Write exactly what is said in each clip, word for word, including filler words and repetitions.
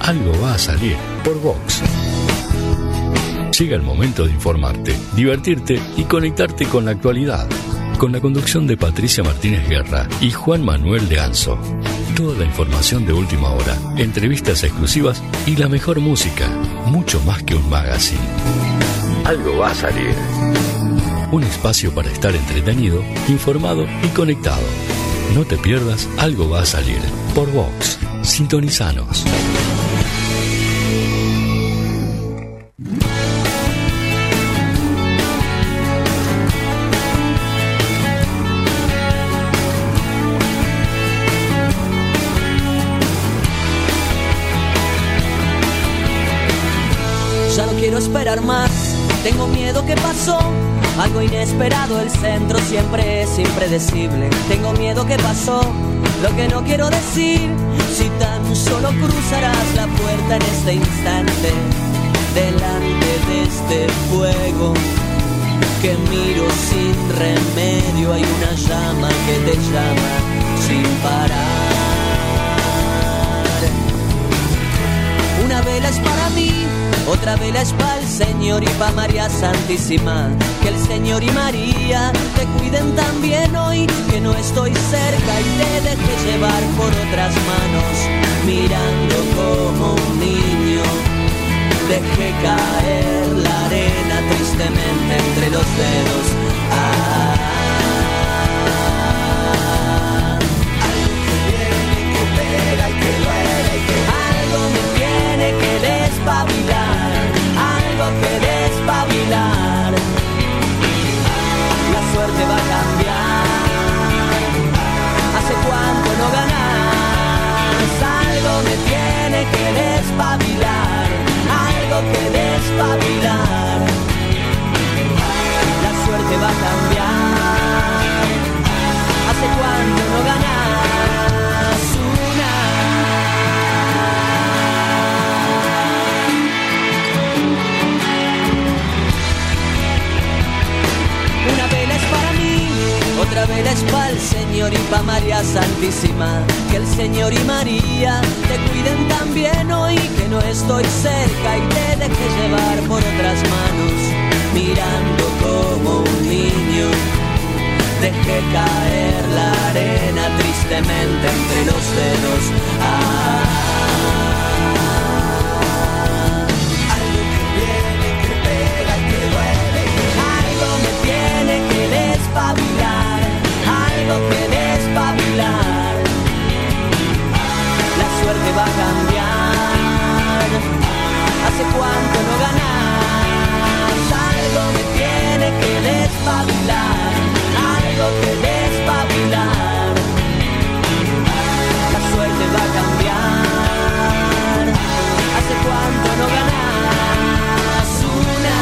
Algo va a salir por Vox. Llega el momento de informarte, divertirte y conectarte con la actualidad. Con la conducción de Patricia Martínez Guerra y Juan Manuel de Anzo. Toda la información de última hora, entrevistas exclusivas y la mejor música. Mucho más que un magazine. Algo va a salir. Un espacio para estar entretenido, informado y conectado. No te pierdas Algo va a salir por Vox. Sintonizanos. Ya no quiero esperar más, tengo miedo que pasó algo inesperado, el centro siempre es impredecible. Tengo miedo que pasó lo que no quiero decir, si tan solo cruzarás la puerta en este instante, delante de este fuego que miro sin remedio. Hay una llama que te llama sin parar. Una vela es para mí, otra vela es para el Señor y para María Santísima. Que el Señor y María te cuiden también hoy, que no estoy cerca y te deje llevar por otras manos. Mirando como un niño, dejé caer la arena tristemente entre los dedos. Ah, algo que viene, que pega y que duele y que algo me tiene que despabilar, algo que despabilar. La suerte va a cambiar. Hace cuánto no ganás. Algo me tiene que despabilar, algo que despabilar. La suerte va a cambiar. Hace cuánto no ganás una. Una vela es para mí, otra vela es para el Señor y para María Santísima. Que el Señor y María te cuiden también hoy, que no estoy cerca y te deje llevar por otras manos. Mirando como un niño, dejé caer la arena tristemente entre los dedos. Ah, algo que viene, que pega y que duele. Algo me tiene que despabilar, algo que despabilar. La suerte va a cambiar. Hace cuánto no ganás. Algo me tiene que despabilar, algo que despabilar. La suerte va a cambiar. Hace cuánto no ganás una,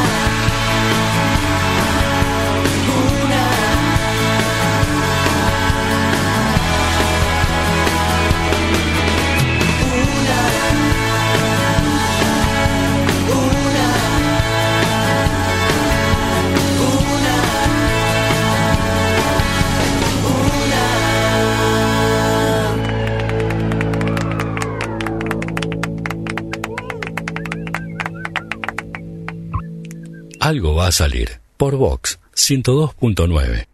una. Algo va a salir por Vox ciento dos punto nueve.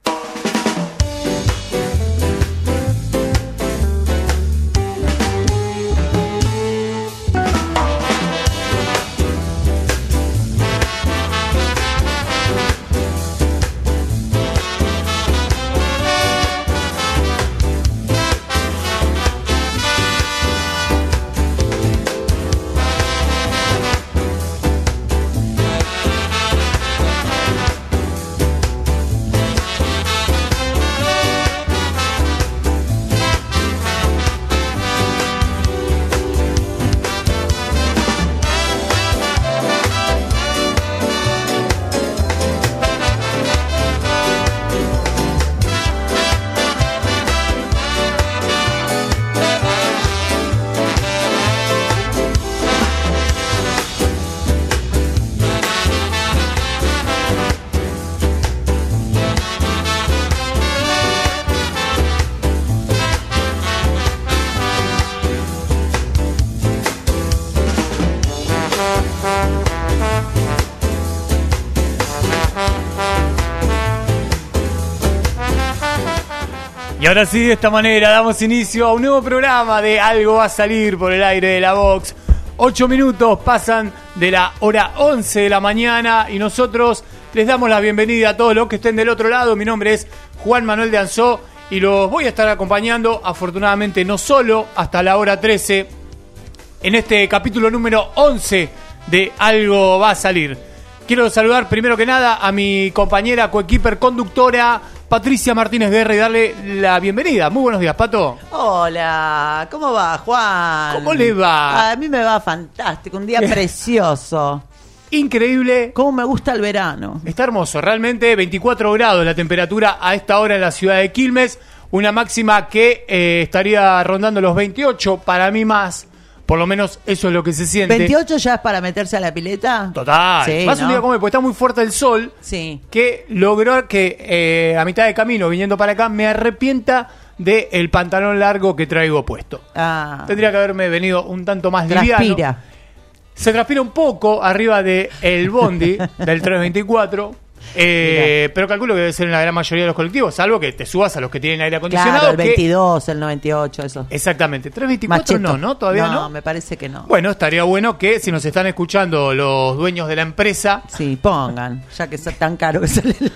ahora sí, de esta manera damos inicio a un nuevo programa de Algo va a salir por el aire de la Vox. Ocho minutos pasan de la hora once de la mañana y nosotros les damos la bienvenida a todos los que estén del otro lado. Mi nombre es Juan Manuel de Anzó y los voy a estar acompañando, afortunadamente no solo, hasta la hora trece, en este capítulo número once de Algo va a salir. Quiero saludar primero que nada a mi compañera, coequiper, conductora, Patricia Martínez Guerra, y darle la bienvenida. Muy buenos días, Pato. Hola, ¿cómo va, Juan? ¿Cómo le va? A mí me va fantástico, un día precioso. Increíble. ¿Cómo me gusta el verano? Está hermoso, realmente veinticuatro grados la temperatura a esta hora en la ciudad de Quilmes. Una máxima que eh, estaría rondando los veintiocho, para mí más. Por lo menos eso es lo que se siente. ¿veintiocho ya es para meterse a la pileta? Total. Sí, más ¿no? un día como hoy, porque está muy fuerte el sol. Sí. Que logró que eh, a mitad de camino, viniendo para acá, me arrepienta del pantalón largo que traigo puesto. Ah. Tendría que haberme venido un tanto más Transpira. liviano. Se transpira un poco arriba del el bondi del tres veinticuatro. Eh, pero calculo que debe ser en la gran mayoría de los colectivos, salvo que te subas a los que tienen aire acondicionado. Claro, el que... veintidós, el noventa y ocho, eso. Exactamente. tres veinticuatro no, ¿no? Todavía no. No, me parece que no. Bueno, estaría bueno que si nos están escuchando los dueños de la empresa, sí, pongan, ya que es tan caro que sale el...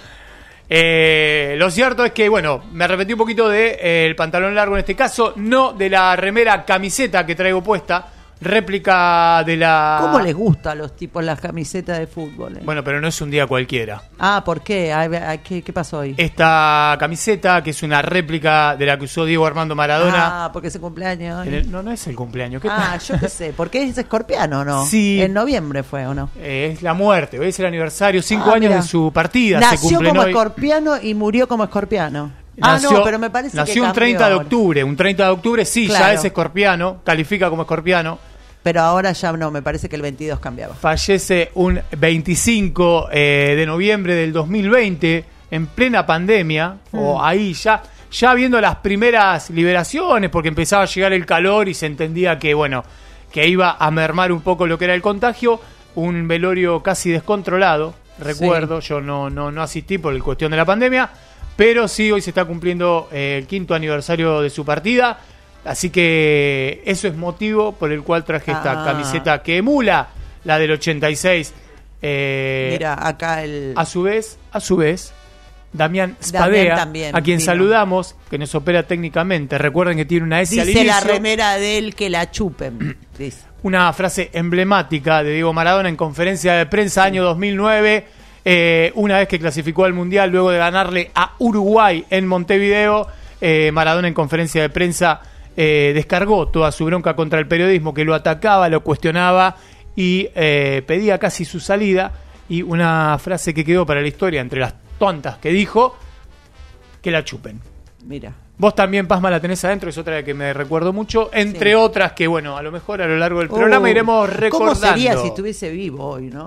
Eh, lo cierto es que, bueno, me arrepentí un poquito del de, eh, pantalón largo en este caso, no de la remera camiseta que traigo puesta, réplica de la... ¿Cómo les gusta a los tipos las camisetas de fútbol? Eh? Bueno, pero no es un día cualquiera. Ah, ¿por qué? Ay, ay, ¿Qué, qué pasó hoy? Esta camiseta, que es una réplica de la que usó Diego Armando Maradona. Ah, porque es el cumpleaños. El, no, no es el cumpleaños. ¿Qué ah, yo qué sé. ¿Por qué es escorpiano o no? Sí. En noviembre fue, ¿o no? Eh, es la muerte. Hoy es el aniversario, cinco ah, años mira. de su partida. Nació se como hoy. escorpiano y murió como escorpiano. Nació, ah, no, pero me parece nació que un cambió treinta de ahora. octubre. Un treinta de octubre, sí, Claro. ya es escorpiano. Califica como escorpiano. Pero ahora ya no, me parece que el veintidós cambiaba. Fallece un veinticinco eh, de noviembre del dos mil veinte, en plena pandemia, mm. o ahí ya, ya viendo las primeras liberaciones, porque empezaba a llegar el calor y se entendía que, bueno, que iba a mermar un poco lo que era el contagio. Un velorio casi descontrolado, recuerdo, sí. Yo no, no, no asistí por la cuestión de la pandemia, pero sí, hoy se está cumpliendo eh, el quinto aniversario de su partida. Así que eso es motivo por el cual traje esta ah. camiseta que emula la del ochenta y seis. Eh, Mira, acá el... A su vez, a su vez, Damián Spadea, también, a quien vino. saludamos, que nos opera técnicamente. Recuerden que tiene una S dice al inicio. Dice la remera de él que la chupen. Dice. Una frase emblemática de Diego Maradona en conferencia de prensa, sí. Año dos mil nueve. Eh, una vez que clasificó al Mundial, luego de ganarle a Uruguay en Montevideo, eh, Maradona en conferencia de prensa Eh, descargó toda su bronca contra el periodismo que lo atacaba, lo cuestionaba y eh, pedía casi su salida. Y una frase que quedó para la historia, entre las tontas que dijo, que la chupen. Mira. Vos también, Pasma, la tenés adentro, es otra que me recuerdo mucho, entre sí. otras que, bueno, a lo mejor a lo largo del programa uh, iremos recordando. ¿Cómo sería si estuviese vivo hoy, no?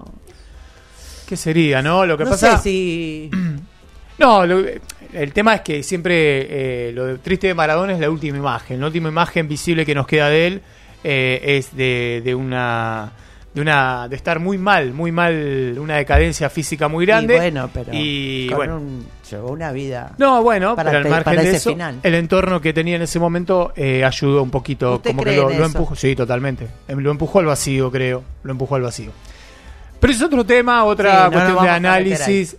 ¿Qué sería, no? Lo que no pasa... sé si... No, lo, el tema es que siempre eh, lo triste de Maradona es la última imagen. La última imagen visible que nos queda de él eh, es de, de una de una de estar muy mal, muy mal, una decadencia física muy grande. Y bueno, pero y, con bueno, un, llevó una vida. No, bueno, para pero al te, margen para de ese eso, final. El entorno que tenía en ese momento eh, ayudó un poquito, ¿Usted como que cree lo, en lo eso? empujó, sí, totalmente. Lo empujó al vacío, creo. Lo empujó al vacío. Pero es otro tema, otra sí, no cuestión de análisis.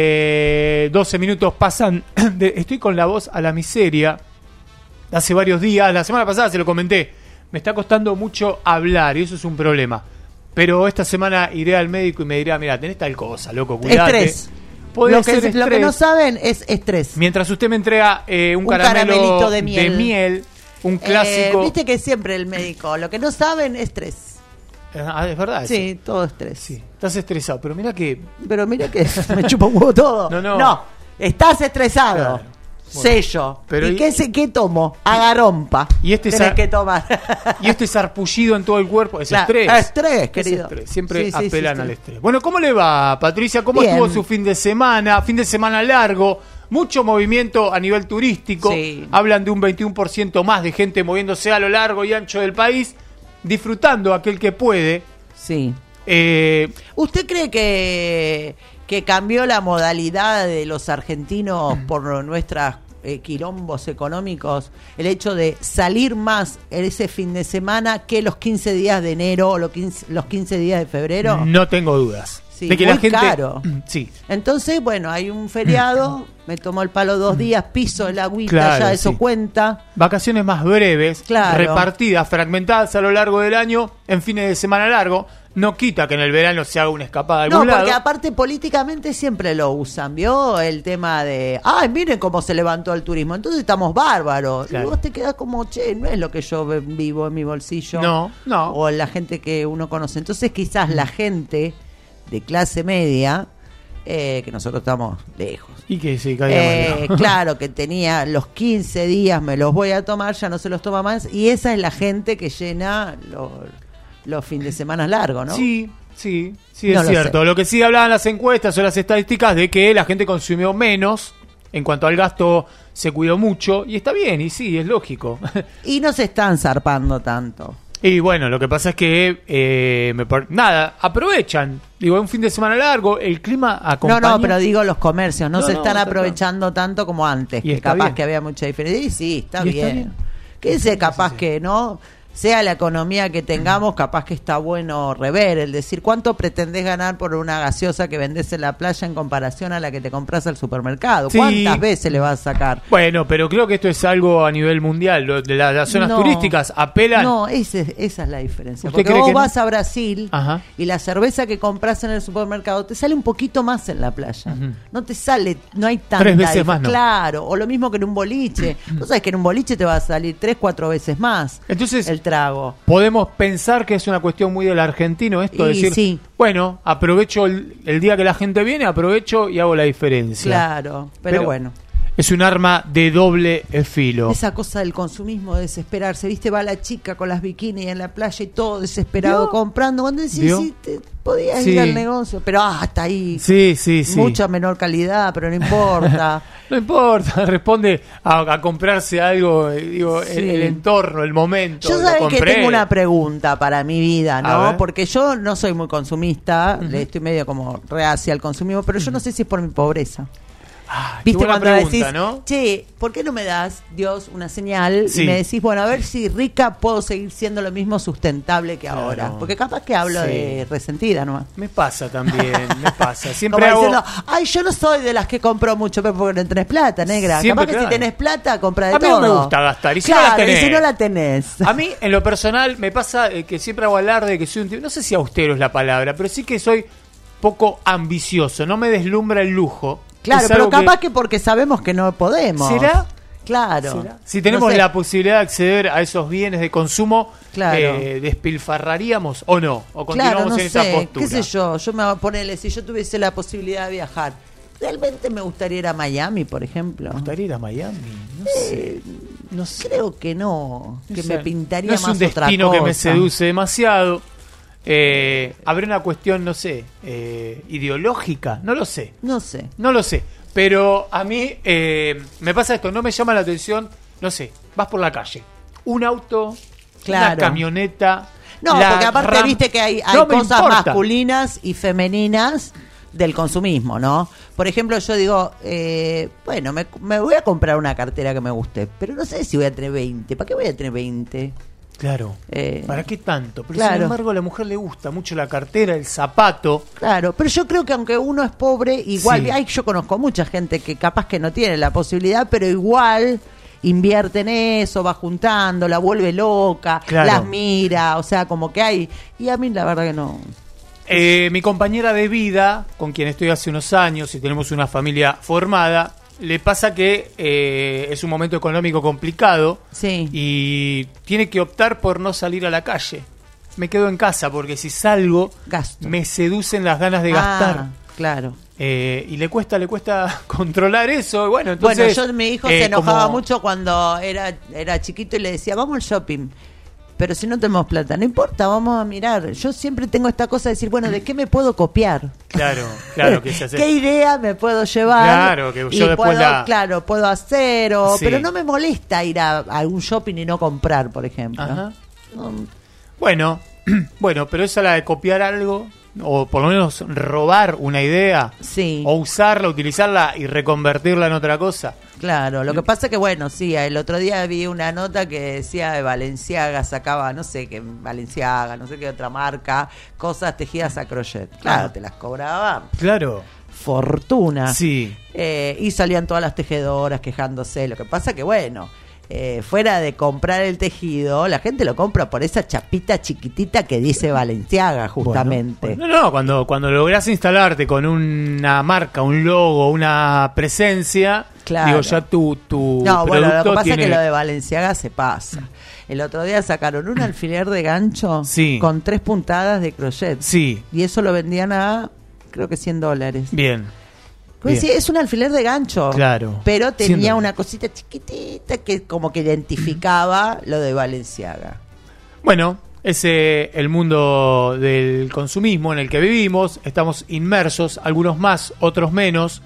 Eh, doce minutos pasan. De, estoy con la voz a la miseria. Hace varios días, la semana pasada se lo comenté. Me está costando mucho hablar y eso es un problema. Pero esta semana iré al médico y me dirá, mira, tenés tal cosa, loco, cuidate. Estrés. Puede lo, ser que, estrés. lo que no saben es estrés. Mientras usted me entrega eh, un, un caramelo caramelito de miel, de miel un clásico. Eh, Viste que siempre el médico, lo que no saben es estrés. Ah, es verdad. Sí, eso. todo estrés. Sí, estás estresado, pero mira que... Pero mira que me chupa un huevo todo. No, no. No, estás estresado. Claro. Bueno, sello. pero ¿Y y... qué, qué tomo? Agarompa. Y este tenés sar... que tomar. Y este sarpullido en todo el cuerpo es claro, estrés. Estrés, querido. Es estrés. Siempre sí, sí, apelan sí, al sí. estrés. Bueno, ¿cómo le va, Patricia? ¿Cómo Bien. estuvo su fin de semana? Fin de semana largo. Mucho movimiento a nivel turístico. Sí. Hablan de un veintiuno por ciento más de gente moviéndose a lo largo y ancho del país, disfrutando aquel que puede. Sí. Eh, ¿Usted cree que, que cambió la modalidad de los argentinos por nuestras eh, quilombos económicos el hecho de salir más ese fin de semana que los quince días de enero o los quince, los quince días de febrero? No tengo dudas. Sí, de que muy la gente... caro. Sí. Entonces, bueno, hay un feriado, me tomó el palo dos días, piso el agüita, Claro, ya eso sí. cuenta. Vacaciones más breves, Claro. repartidas, fragmentadas a lo largo del año, en fines de semana largo. No quita que en el verano se haga una escapada a No, algún porque lado. aparte políticamente siempre lo usan, ¿vio? El tema de, ay, miren cómo se levantó el turismo, entonces estamos bárbaros. Claro. Y vos te quedás como, che, no es lo que yo ve- vivo en mi bolsillo. No, no. O la gente que uno conoce. Entonces quizás la gente de clase media, eh, que nosotros estamos lejos. Y que sí, Eh, caíamos. claro, que tenía los quince días, me los voy a tomar, ya no se los toma más. Y esa es la gente que llena los, los fines de semana largos, ¿no? Sí, sí, sí, No es lo cierto. sé. Lo que sí hablaban las encuestas o las estadísticas de que la gente consumió menos. En cuanto al gasto, se cuidó mucho. Y está bien, y sí, es lógico. Y no se están zarpando tanto. Y bueno, lo que pasa es que, eh, me par- nada, aprovechan. Digo, es un fin de semana largo, el clima acompaña. No, no, pero digo los comercios, no, No, se no, están está aprovechando tanto como antes, Y que está capaz bien. que había mucha diferencia. Y sí, está Y bien. está bien. Que ese Sí, capaz sí, sí. que no, sea la economía que tengamos, capaz que está bueno rever, el decir cuánto pretendés ganar por una gaseosa que vendés en la playa en comparación a la que te compras al supermercado. Sí. ¿Cuántas veces le vas a sacar? Bueno, pero creo que esto es algo a nivel mundial. Lo de la- las zonas No. turísticas apelan. No, ese- esa es la diferencia. ¿Usted Porque cree vos que no? vas a Brasil Ajá. y la cerveza que compras en el supermercado te sale un poquito más en la playa. Ujú. No te sale, no hay tanta Tres veces dif- más, ¿no? Claro, o lo mismo que en un boliche. Vos sabés que en un boliche te va a salir tres, cuatro veces más Entonces, el trago. podemos pensar que es una cuestión muy del argentino esto, de Y decir, sí. bueno, aprovecho el, el día que la gente viene, aprovecho y hago la diferencia. Claro, pero, Pero- bueno. Es un arma de doble filo. Esa cosa del consumismo, de desesperarse. ¿Viste? Va la chica con las bikinis en la playa y todo desesperado ¿Vio? comprando. Cuando decís, ¿Vio? sí, te podías Sí. ir al negocio. Pero ah, hasta ahí. Sí, sí, sí. Mucha menor calidad, pero no importa. No importa, responde a, a comprarse algo, eh, digo, Sí. el, el entorno, el momento. Yo lo sabés que compré. tengo una pregunta para mi vida, A ¿no? ver. Porque yo no soy muy consumista, Ujú. le estoy medio como reacia al consumismo, pero yo no sé si es por mi pobreza. Ah, qué ¿Viste buena cuando pregunta, decís, ¿no? che, ¿por qué no me das, Dios, una señal? Sí. Y me decís, bueno, a ver si rica puedo seguir siendo lo mismo sustentable que Claro. ahora. Porque capaz que hablo Sí. de resentida nomás. Me pasa también, me pasa. Siempre Como hago... diciendo, ay, yo no soy de las que compro mucho, pero porque no tenés plata, negra. Siempre, Capaz que claro. si tenés plata, compra de A mí todo. no me gusta gastar, y si no claro, la tenés. y si no la tenés. A mí, en lo personal, me pasa eh, que siempre hago alarde de que soy un tipo, no sé si austero es la palabra, pero sí que soy poco ambicioso, no me deslumbra el lujo. Claro, Es pero algo capaz que- que porque sabemos que no podemos. ¿Será? Claro. ¿Será? Si tenemos No sé. la posibilidad de acceder a esos bienes de consumo, Claro. eh, ¿despilfarraríamos o no? ¿O continuamos Claro, no en esa sé, postura? qué sé yo, yo me voy a ponerle, si yo tuviese la posibilidad de viajar, realmente me gustaría ir a Miami, por ejemplo. ¿Me gustaría ir a Miami? No sé. Eh, No sé. Creo que no, que No me sé. pintaría no es más un otra destino cosa. que me seduce demasiado. Eh, ¿Habrá una cuestión, no sé, eh, ideológica? No lo sé. No sé. No lo sé. Pero a mí eh, me pasa esto, no me llama la atención, no sé, vas por la calle, un auto, una Claro. camioneta. No, la porque aparte Ram- viste que hay, hay No me cosas importa. masculinas y femeninas del consumismo, ¿no? Por ejemplo, yo digo, eh, bueno, me, me voy a comprar una cartera que me guste, pero no sé si voy a tener veinte. ¿Para qué voy a tener veinte? Claro. Eh, ¿Para qué tanto? Pero claro. sin embargo a la mujer le gusta mucho la cartera, el zapato. Claro, pero yo creo que aunque uno es pobre, igual, Sí. hay, yo conozco mucha gente que capaz que no tiene la posibilidad, pero igual invierte en eso, va juntando, la vuelve loca, Claro. las mira, o sea, como que hay... Y a mí la verdad que no... Eh, mi compañera de vida, con quien estoy hace unos años y tenemos una familia formada, le pasa que eh, es un momento económico complicado Sí. y tiene que optar por no salir a la calle. Me quedo en casa porque si salgo Gasto. me seducen las ganas de gastar. Ah, claro. Eh, y le cuesta, le cuesta controlar eso. y Bueno, entonces, bueno, yo, mi hijo eh, se enojaba como- mucho cuando era, era chiquito y le decía, vamos al shopping. Pero si no tenemos plata, no importa, vamos a mirar. Yo siempre tengo esta cosa de decir, bueno, ¿de qué me puedo copiar? Claro, claro que se hace. ¿Qué idea me puedo llevar? Claro, que yo y después puedo, la- Claro, puedo hacer, o, Sí. pero no me molesta ir a, a un shopping y no comprar, por ejemplo. Ajá. No, Bueno, bueno, pero esa la de copiar algo o por lo menos robar una idea, Sí. o usarla, utilizarla y reconvertirla en otra cosa. Claro, lo que pasa que bueno, sí, el otro día vi una nota que decía de Balenciaga, sacaba, no sé qué, Balenciaga, no sé qué otra marca, cosas tejidas a crochet. Claro, Ah. te las cobraba Claro. fortuna. Sí. Eh, y salían todas las tejedoras quejándose. Lo que pasa que bueno, eh, fuera de comprar el tejido, la gente lo compra por esa chapita chiquitita que dice Balenciaga, justamente. Bueno, bueno. No, no, cuando, cuando lográs instalarte con una marca, un logo, una presencia, Claro. digo, ya tu, tu No, bueno, lo que producto pasa tiene... es que lo de Balenciaga se pasa. El otro día sacaron un alfiler de gancho Sí. con tres puntadas de crochet. Sí, Y eso lo vendían a, creo que cien dólares. bien. Pues bien. sí, es un alfiler de gancho. Claro. Pero cien tenía dólares. una cosita chiquitita que como que identificaba lo de Balenciaga. Bueno, ese es el mundo del consumismo en el que vivimos. Estamos inmersos, algunos más, otros menos.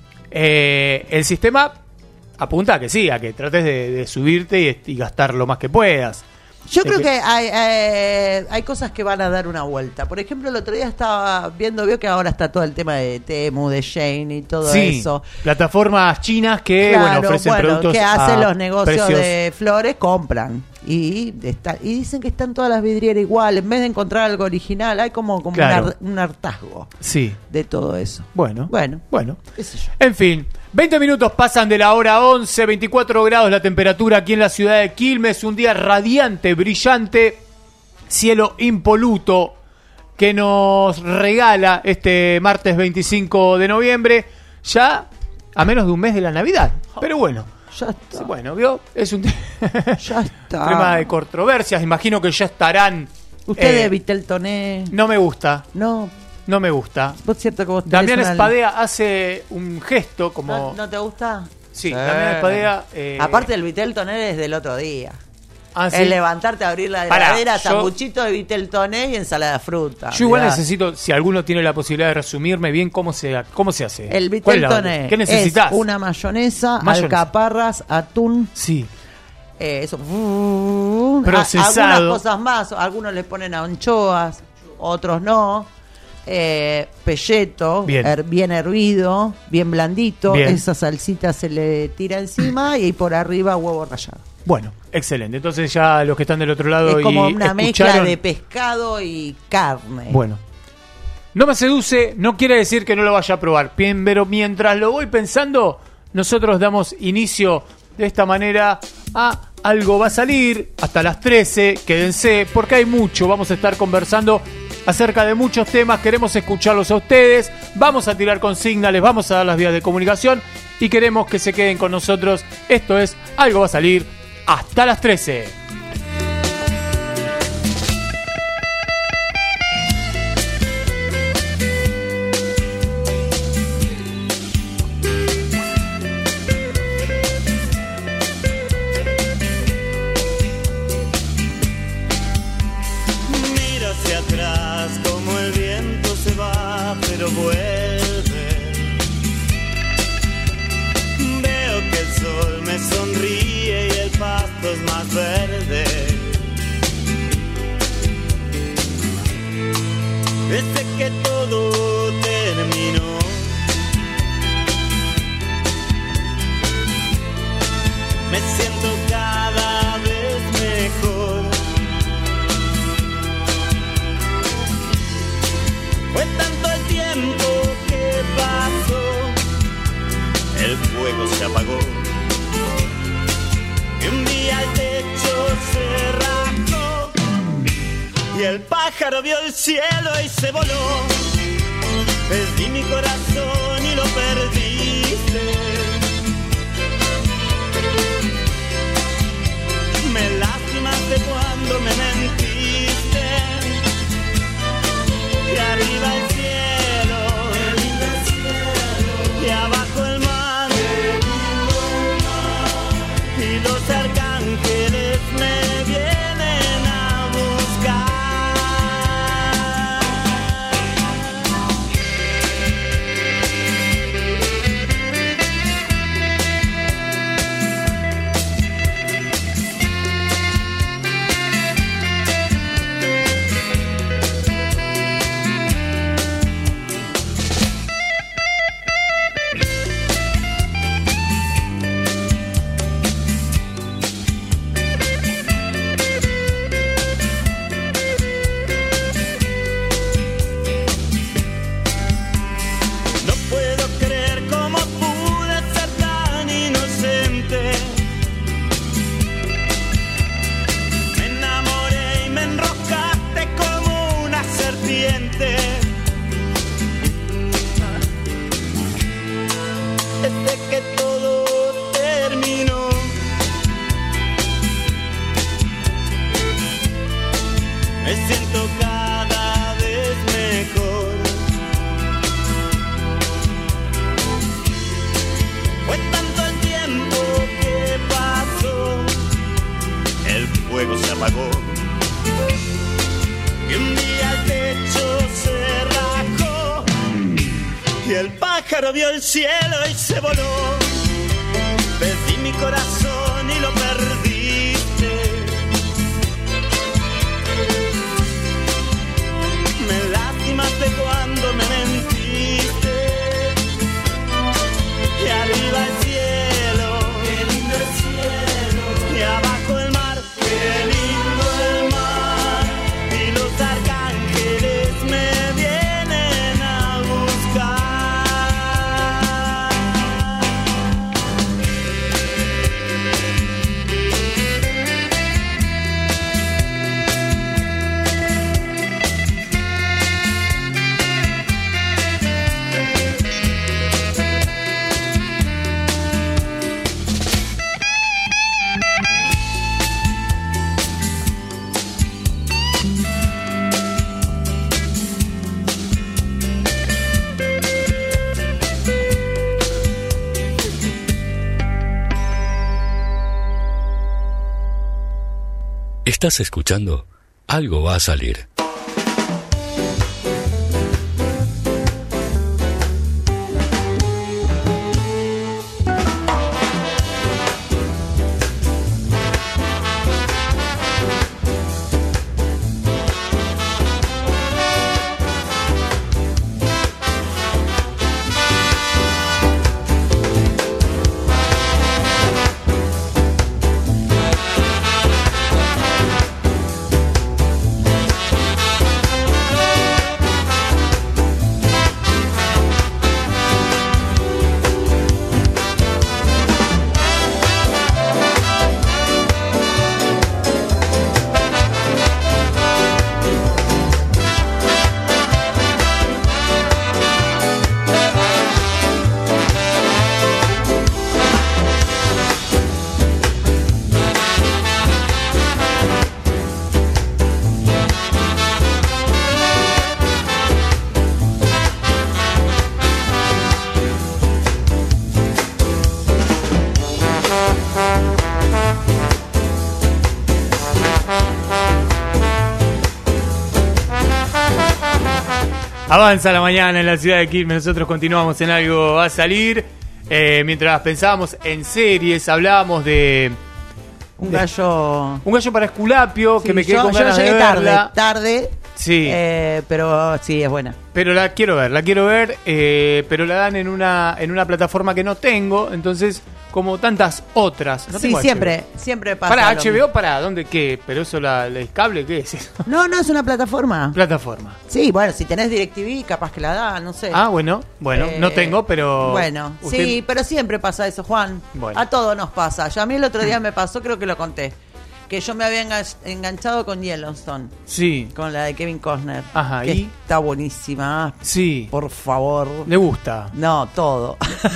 Eh, el sistema apunta a que sí, a que trates de, de subirte y, y gastar lo más que puedas. Yo De creo que- que hay, eh, hay cosas que van a dar una vuelta. Por ejemplo, el otro día estaba viendo, vio que ahora está todo el tema de Temu, de Shane y todo Sí, eso. plataformas chinas que Claro, bueno, ofrecen bueno, productos que hacen a los negocios precios- de flores, compran. Y, está, y dicen que están todas las vidrieras igual. En vez de encontrar algo original, hay como, como Claro. un, har- un hartazgo Sí, de todo eso. bueno, Bueno, bueno. qué sé yo. En fin, veinte minutos pasan de la hora once, veinticuatro grados la temperatura aquí en la ciudad de Quilmes, un día radiante, brillante, cielo impoluto que nos regala este martes veinticinco de noviembre, ya a menos de un mes de la Navidad. Pero bueno, Ya está. sí, bueno, ¿vio? Es un Ya está. tema de controversias, imagino que ya estarán... Usted eh, de Viteltoné. no me gusta, No, no me gusta. vos cierto que vos tenés Damián una- Espadea hace un gesto como... ¿No, no te gusta? Sí, Damián Espadea... eh, Aparte el Viteltoné es del otro día. ah, sí. Es levantarte, abrir la Pará, heladera, yo- sanguchito de Viteltoné y ensalada de fruta. Yo igual Mirá. necesito, si alguno tiene la posibilidad de resumirme bien cómo se, cómo se hace. El ¿Cuál es la- Viteltoné ¿Qué necesitas? es una mayonesa, Mayonesa. alcaparras, atún, Sí, eh, eso. A- Procesado. algunas cosas más. Algunos le ponen anchoas, otros no. Eh, pelleto, Bien. her- bien hervido, bien blandito. Bien. Esa salsita se le tira encima y por arriba huevo rallado. bueno, excelente. Entonces ya los que están del otro lado Es como y una mezcla escucharon- de pescado y carne. Bueno, no me seduce, no quiere decir que no lo vaya a probar, Bien, pero mientras lo voy pensando, nosotros damos inicio de esta manera a Algo va a salir hasta las trece, quédense porque hay mucho, vamos a estar conversando acerca de muchos temas, queremos escucharlos a ustedes, vamos a tirar consignas, les vamos a dar las vías de comunicación y queremos que se queden con nosotros. Esto es Algo va a salir hasta las trece. Miro hacia atrás como el viento se va, pero vuelve. Veo que el sol me sonríe y el pasto es más verde. Desde que todo terminó, me siento cada vez mejor. Fue tanto el tiempo que pasó, el fuego se apagó y un día el techo se rasgó y el pájaro vio el cielo y se voló. Perdí mi corazón y lo perdiste. Me lastimaste cuando me mentiste. Y arriba el cielo, y abajo el mar, y los arcángeles me vienen a buscar. me siento cada vez mejor. Fue tanto el tiempo que pasó, el fuego se apagó, y un día el techo se rajó, y el pájaro vio el cielo y se voló. Perdí mi corazón y lo perdiste. Me lastimaste cuando me mentiste. Y arriba el cielo, qué lindo el cielo. Y abajo el mar, qué lindo el mar. Y los arcángeles me vienen a buscar. Estás escuchando Algo va a salir. Avanza la mañana en la ciudad de Quilmes, nosotros continuamos en Algo va a salir. Eh, mientras pensábamos en series, hablábamos de... Un de, gallo... Un gallo para Esculapio, Sí, que me quedé yo, con yo ganas llegué de tarde, verla. tarde, Sí. eh, pero sí, es buena. Pero la quiero ver, la quiero ver, eh, pero la dan en una en una plataforma que no tengo, entonces, como tantas otras. No Sí, tengo siempre, H B O. siempre pasa. Para lo H B mismo. O, para ¿dónde qué? Pero eso la, la- el cable, ¿qué es eso? No, no es una plataforma. Plataforma. Sí, bueno, si tenés DirecTV, capaz que la da, no sé. Ah, bueno, bueno, Eh, no tengo, pero Bueno, usted- sí, pero siempre pasa eso, Juan. Bueno. A todos nos pasa. Ya a mí el otro día me pasó, creo que lo conté, que yo me había engan- enganchado con Yellowstone, Sí, con la de Kevin Costner. Ajá, que ¿y? está buenísima. sí, Por favor. le gusta. No, todo.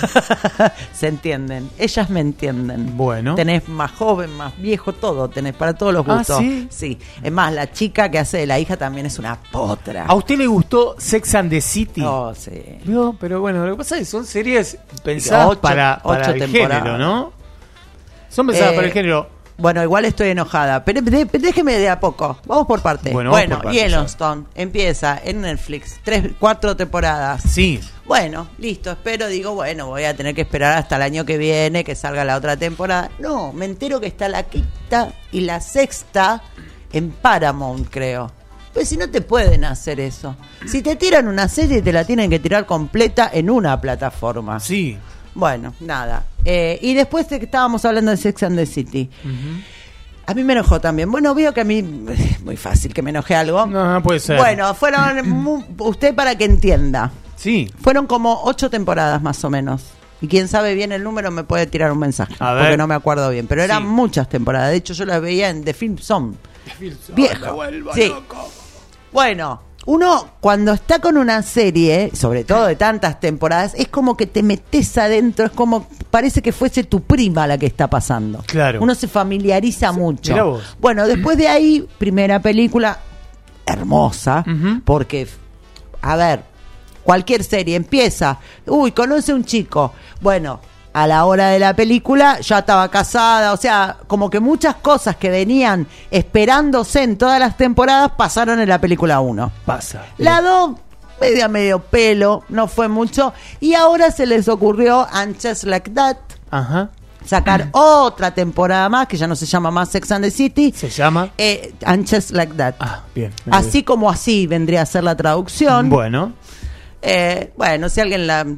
Se entienden. Ellas me entienden. Bueno. Tenés más joven, más viejo, todo. Tenés para todos los Ah, gustos. ¿sí? Sí. Es más, la chica que hace de la hija también es una potra. ¿A usted le gustó Sex and the City? Oh, sí. No, pero bueno, lo que pasa es que son series pensadas Ocho- para, para ocho el temporadas. género, ¿no? Son pensadas Eh, para el género. Bueno, igual estoy enojada, pero de- déjeme de a poco. Vamos por parte. Bueno, Bueno, vamos por parte, Yellowstone empieza en Netflix, tres, cuatro temporadas. Sí, Bueno, listo, espero, digo, bueno, voy a tener que esperar hasta el año que viene que salga la otra temporada. No, me entero que está la quinta y la sexta en Paramount, creo. Pues si no te pueden hacer eso. Si te tiran una serie, te la tienen que tirar completa en una plataforma. sí. Bueno, nada. Eh, y después de que estábamos hablando de Sex and the City. A mí me enojó también. Bueno, veo que a mí es muy fácil que me enoje algo. No, no puede ser. Bueno, fueron, mu- usted para que entienda, Sí. fueron como ocho temporadas más o menos. Y quien sabe bien el número me puede tirar un mensaje. A ver. Porque no me acuerdo bien. Pero eran Sí. muchas temporadas. De hecho, yo las veía en The Film Zone. Viejo. Sí. Bueno, uno cuando está con una serie, sobre todo de tantas temporadas, es como que te metes adentro, es como parece que fuese tu prima la que está pasando. Claro. Uno se familiariza mucho. mirá vos. Bueno, después de ahí, primera película, hermosa, Ujú. porque, a ver, cualquier serie empieza, uy, conoce un chico, bueno, a la hora de la película ya estaba casada, o sea, como que muchas cosas que venían esperándose en todas las temporadas pasaron en la película uno. Pasa. La dos, media medio pelo, no fue mucho, y ahora se les ocurrió, And Just Like That, Ajá. sacar otra temporada más, que ya no se llama más Sex and the City, Se llama. eh, And Just Like That. Ah, bien. Así como así vendría a ser la traducción. Bueno. Eh, bueno, si alguien la...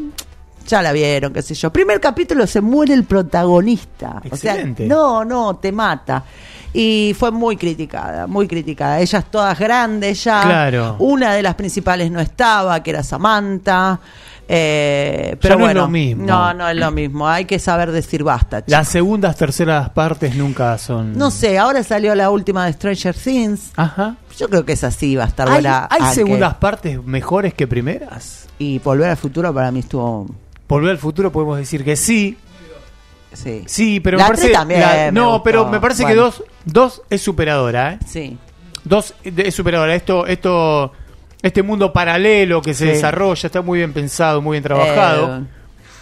Ya la vieron, qué sé yo. Primer capítulo se muere el protagonista. Excelente. O sea, no, no, te mata. Y fue muy criticada, muy criticada. Ellas todas grandes ya. Claro. Una de las principales no estaba, que era Samantha. Eh, pero Ya no es bueno, lo mismo. No, no es lo mismo. Hay que saber decir basta, chicos. Las segundas, terceras partes nunca son. No sé, ahora salió la última de Stranger Things. Ajá. Yo creo que esa sí va a estar ¿Hay, buena. hay aunque- segundas partes mejores que primeras? Y Volver al Futuro para mí estuvo... Volver al futuro podemos decir que sí. Sí, Sí, pero La me parece. tres también la- me no, gustó. pero me parece Bueno. que dos, dos es superadora, ¿eh? Sí. Dos es superadora. Esto, esto, este mundo paralelo que se Sí. desarrolla está muy bien pensado, muy bien trabajado. Eh,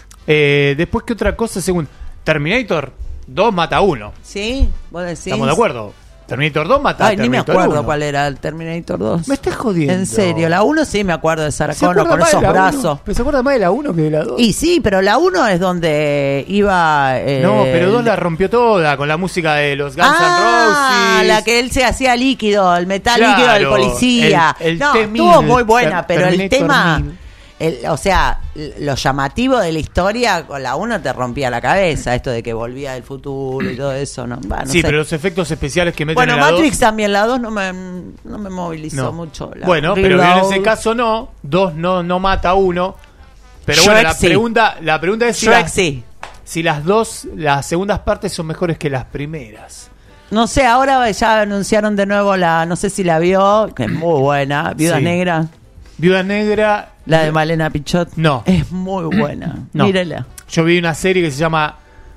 Eh, después, ¿qué otra cosa? Según Terminator dos mata a uno. ¿Sí? ¿Vos decís? ¿Estamos de acuerdo? Terminator dos mata a Ay, ni me Terminator acuerdo uno. cuál era el Terminator dos. Me estás jodiendo. En serio, la uno sí me acuerdo de Sarah ¿Se Connor acuerda con más de esos la brazos. uno? Pero se acuerda más de la uno que de la dos. Y sí, pero la uno es donde iba... eh, No, pero dos la rompió toda con la música de los Guns Ah, N' Roses. la que él se hacía líquido, el metal Claro, líquido del policía. el- el no, T estuvo mil, muy buena, pero el Terminator tema, mil. el- o sea, lo llamativo de la historia con la uno te rompía la cabeza, esto de que volvía del futuro y todo eso, ¿no? Bah, no Sí, sé. pero los efectos especiales que meten Bueno, en la Matrix dos, también, la dos no me, no me movilizó no. mucho. La Bueno, pero Reload. en ese caso no. Dos no, no mata a uno. Pero Shrek bueno, la sí. pregunta, la pregunta es si Shrek las, sí. si las dos, las segundas partes son mejores que las primeras. No sé, ahora ya anunciaron de nuevo la, no sé si la vio, que es muy buena, Viuda Sí. Negra, Viuda Negra. la de Malena Pichot. No. Es muy buena. No. Mírela. Yo vi una serie que se llama.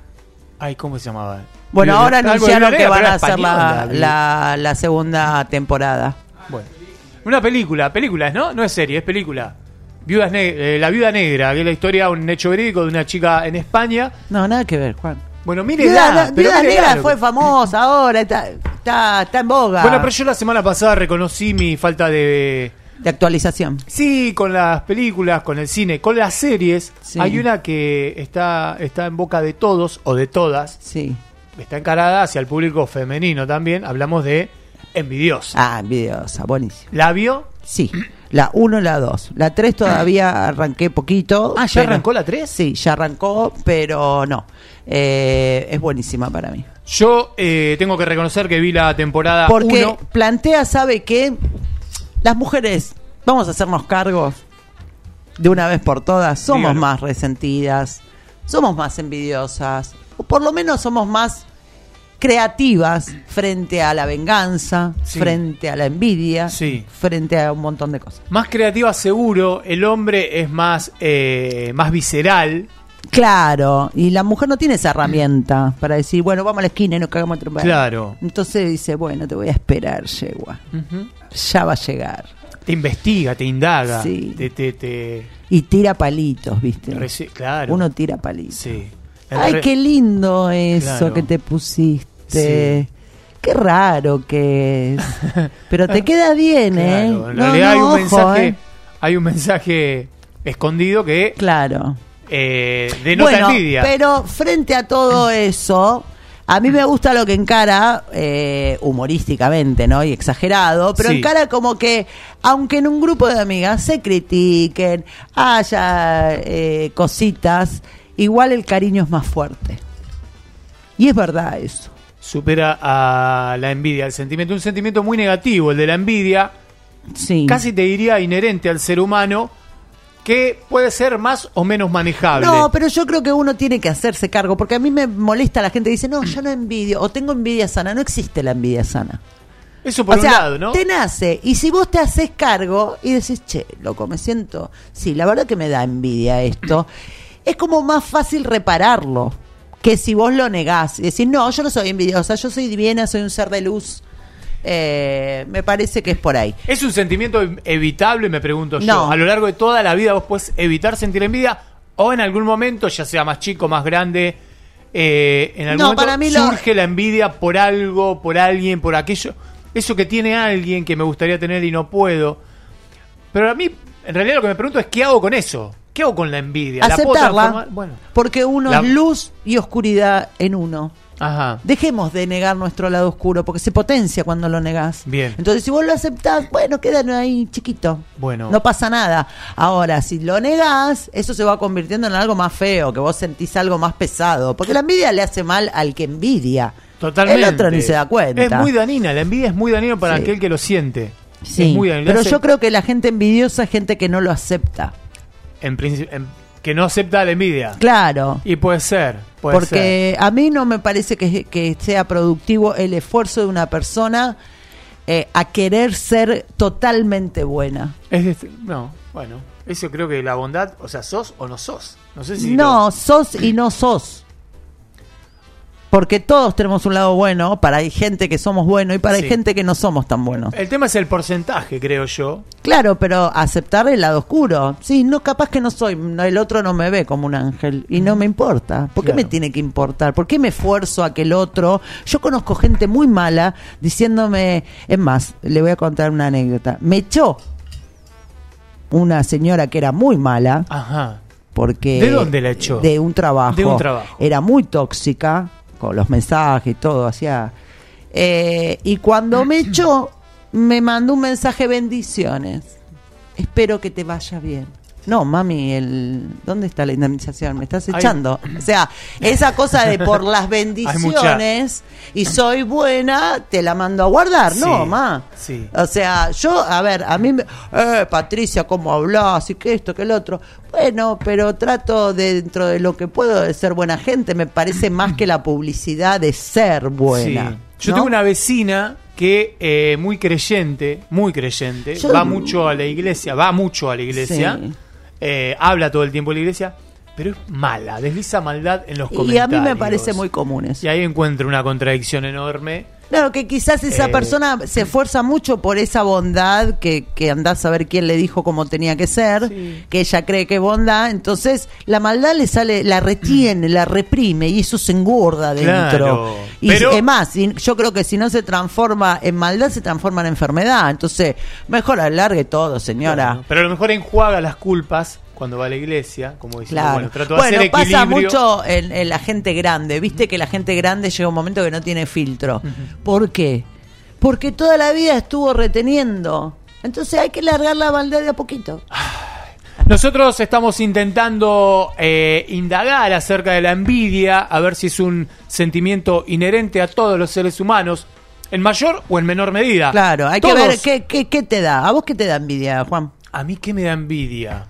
Ay, ¿cómo se llamaba? Bueno, Viuda- ahora algo de anunciaron Viuda que Negra, van pero a era hacer la, española. la, la segunda temporada. Bueno. Una película, películas, ¿no? No es serie, es película. Viudas Ne- eh, la Viuda Negra, que es la historia, un hecho verídico de una chica en España. No, nada que ver, Juan. Bueno, mire, Viuda, Viuda Negra fue famosa ahora, está, está, está en boga Bueno, pero yo la semana pasada reconocí mi falta de... de actualización. Sí, con las películas, con el cine, con las series. Sí. Hay una que está, está en boca de todos o de todas. Sí. Está encarada hacia el público femenino también. Hablamos de Envidiosa. Ah, envidiosa, buenísimo. ¿La vio? Sí, la uno y la dos. La tres todavía arranqué poquito. Ah, ¿ya pero- arrancó la tres? Sí, ya arrancó, pero no. Eh, es buenísima para mí. Yo eh, tengo que reconocer que vi la temporada Porque uno. plantea, ¿sabe qué? Las mujeres, vamos a hacernos cargos de una vez por todas. Somos Dígalo. más resentidas, somos más envidiosas, o por lo menos somos más creativas frente a la venganza, Sí. frente a la envidia, Sí. frente a un montón de cosas. Más creativa seguro, el hombre es más, eh, más visceral. Claro, y la mujer no tiene esa herramienta para decir, bueno, vamos a la esquina y nos cagamos a trompar. Claro. Entonces dice, bueno, te voy a esperar, yegua. Ujú. Ya va a llegar. Te investiga, te indaga. Sí. Te, te, te Y tira palitos, ¿viste? reci- claro. Uno tira palitos. Sí. El Ay, re- qué lindo eso Claro. que te pusiste. Sí. Qué raro que es. Pero te queda bien, ¿eh? Claro, en No, realidad no, hay un ojo, mensaje, ¿eh? hay un mensaje escondido que Claro. eh, denota Bueno, envidia. pero frente a todo eso, a mí me gusta lo que encara eh, humorísticamente, ¿no? Y exagerado, pero Sí. encara como que, aunque en un grupo de amigas se critiquen, haya eh, cositas, igual el cariño es más fuerte. Y es verdad eso. Supera a la envidia, el sentimiento, un sentimiento muy negativo, el de la envidia, Sí. casi te diría inherente al ser humano, que puede ser más o menos manejable. No, pero yo creo que uno tiene que hacerse cargo, porque a mí me molesta la gente que dice, no, yo no envidio, o tengo envidia sana. No existe la envidia sana. Eso por o un sea, lado, ¿no? te nace, y si vos te haces cargo y decís, che, loco, me siento, sí, la verdad que me da envidia esto, es como más fácil repararlo, que si vos lo negás y decís, no, yo no soy envidiosa, yo soy divina, soy un ser de luz. Eh, me parece que es por ahí. ¿Es un sentimiento evitable, me pregunto yo? No. A lo largo de toda la vida vos podés evitar sentir envidia o en algún momento, ya sea más chico, más grande, eh, en algún No, momento para mí lo- surge la envidia por algo, por alguien, por aquello, eso que tiene alguien que me gustaría tener y no puedo. Pero a mí, en realidad lo que me pregunto es ¿qué hago con eso? ¿Qué hago con la envidia? ¿La puedo Aceptarla, transformar? Bueno, porque uno La- es luz y oscuridad en uno. ajá. Dejemos de negar nuestro lado oscuro, porque se potencia cuando lo negás. Bien. Entonces, si vos lo aceptás, bueno, queda ahí chiquito. Bueno. No pasa nada. Ahora, si lo negás, eso se va convirtiendo en algo más feo, que vos sentís algo más pesado. Porque la envidia le hace mal al que envidia. Totalmente. El otro ni se da cuenta. Es muy dañina, la envidia es muy dañina para Sí. aquel que lo siente. Sí, Es muy dañina. pero Hace- yo creo que la gente envidiosa es gente que no lo acepta. en principio, en- que no acepta la envidia. Claro. Y puede ser, puede Porque a mí no me parece que, que sea productivo el esfuerzo de una persona eh, a querer ser totalmente buena. ser. Es de- no, bueno, eso creo que la bondad, o sea, sos o no sos. No sé si No, lo- sos y no sos. Porque todos tenemos un lado bueno, para hay gente que somos buenos y para Sí. hay gente que no somos tan buenos. el tema es el porcentaje, creo yo. Claro, pero aceptar el lado oscuro. Sí, no, capaz que no soy, no, el otro no me ve como un ángel y no me importa. ¿Por qué Claro. me tiene que importar? ¿Por qué me esfuerzo a que el otro? Yo conozco gente muy mala diciéndome, es más, le voy a contar una anécdota. Me echó una señora que era muy mala Ajá. porque ¿De dónde la echó? De un trabajo. De un trabajo. Era muy tóxica con los mensajes y todo, hacía. Eh, y cuando me echó, me mandó un mensaje: bendiciones. Espero que te vaya bien. No, mami, el ¿dónde está la indemnización? Me estás Hay- echando. O sea, esa cosa de por las bendiciones y soy buena, te la mando a guardar. No, Sí, ma. sí. O sea, yo, a ver, a mí me... Eh, Patricia, ¿cómo hablas? Y que esto, que el otro. Bueno, pero trato de, dentro de lo que puedo, de ser buena gente. Me parece más que la publicidad de ser buena. Sí. Yo ¿no? tengo una vecina que eh, muy creyente, muy creyente, Yo- va mucho a la iglesia, va mucho a la iglesia, Sí. eh, habla todo el tiempo de la iglesia, pero es mala, desliza maldad en los Y comentarios. a mí me parece muy común eso. Y ahí encuentro una contradicción enorme. Claro, que quizás esa Eh, persona se esfuerza mucho por esa bondad que, que andás a ver quién le dijo cómo tenía que ser, Sí. que ella cree que es bondad, entonces la maldad le sale, la retiene, la reprime y eso se engorda dentro. Claro, Y pero- es más, si- yo creo que si no se transforma en maldad, se transforma en enfermedad. Entonces, mejor alargue todo, señora. Claro, pero a lo mejor enjuaga las culpas cuando va a la iglesia, como diciendo, Claro. bueno, trato de Bueno, hacer pasa equilibrio. mucho en, en la gente grande. Viste que la gente grande llega un momento que no tiene filtro. ¿Por qué? Porque toda la vida estuvo reteniendo. Entonces hay que largar la maldad de a poquito. Nosotros estamos intentando eh, indagar acerca de la envidia, a ver si es un sentimiento inherente a todos los seres humanos, en mayor o en menor medida. Claro, hay Todos. que ver qué, qué, qué te da. ¿A vos qué te da envidia, Juan? A mí, ¿qué me da envidia?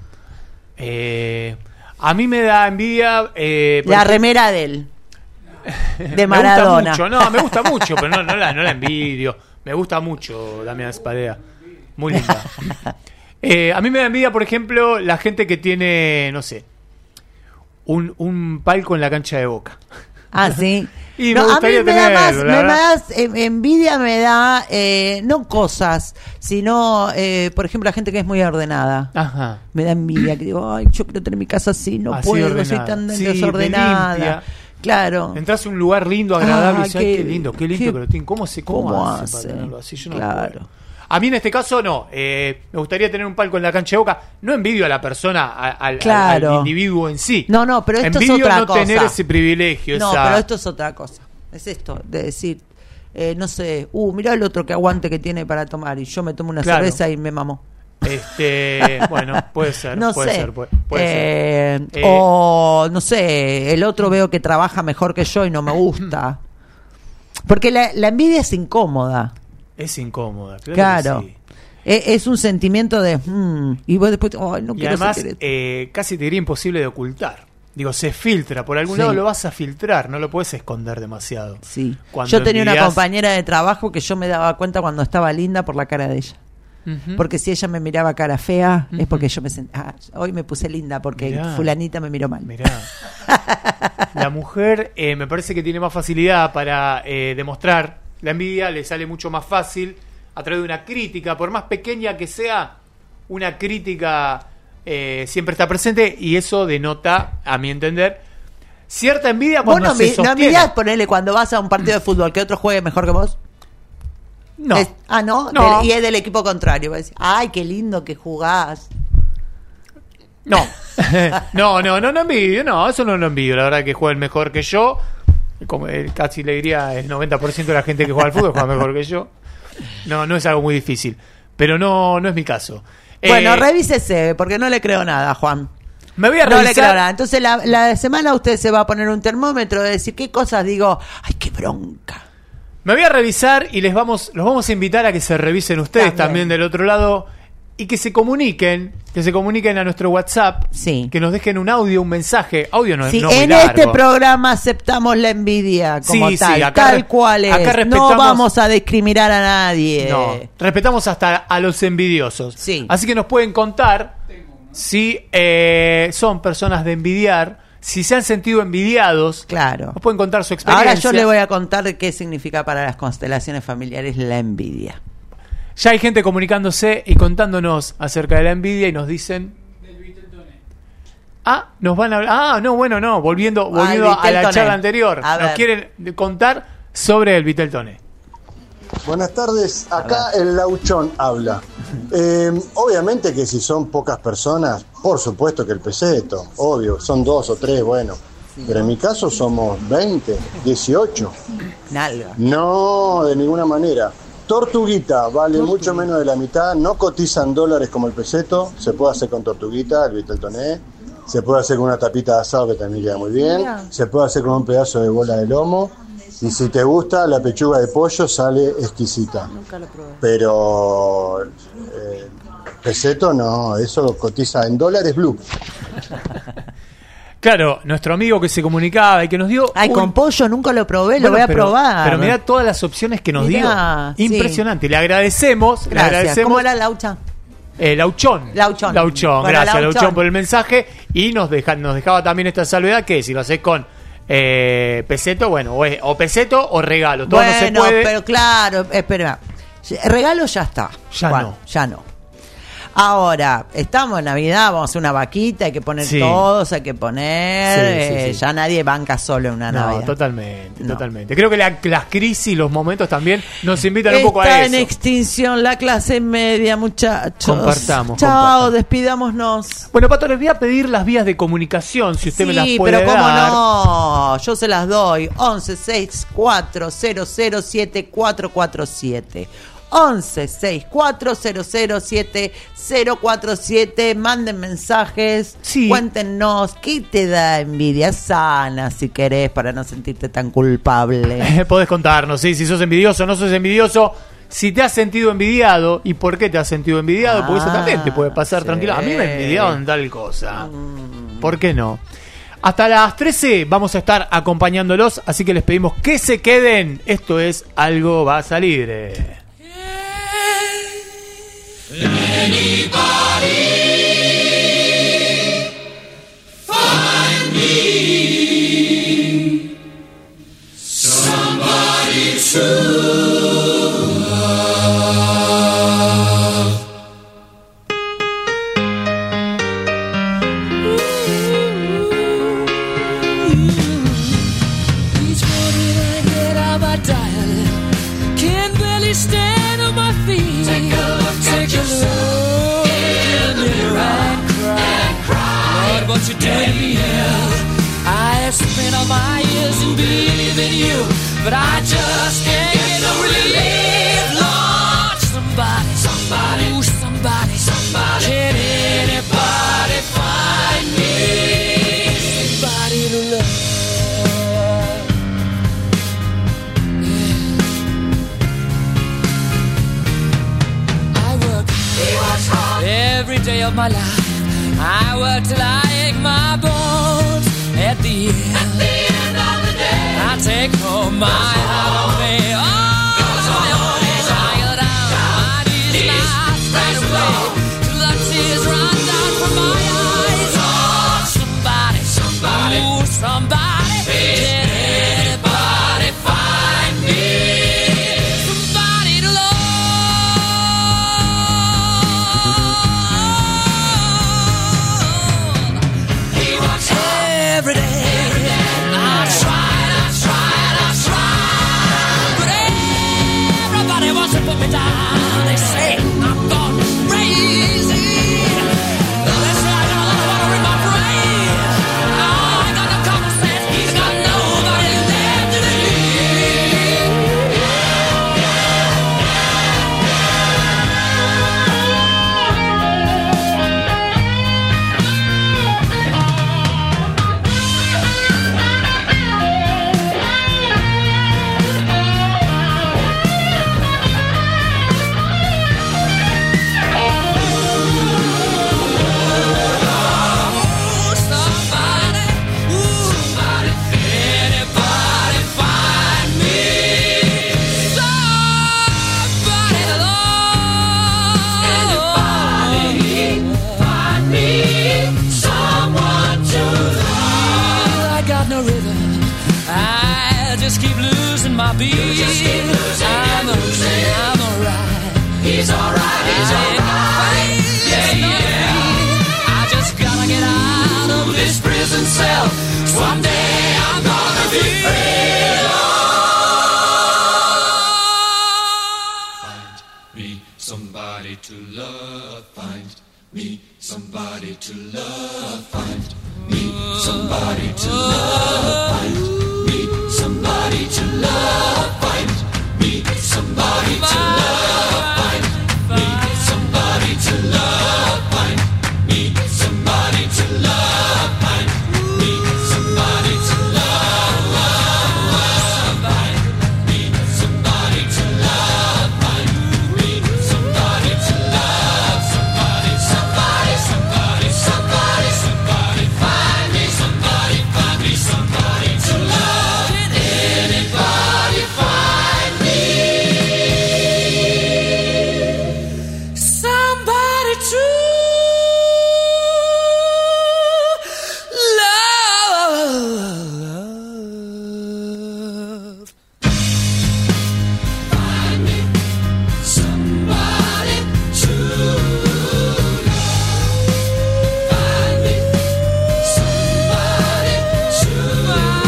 Eh, a mí me da envidia... eh, por La ejemplo, remera de él. De me Maradona. gusta mucho, no, me gusta mucho, pero no, no, la, no la envidio. Me gusta mucho Damián Espadea. Muy linda. Eh, a mí me da envidia, por ejemplo, la gente que tiene, no sé, un, un palco en la cancha de Boca. Ah, sí. Y No, me a mí gustaría me da más, tenerlo, la me verdad. das, eh, envidia me da, eh, no cosas, sino, eh, por ejemplo, la gente que es muy ordenada. Ajá. Me da envidia, que digo, ay, yo quiero tener mi casa así, no Así puedo, ordenada. soy tan Sí, desordenada. de limpia. Claro. Entras a un lugar lindo, agradable, Ah, y dices, ay, qué- qué lindo, qué lindo qué- que lo tienen. ¿Cómo se cómo, ¿Cómo hace, hace? para tenerlo así? Yo no Claro. puedo. A mí en este caso no. Eh, me gustaría tener un palco en la cancha de Boca. No envidio a la persona, a- al, Claro. al- al individuo en sí. No, no, pero esto es Envidio otra no cosa. tener ese privilegio. No, esa- pero esto es otra cosa. Es esto, de decir, eh, no sé, uh, mirá el otro que aguante que tiene para tomar y yo me tomo una Claro. cerveza y me mamó. Este, bueno, puede ser. No puede sé. ser, puede, puede Eh, ser. Eh, O, no sé, el otro veo que trabaja mejor que yo y no me gusta. Porque la, la envidia es incómoda. Es incómoda. Claro. Claro. que sí. E- Es un sentimiento de, mm, y vos después, ay, no Y quiero además, sentir esto. eh, casi te diría imposible de ocultar. Digo, se filtra. Por algún Sí. lado lo vas a filtrar. No lo puedes esconder demasiado. Sí. Cuando Yo tenía una envidias- compañera de trabajo que yo me daba cuenta cuando estaba linda por la cara de ella. Ujú. Porque si ella me miraba cara fea, es Ujú. porque yo me sentía, ah, hoy me puse linda porque Mirá. fulanita me miró mal. Mirá. La mujer eh, me parece que tiene más facilidad para eh, demostrar la envidia le sale mucho más fácil a través de una crítica, por más pequeña que sea, una crítica eh, siempre está presente y eso denota, a mi entender, cierta envidia cuando Vos no, se mi- no sostiene. envidias, ponele, cuando vas a un partido de fútbol que otro juegue mejor que vos. No. Es- ah, ¿no? No. Del- y es del equipo contrario. Vos decís, ay, qué lindo que jugás. No. no, no, no, no envidio, no, eso no lo envidio. La verdad que juegan mejor que yo. Como eh, casi le diría el noventa por ciento de la gente que juega al fútbol juega mejor que yo. No, no es algo muy difícil. Pero no, no es mi caso. Bueno, Eh, revísese, porque no le creo nada, Juan. me voy a No le revisar. creo nada. Entonces, la, la semana usted se va a poner un termómetro de decir qué cosas digo. Ay, qué bronca. Me voy a revisar y les vamos, los vamos a invitar a que se revisen ustedes también, También. del otro lado y que se comuniquen, que se comuniquen a nuestro WhatsApp, Sí. que nos dejen un audio, un mensaje, audio no, Sí, no muy en largo. este programa aceptamos la envidia como Sí, sí, tal, acá tal re- cual es. acá No respetamos- vamos a discriminar a nadie. No, respetamos hasta a los envidiosos. Sí. Así que nos pueden contar si eh, son personas de envidiar, si se han sentido envidiados. Claro. Nos pueden contar su experiencia. Ahora yo le voy a contar qué significa para las constelaciones familiares la envidia. Ya hay gente comunicándose y contándonos acerca de la envidia y nos dicen... Ah, nos van a hablar... Ah, no, bueno, no, volviendo, volviendo a la Viteltoné. charla anterior. A Nos ver. quieren contar sobre el Viteltoné. Buenas tardes, acá el Lauchón habla. Eh, obviamente que si son pocas personas, por supuesto que el peseto, obvio, son dos o tres, bueno. Pero en mi caso somos veinte, dieciocho. Nalga. No, de ninguna manera. Tortuguita vale mucho menos de la mitad, no cotizan dólares como el peseto, se puede hacer con tortuguita, el Viteltoné, se puede hacer con una tapita de asado que también queda muy bien, Mira. se puede hacer con un pedazo de bola de lomo, y si te gusta, la pechuga de pollo sale exquisita. Nunca lo probé. Pero eh, peseto no, eso cotiza en dólares blue. Claro, nuestro amigo que se comunicaba y que nos dio... Ay, un- con pollo nunca lo probé, Bueno, lo voy a pero- probar. Pero mirá todas las opciones que nos Mirá, dio. sí. Impresionante. Le agradecemos. Le Gracias. agradecemos. ¿Cómo era Laucha? Eh, Lauchón. Lauchón. Lauchón. Bueno, Gracias, Lauchón. Lauchón, por el mensaje. Y nos, deja, nos dejaba también esta salvedad que si lo haces con eh, peseto, bueno, o, es- o peseto o regalo. Todo no se Bueno, puede. pero claro, espera. Regalo ya está. Ya Juan, no. Ya no. Ahora, estamos en Navidad, vamos a hacer una vaquita, hay que poner Sí. todos, hay que poner. Sí, sí, eh, sí. Ya nadie banca solo en una No, Navidad. totalmente, No. totalmente. Creo que la- las crisis, los momentos también nos invitan un Está poco a en eso. extinción la clase media, muchachos. Compartamos, Chao, compartamos. despidámonos. Bueno, Pato, les voy a pedir las vías de comunicación, si usted me las Sí, puede pero cómo dar. no, yo se las doy. once sesenta y cuatro cero cero siete cuatro cuatro siete. once sesenta y cuatro cero cero siete cero cuatro siete. Manden mensajes. Sí. Cuéntenos qué te da envidia sana, si querés, para no sentirte tan culpable. Podés contarnos, ¿sí? Si sos envidioso o no sos envidioso, si te has sentido envidiado y por qué te has sentido envidiado, porque eso Ah, también te puede pasar sí. tranquilo. A mí me envidiaron tal cosa. ¿Por qué no? Hasta las trece vamos a estar acompañándolos, así que les pedimos que se queden. Esto es Algo va a salir. eh. Each morning I get out my diary, can't barely stand on my feet. Take a look, Take a look in the mirror and cry. Lord, what you done to me? I have spent all my years in believing you, but I just can't get no relief. Lord, somebody, somebody, ooh, somebody, somebody, can anybody find me? Somebody to love. I work every day of my life. I work till I ache my bones. At the end, At the end of the day, I take home my holiday. Oh, I go down my knees and I straight away till the tears run down from my eyes. Oh, somebody, somebody, ooh, somebody, can anybody find me? me down. They say I'm gone crazy. They say I got a lot of water in my brain. I got no common sense. He's got nobody left to leave. Keep losing my beat. You just keep losing. I'm okay, I'm alright. He's alright, he's alright. Yeah, yeah. I just gotta get out of this prison cell. Someday I'm gonna be free. Find me somebody to love. Find me somebody to love. Find me somebody to love. Find somebody to love, find me somebody to love, find me somebody to love, find me somebody to love, find me somebody to love, find me somebody to love, find me somebody to love, somebody, somebody, somebody, somebody, somebody, find me somebody, find me somebody to love. Anybody find me somebody to love? Find me somebody to love. Find me somebody to love.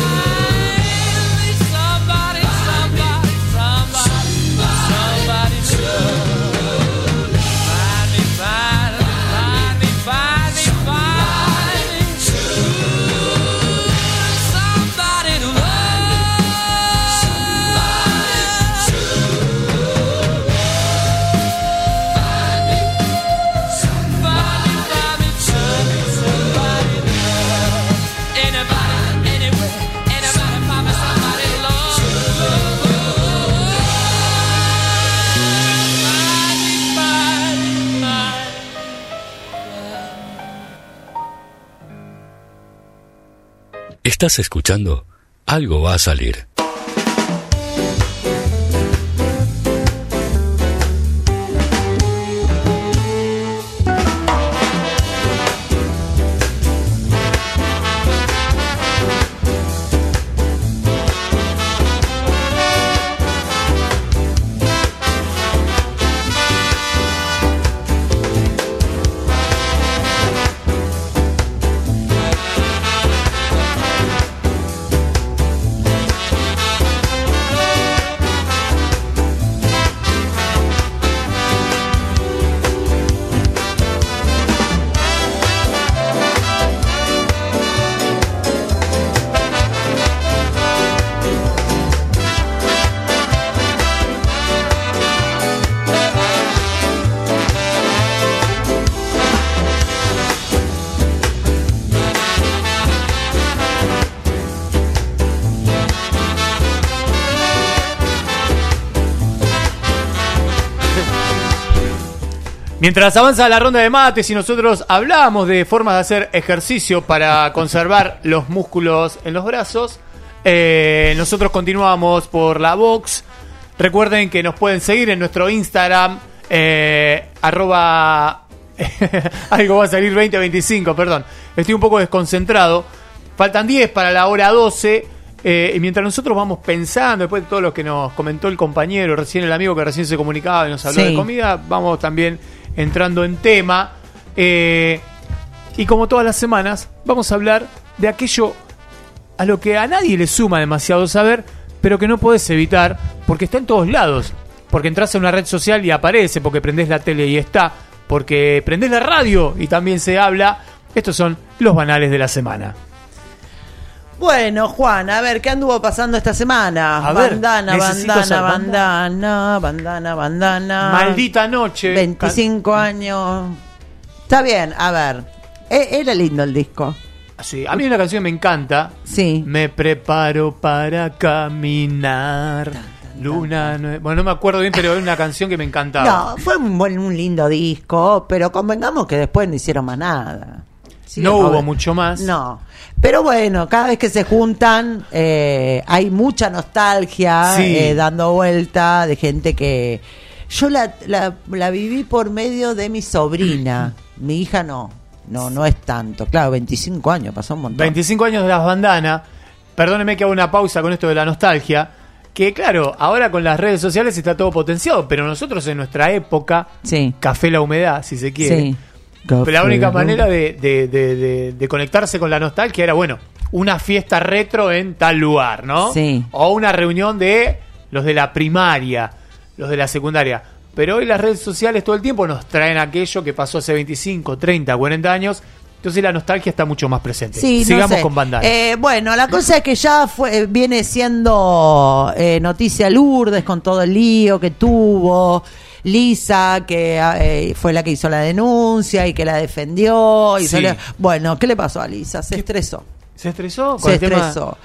Estás escuchando Algo va a salir. Mientras avanza la ronda de mates y nosotros hablamos de formas de hacer ejercicio para conservar los músculos en los brazos, eh, nosotros continuamos por la box. Recuerden que nos pueden seguir en nuestro Instagram, eh, arroba algo va a salir veinte veinticinco, perdón. Estoy un poco desconcentrado. Faltan diez para la hora doce. Eh, y mientras nosotros vamos pensando, después de todo lo que nos comentó el compañero, recién el amigo que recién se comunicaba y nos habló sí. de comida, vamos también entrando en tema. Eh, y como todas las semanas, vamos a hablar de aquello a lo que a nadie le suma demasiado saber, pero que no podés evitar porque está en todos lados. porque entras a una red social y aparece, porque prendés la tele y está, porque prendés la radio y también se habla. Estos son los banales de la semana. Bueno, Juan, a ver, ¿qué anduvo pasando esta semana? A ver, bandana, necesito bandana, saber. bandana, bandana, bandana. Maldita noche. veinticinco años. Está bien, a ver. E- Era lindo el disco. Sí, a mí una canción que me encanta. Sí. Me preparo para caminar. Luna, nue- bueno, no me acuerdo bien, pero es una canción que me encantaba. No, fue un, buen, un lindo disco, pero convengamos que después no hicieron más nada. Sí, no a hubo ver. mucho más. No. Pero bueno, cada vez que se juntan eh, hay mucha nostalgia Sí. eh, dando vuelta de gente que... Yo la, la, la viví por medio de mi sobrina. Mi hija no. No, no es tanto. Claro, veinticinco años, pasó un montón. veinticinco años de las bandanas. Perdóneme que haga una pausa con esto de la nostalgia. Que claro, ahora con las redes sociales está todo potenciado, pero nosotros en nuestra época, Sí. café la humedad, si se quiere. Sí. Pero la única manera de, de, de, de, de conectarse con la nostalgia era, bueno, una fiesta retro en tal lugar, ¿no? Sí. O una reunión de los de la primaria, los de la secundaria. Pero hoy las redes sociales todo el tiempo nos traen aquello que pasó hace veinticinco, treinta, cuarenta años. Entonces la nostalgia está mucho más presente. Sí, no Sigamos sé. con bandana. Eh, bueno, la cosa es que ya fue, viene siendo eh, noticia Lourdes con todo el lío que tuvo. Lisa, que eh, fue la que hizo la denuncia y que la defendió. Y Sí. salió- Bueno, ¿qué le pasó a Lisa? Se estresó. ¿Se estresó? Con Se el tema- estresó.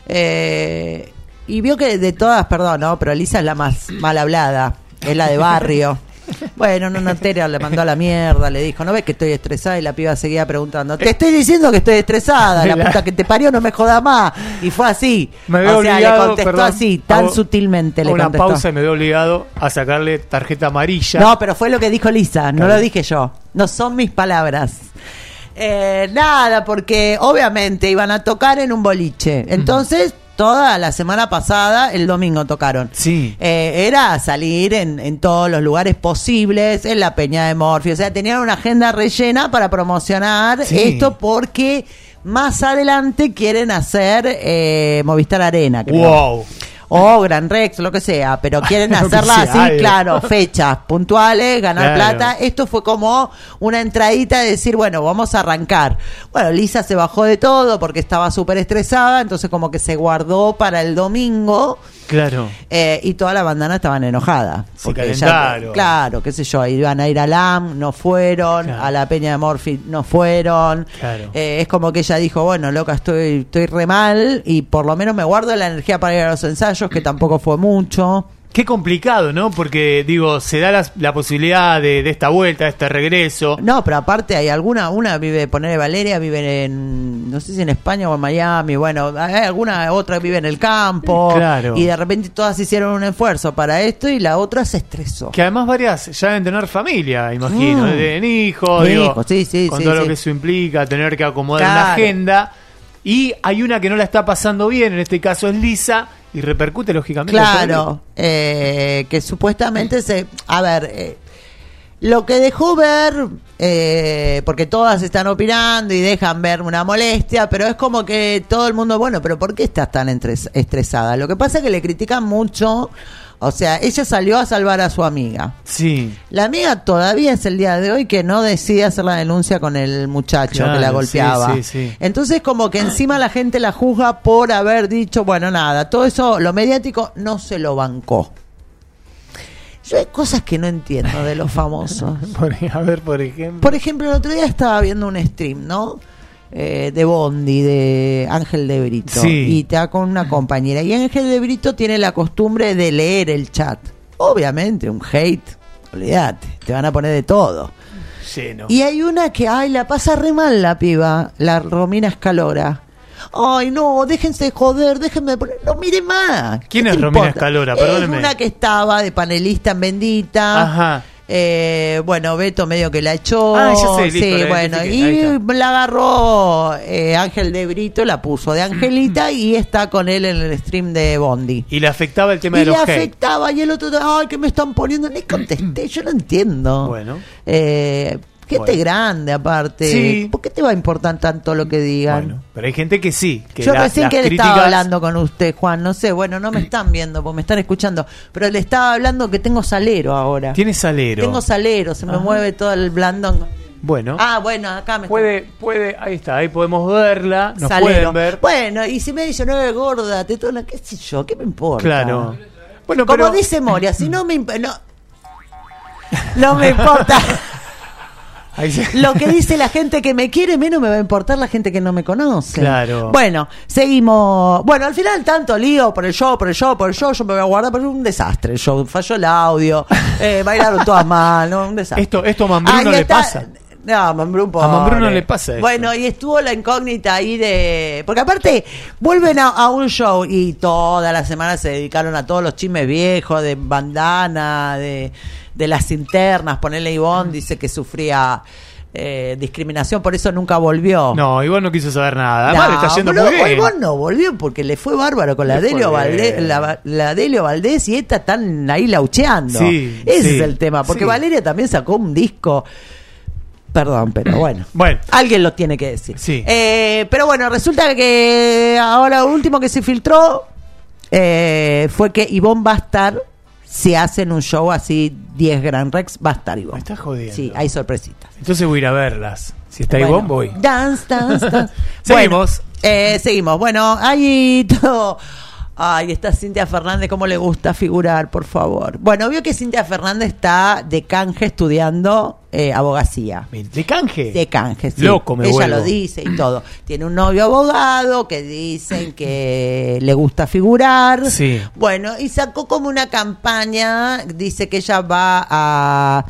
Eh, y vio que de todas, perdón, ¿no? Pero Lisa es la más mal hablada. Es la de barrio. Bueno, no, no, Tere le mandó a la mierda, le dijo, ¿no ves que estoy estresada? Y la piba seguía preguntando, te estoy diciendo que estoy estresada, la La- puta que te parió, no me jodas más. Y fue así. Me veo o sea, obligado, le contestó perdón, así, tan hago sutilmente le una contestó. pausa y me veo obligado a sacarle tarjeta amarilla. No, pero fue lo que dijo Lisa, no Claro. lo dije yo. No son mis palabras. Eh, nada, porque obviamente iban a tocar en un boliche. Entonces, toda la semana pasada, el domingo tocaron. Sí. Eh, era salir en, en todos los lugares posibles, en la Peña de Morphy. O sea, tenían una agenda rellena para promocionar Sí. esto porque más adelante quieren hacer eh, Movistar Arena, creo. Wow. O Gran Rex, lo que sea, pero quieren Lo que hacerla sea, así, algo. claro, fechas puntuales, ganar Claro. plata. Esto fue como una entradita de decir, bueno, vamos a arrancar. Bueno, Lisa se bajó de todo porque estaba súper estresada, entonces como que se guardó para el domingo. Claro. Eh, y toda la bandana estaban enojadas. Se Porque calentaron. claro, qué sé yo, iban a ir a la A M, no fueron, Claro. a la Peña de Morphy, no fueron. Claro. Eh, es como que ella dijo, bueno, loca, estoy, estoy re mal y por lo menos me guardo la energía para ir a los ensayos, que tampoco fue mucho. Qué complicado, ¿no? Porque, digo, se da la, la posibilidad de, de esta vuelta, de este regreso. No, pero aparte hay alguna, una vive, poner Valeria, vive en, no sé si en España o en Miami, bueno, hay alguna otra que vive en el campo. Claro. Y de repente todas hicieron un esfuerzo para esto y la otra se estresó. Que además varias ya deben tener familia, imagino. Mm. Tienen hijos, digo, Hijos, sí, sí, con sí, todo sí. lo que eso implica, tener que acomodar una Claro. agenda. Y hay una que no la está pasando bien, en este caso es Lisa, y repercute lógicamente. Claro, eh, que supuestamente se... A ver, eh, lo que dejó ver, eh, porque todas están opinando y dejan ver una molestia, pero es como que todo el mundo, bueno, pero ¿por qué estás tan entres- estresada? Lo que pasa es que le critican mucho, o sea, ella salió a salvar a su amiga. Sí, La amiga todavía es el día de hoy que no decide hacer la denuncia con el muchacho Claro, que la sí, golpeaba. sí, sí. Entonces como que encima la gente la juzga por haber dicho, bueno, nada, todo eso, lo mediático no se lo bancó. Yo hay cosas que no entiendo de los famosos. Por- a ver, por ejemplo. Por ejemplo, el otro día estaba viendo un stream, ¿no? Eh, de Bondi, de Ángel de Brito. Sí. Y está con una compañera. Y Ángel de Brito tiene la costumbre de leer el chat. Obviamente, un hate, olvídate, te van a poner de todo. Lleno. Y hay una que, ay, la pasa re mal la piba, la Romina Escalora. Ay, no, déjense de joder, déjenme poner. No, mire más. ¿Quién ¿Qué es te Romina importa? Escalora? Es Perdóneme. una que estaba de panelista en Bendita. Ajá. Eh, bueno, Beto medio que la echó. Ah, ya sé, listo, sí, la bueno, identifiqué, ahí y está. la agarró eh, Ángel de Brito, la puso de Angelita y está con él en el stream de Bondi. Y le afectaba el tema Y de le los hate. afectaba y el otro, ay, que me están poniendo, ni contesté, yo no entiendo. Bueno. Eh, Gente Bueno. grande, aparte. Sí. ¿Por qué te va a importar tanto lo que digan? Bueno, pero hay gente que sí. Que Yo la- recién las que le críticas- estaba hablando con usted, Juan, no sé, bueno, no me están viendo porque me están escuchando, pero le estaba hablando que tengo salero ahora. Tiene salero. Tengo salero, se me Ajá. mueve todo el blandón. Bueno. Ah, bueno, acá me Puede, puede, ahí está, ahí podemos verla, nos salero. pueden ver. Bueno, y si me dicen, no, gorda, tetona, qué sé yo, qué me importa. Claro. Bueno, Como pero dice Moria, si no me imp- no, no me importa ahí se- lo que dice la gente que me quiere, menos me va a importar la gente que no me conoce. Claro. Bueno, seguimos. Bueno, al final tanto lío por el show, por el show, por el show, yo me voy a guardar, pero es un desastre el show. Falló el audio, eh, bailaron todas mal, ¿no? Un desastre. Esto, esto a Mambrú Ahí no le está- pasa. No, a Mambrú, A Mambrú no pobre. le pasa eso. Bueno, y estuvo la incógnita ahí de... Porque aparte, vuelven a, a un show y toda la semana se dedicaron a todos los chismes viejos, de bandana, de, de las internas. Ponerle Ivonne, dice que sufría eh, discriminación, por eso nunca volvió. No, Ivonne no quiso saber nada. Además le está yendo no, muy bien. Ivonne no volvió porque le fue bárbaro con la Le fue Delio, bien. Valdés, la, la Delio Valdés y esta están ahí laucheando. Sí, Ese sí, es el tema, porque sí. Valeria también sacó un disco. Perdón, pero bueno. Bueno. Alguien lo tiene que decir. Sí. Eh, pero bueno, resulta que ahora lo último que se filtró eh, fue que Ivonne va a estar, si hacen un show así, diez Grand Rex, va a estar Ivonne. Me estás jodiendo. Sí, hay sorpresitas. Entonces voy a ir a verlas. Si está Bueno, Ivonne, voy. Dance, dance, dance. Seguimos. Bueno, eh, seguimos. Bueno, hay todo. Ay, está Cintia Fernández, cómo le gusta figurar, por favor. Bueno, vio que Cintia Fernández está de canje estudiando eh, abogacía. ¿De canje? De canje, sí. Loco me Ella vuelvo. lo dice y todo. Tiene un novio abogado que dicen que le gusta figurar. Sí. Bueno, y sacó como una campaña, dice que ella va a,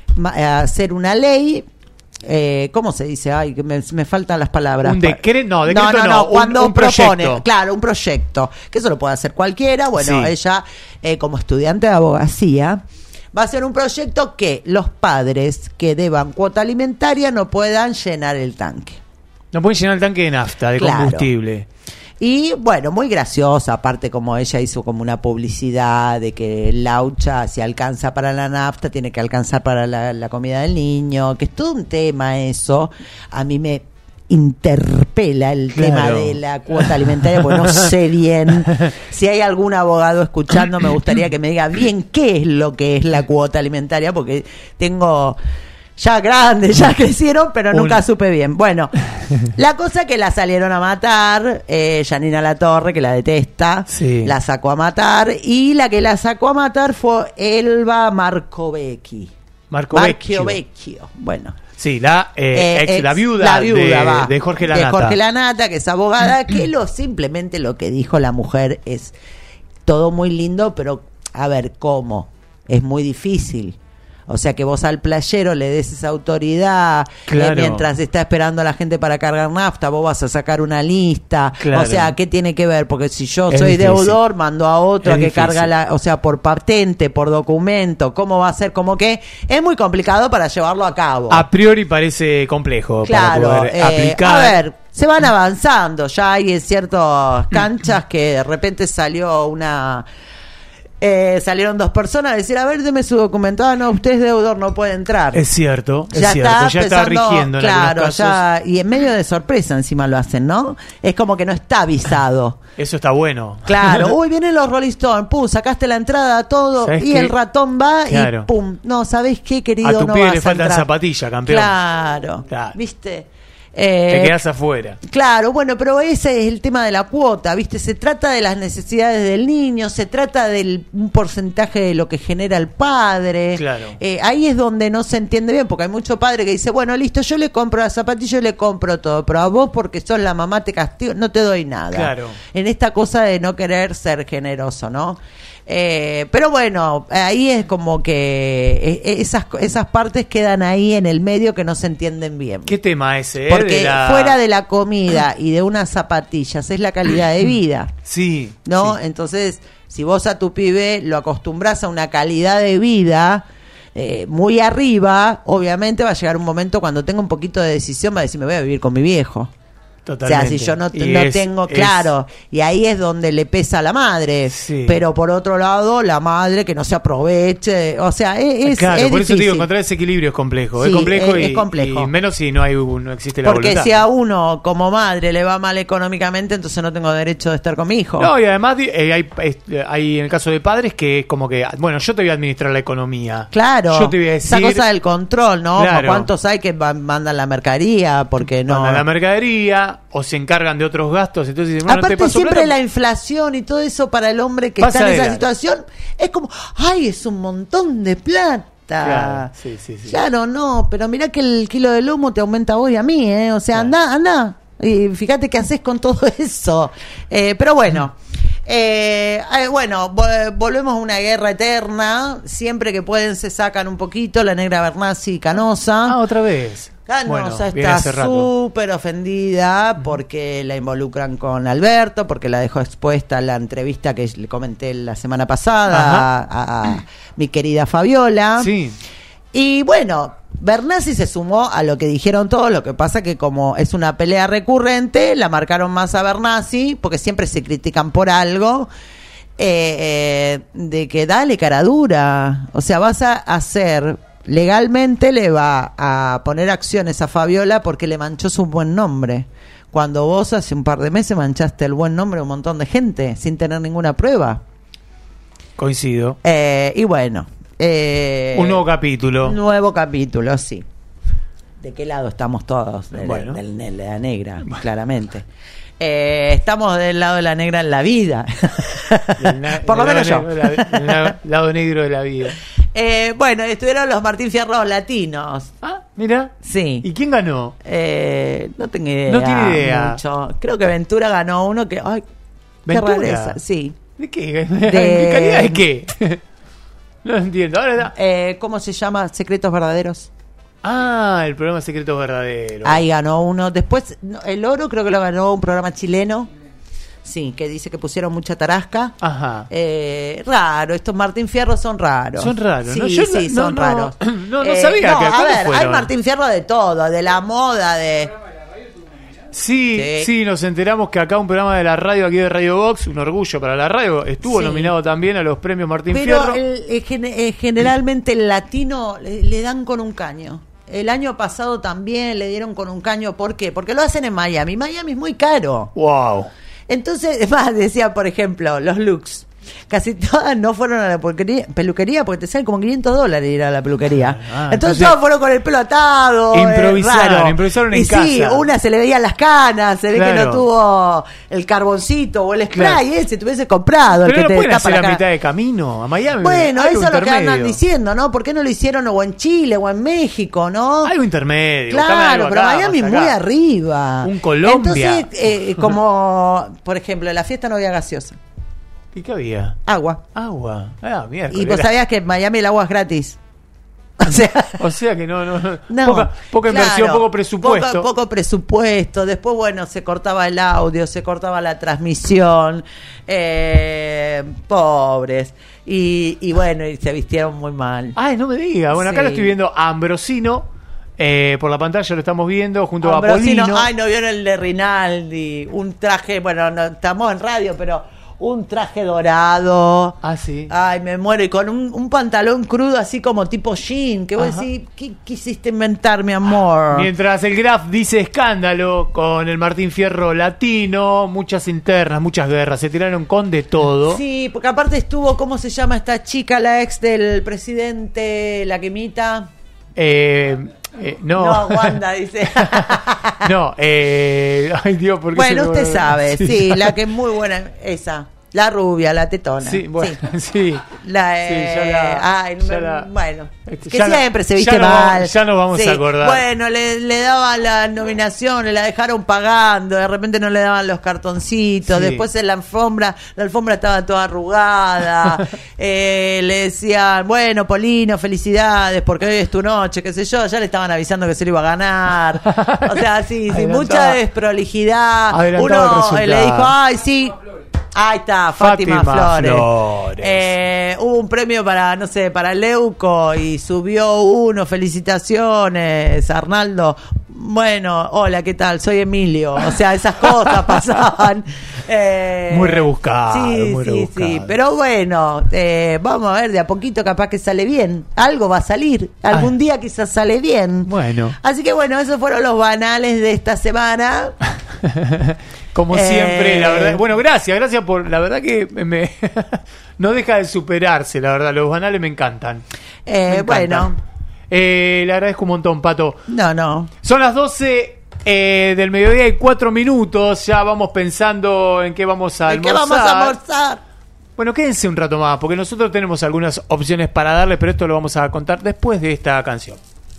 a hacer una ley. Eh, ¿Cómo se dice? Ay, que me, me faltan las palabras. Un decreto, no, decreto no, no, no, un- cuando un proyecto. propone, claro, un proyecto, que eso lo puede hacer cualquiera. Bueno, Sí. ella, eh, como estudiante de abogacía, va a hacer un proyecto que los padres que deban cuota alimentaria no puedan llenar el tanque. No pueden llenar el tanque de nafta, de Claro. combustible. Y bueno, muy graciosa, aparte como ella hizo como una publicidad de que Laucha, si alcanza para la nafta, tiene que alcanzar para la, la comida del niño, que es todo un tema eso. A mí me interpela el Claro. tema de la cuota alimentaria, porque no sé bien. Si hay algún abogado escuchando, me gustaría que me diga bien qué es lo que es la cuota alimentaria, porque tengo... Ya grandes, ya crecieron, pero nunca Un- supe bien. Bueno, la cosa que la salieron a matar, eh, Janina Latorre, que la detesta, Sí. la sacó a matar, y la que la sacó a matar fue Elba Marcovecchi. Marco Vecchio. Marcovecchio. Bueno. Sí, la, eh, Eh, ex, ex- la viuda, la viuda, de, va, de Jorge de Lanata. Jorge Lanata, que es abogada, que lo simplemente lo que dijo la mujer es todo muy lindo, pero a ver, ¿cómo? Es muy difícil. O sea, que vos al playero le des esa autoridad, Claro. eh, mientras está esperando a la gente para cargar nafta, vos vas a sacar una lista. Claro. O sea, ¿qué tiene que ver? Porque si yo Es soy difícil. deudor, mando a otro Es a que difícil. carga la, o sea, por patente, por documento, ¿cómo va a ser? Como que es muy complicado para llevarlo a cabo. A priori parece complejo Claro, para poder eh, aplicar. a ver, se van avanzando, ya hay en ciertas canchas que de repente salió una... Eh, salieron dos personas a decir, a ver, deme su documento. Ah, no, usted es deudor, no puede entrar. Es cierto, es ya cierto. está ya está empezando, rigiendo en claro, algunos casos. ya, y en medio de sorpresa encima lo hacen, ¿no? Es como que no está avisado. Eso está bueno. Claro, uy, vienen los Rolling Stones, pum, sacaste la entrada, todo, ¿Sabés y qué? el ratón va Claro. y pum, no, ¿sabés qué, querido? A tu no pibe vas le a faltan entrar. zapatillas, campeón. Claro, Claro. ¿viste? Te Eh, quedas afuera. Claro, bueno, pero ese es el tema de la cuota, ¿viste? Se trata de las necesidades del niño, se trata del un porcentaje de lo que genera el padre. Claro. Eh, ahí es donde no se entiende bien, porque hay mucho padre que dice, bueno, listo, yo le compro las zapatillas, yo le compro todo, pero a vos porque sos la mamá te castigo, no te doy nada. Claro. En esta cosa de no querer ser generoso, ¿no? Eh, pero bueno, ahí es como que eh, esas, esas partes quedan ahí en el medio que no se entienden bien. ¿Qué tema ese? eh? Porque De la- fuera de la comida y de unas zapatillas es la calidad de vida, Sí. ¿no? sí. Entonces, si vos a tu pibe lo acostumbras a una calidad de vida eh, muy arriba, obviamente va a llegar un momento cuando tenga un poquito de decisión, va a decir, me voy a vivir con mi viejo. Totalmente. O sea, si yo no, Y no es- tengo es- claro, y ahí es donde le pesa a la madre. Sí. Pero por otro lado, la madre que no se aproveche, o sea, es, es, claro, es por eso te digo, difícil. encontrar ese equilibrio es complejo. Sí, es complejo, es- y, es complejo. y menos si no hay no existe la Porque voluntad. si a uno como madre le va mal económicamente, entonces no tengo derecho de estar con mi hijo. No, y además eh, hay, eh, hay en el caso de padres que es como que, bueno, yo te voy a administrar la economía. Claro, Yo te voy a decir. esa cosa del control, ¿no? Claro. ¿Cuántos hay que va- mandan la mercadería? Porque no. Mandan la mercadería o se encargan de otros gastos. Entonces dicen, bueno, Aparte te paso siempre plata. la inflación y todo eso para el hombre que Pasa está en de esa largo. situación es como, ay, es un montón de plata. Claro, sí, sí, sí. Claro, no, pero mirá que el kilo de lomo te aumenta hoy a mí, ¿eh? O sea, anda, anda. Y fíjate qué haces con todo eso. Eh, pero bueno, eh, eh, bueno, vo- volvemos a una guerra eterna. Siempre que pueden se sacan un poquito. La negra Bernasi y Canosa. Ah, otra vez. Canosa Bueno, viene está hace rato. súper ofendida porque la involucran con Alberto, porque la dejó expuesta en la entrevista que le comenté la semana pasada a, a- a mi querida Fabiola. Sí. Y bueno, Bernasi se sumó a lo que dijeron todos, lo que pasa que como es una pelea recurrente, la marcaron más a Bernasi, porque siempre se critican por algo, eh, eh, de que dale cara dura, o sea, vas a hacer, legalmente le va a poner acciones a Fabiola porque le manchó su buen nombre, cuando vos hace un par de meses manchaste el buen nombre de un montón de gente, sin tener ninguna prueba. Coincido. Eh, y bueno... Eh, Un nuevo capítulo. Un nuevo capítulo, sí. ¿De qué lado estamos todos? De, Bueno. del- de la negra, claramente. Eh, estamos del lado de la negra en la vida. Del na- Por lo del menos yo. lado negro de la- del na- lado negro de la vida. Eh, bueno, estuvieron los Martín Fierro latinos. Ah, mira. Sí. ¿Y quién ganó? Eh, no tengo idea. No tiene idea. mucho. Creo que Ventura ganó uno que. Ay, qué ¿Ventura? rareza. Sí. ¿De qué? ¿De calidad de qué? No entiendo. Ahora da- Eh, ¿Cómo se llama? Secretos Verdaderos. Ah, el programa Secretos Verdaderos. Ahí ganó uno. Después, no, el oro creo que lo ganó un programa chileno. Sí, que dice que pusieron mucha tarasca. Ajá. Eh, raro, estos Martín Fierro son raros. Son raros, sí, ¿no? Yo sí, no- son no- raros. Eh, no- no sabía que- a ¿cómo ver, hay fueron? Martín Fierro de todo, de la moda, de... Sí, Sí. sí, nos enteramos que acá un programa de la radio, aquí de Radio Box, un orgullo para la radio, estuvo Sí. nominado también a los premios Martín Pero Fierro. el- el gen- eh, generalmente el latino le, le dan con un caño. El año pasado también le dieron con un caño. ¿Por qué? Porque lo hacen en Miami. Miami es muy caro. Wow. Entonces, es más, decía, por ejemplo, los looks. Casi todas no fueron a la peluquería, peluquería porque te salen como quinientos dólares ir a la peluquería. Ah, entonces, entonces- todos fueron con el pelo atado. eh, Improvisaron, raro. improvisaron en y sí, casa. una se le veían las canas, se ve que Claro. no tuvo el carboncito o el spray Claro. ese, te hubiese comprado. el Pero que no te pueden tapa hacer la a cara. mitad de camino a Miami. Bueno, Algo eso es lo que andan intermedio. diciendo, ¿no? ¿Por qué no lo hicieron o en Chile o en México, no? Algo intermedio. buscame Claro, algo pero acá, Miami es más muy acá. arriba. Un Colombia. Entonces, eh, como, por ejemplo, en la fiesta no había gaseosa. ¿Y qué había? Agua. Agua. Ah, mierda. Y vos sabías que en Miami el agua es gratis. O sea, O sea que no, no. no. Poca, poca Claro, inversión, poco presupuesto. Poco, poco presupuesto. Después, bueno, se cortaba el audio, se cortaba la transmisión. Eh, pobres. Y, y bueno, y se vistieron muy mal. Ay, no me diga. Bueno, acá Sí. lo estoy viendo a Ambrosino. Eh, por la pantalla lo estamos viendo junto Ambrosino, a Polino. ay, no vieron el de Rinaldi, un traje, bueno, no, estamos en radio, pero un traje dorado. Ah, sí. Ay, me muero. Y con un, un pantalón crudo así como tipo jean, que vos Ajá. decís, ¿qué quisiste inventar, mi amor? Mientras el Graf dice escándalo con el Martín Fierro latino, muchas internas, muchas guerras, se tiraron con de todo. Sí, porque aparte estuvo, ¿cómo se llama esta chica, la ex del presidente, la que imita? Eh, eh, no. No, Wanda, dice. No, eh, ay Dios, ¿por qué Bueno, se me- usted sabe, sí, la que es muy buena, esa. La rubia, la tetona. Sí, bueno, sí. La, Sí, eh, ya la- ay, ya me- la- bueno, Este, que ya la- siempre se ya viste nos mal. vamos- ya nos vamos a acordar. Bueno, le, le daban las nominaciones, la dejaron pagando, de repente no le daban los cartoncitos, Sí. después en la alfombra, la alfombra estaba toda arrugada, eh, le decían, bueno, Polino, felicidades, porque hoy es tu noche, qué sé yo, ya le estaban avisando que se lo iba a ganar. O sea, sí, sí, Adelantaba- mucha desprolijidad. adelantaba el Uno resultado. le dijo, ay, sí. Ahí está, Fátima, Fátima Flores. Flores. Eh, hubo un premio para, no sé, para Leuco y subió uno, felicitaciones, Arnaldo. Bueno, hola, ¿qué tal? Soy Emilio. O sea, esas cosas pasaban. Eh, Muy rebuscado, sí, muy sí, rebuscado. sí. Pero bueno, eh, vamos a ver, de a poquito capaz que sale bien. Algo va a salir. Algún Ay. día quizás sale bien. Bueno. Así que bueno, esos fueron los banales de esta semana. Como Eh, siempre, la verdad. Bueno, gracias, gracias por. La verdad que me no deja de superarse, la verdad. Los banales me encantan. Eh, Me encantan. bueno, Eh, le agradezco un montón, Pato. no, no. Son las doce eh, del mediodía y cuatro minutos. Ya vamos pensando en qué vamos a ¿De qué almorzar. vamos a almorzar? Bueno, quédense un rato más, porque nosotros tenemos algunas opciones para darles, pero esto lo vamos a contar después de esta canción.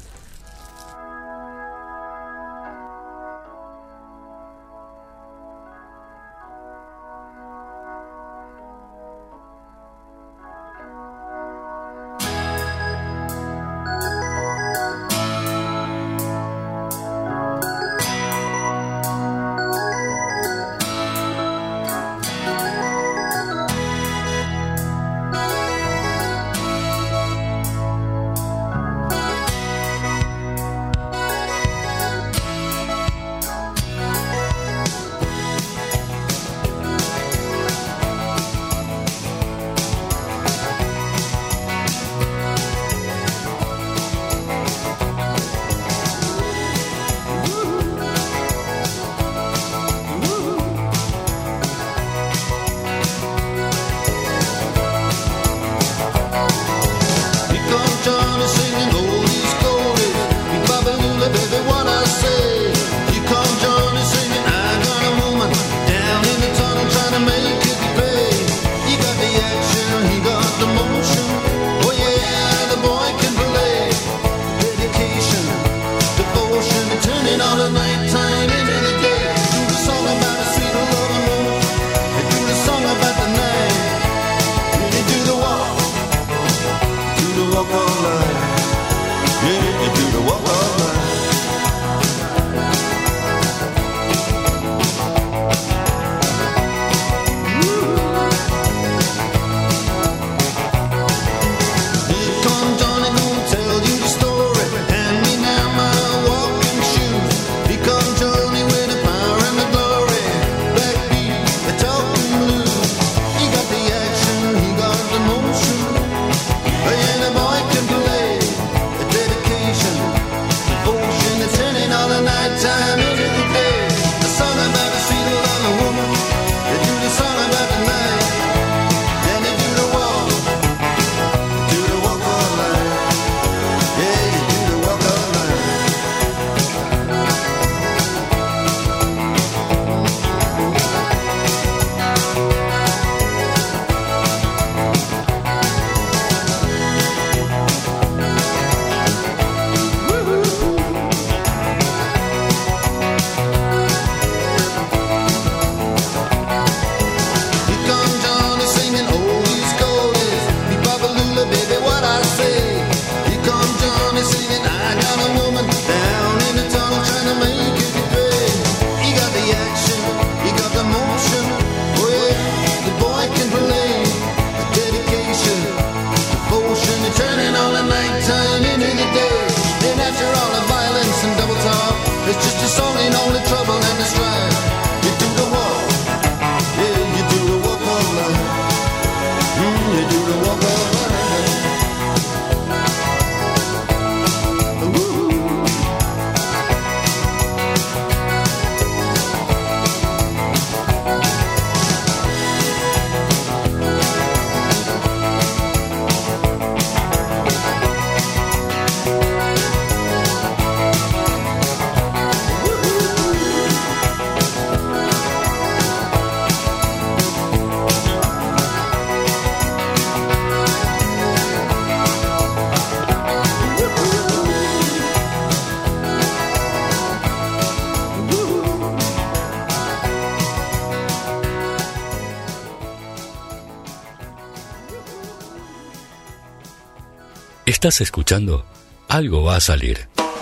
Estás escuchando Algo va a salir.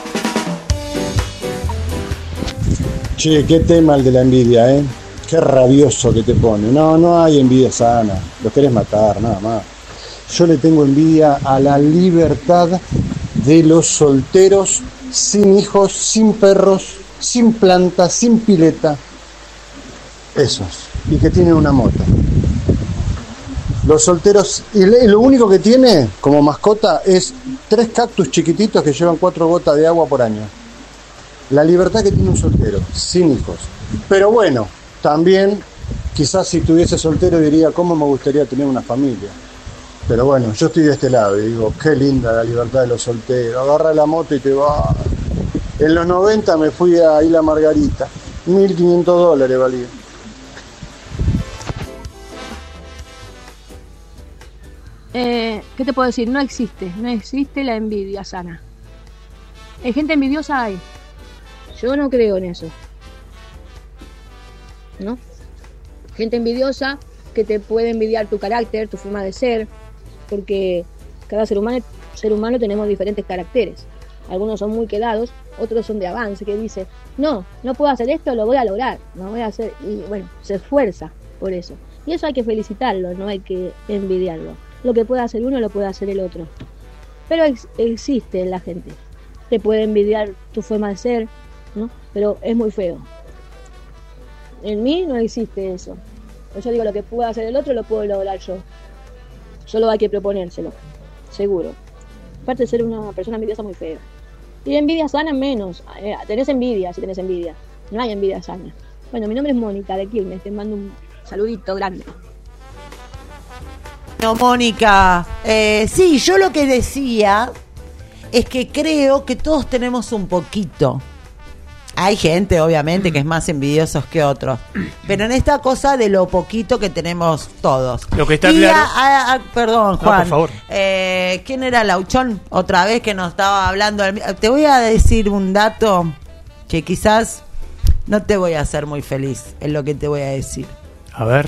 Che, qué tema el de la envidia, ¿eh? Qué rabioso que te pone. No, no hay envidia sana. Lo querés matar, nada más. Yo le tengo envidia a la libertad de los solteros sin hijos, sin perros, sin plantas, sin pileta. Esos. Y que tienen una moto. Los solteros, y lo único que tiene como mascota es tres cactus chiquititos que llevan cuatro gotas de agua por año. La libertad que tiene un soltero, sin hijos. Pero bueno, también quizás si estuviese soltero diría cómo me gustaría tener una familia. Pero bueno, yo estoy de este lado y digo, qué linda la libertad de los solteros. Agarra la moto y te va. En los noventa me fui a Isla Margarita, mil quinientos dólares valía. Eh, ¿Qué te puedo decir? No existe, no existe la envidia sana. Hay gente envidiosa, hay. Yo no creo en eso. ¿No? Gente envidiosa que te puede envidiar tu carácter, tu forma de ser, porque cada ser humano, ser humano tenemos diferentes caracteres. Algunos son muy quedados, otros son de avance, que dice, no, no puedo hacer esto, lo voy a lograr, no voy a hacer, y bueno, se esfuerza por eso. Y eso hay que felicitarlo, no hay que envidiarlo. Lo que puede hacer uno lo puede hacer el otro. Pero ex- existe en la gente. Te puede envidiar tu forma de ser, ¿no? Pero es muy feo. En mí no existe eso. Yo digo, lo que pueda hacer el otro lo puedo lograr yo. Solo hay que proponérselo, seguro. Aparte de ser una persona envidiosa, muy feo. Y envidia sana menos. Eh, tenés envidia, si tenés envidia. No hay envidia sana. Bueno, mi nombre es Mónica de Quilmes. Te mando un saludito grande. No, Mónica, eh, sí, yo lo que decía es que creo que todos tenemos un poquito. Hay gente, obviamente, que es más envidiosos que otros, pero en esta cosa de lo poquito que tenemos todos. Lo que está y claro. A, a, a, perdón, Juan. No, por favor. Eh, ¿Quién era Lauchón? Otra vez que nos estaba hablando. Te voy a decir un dato que quizás no te voy a hacer muy feliz en lo que te voy a decir. A ver.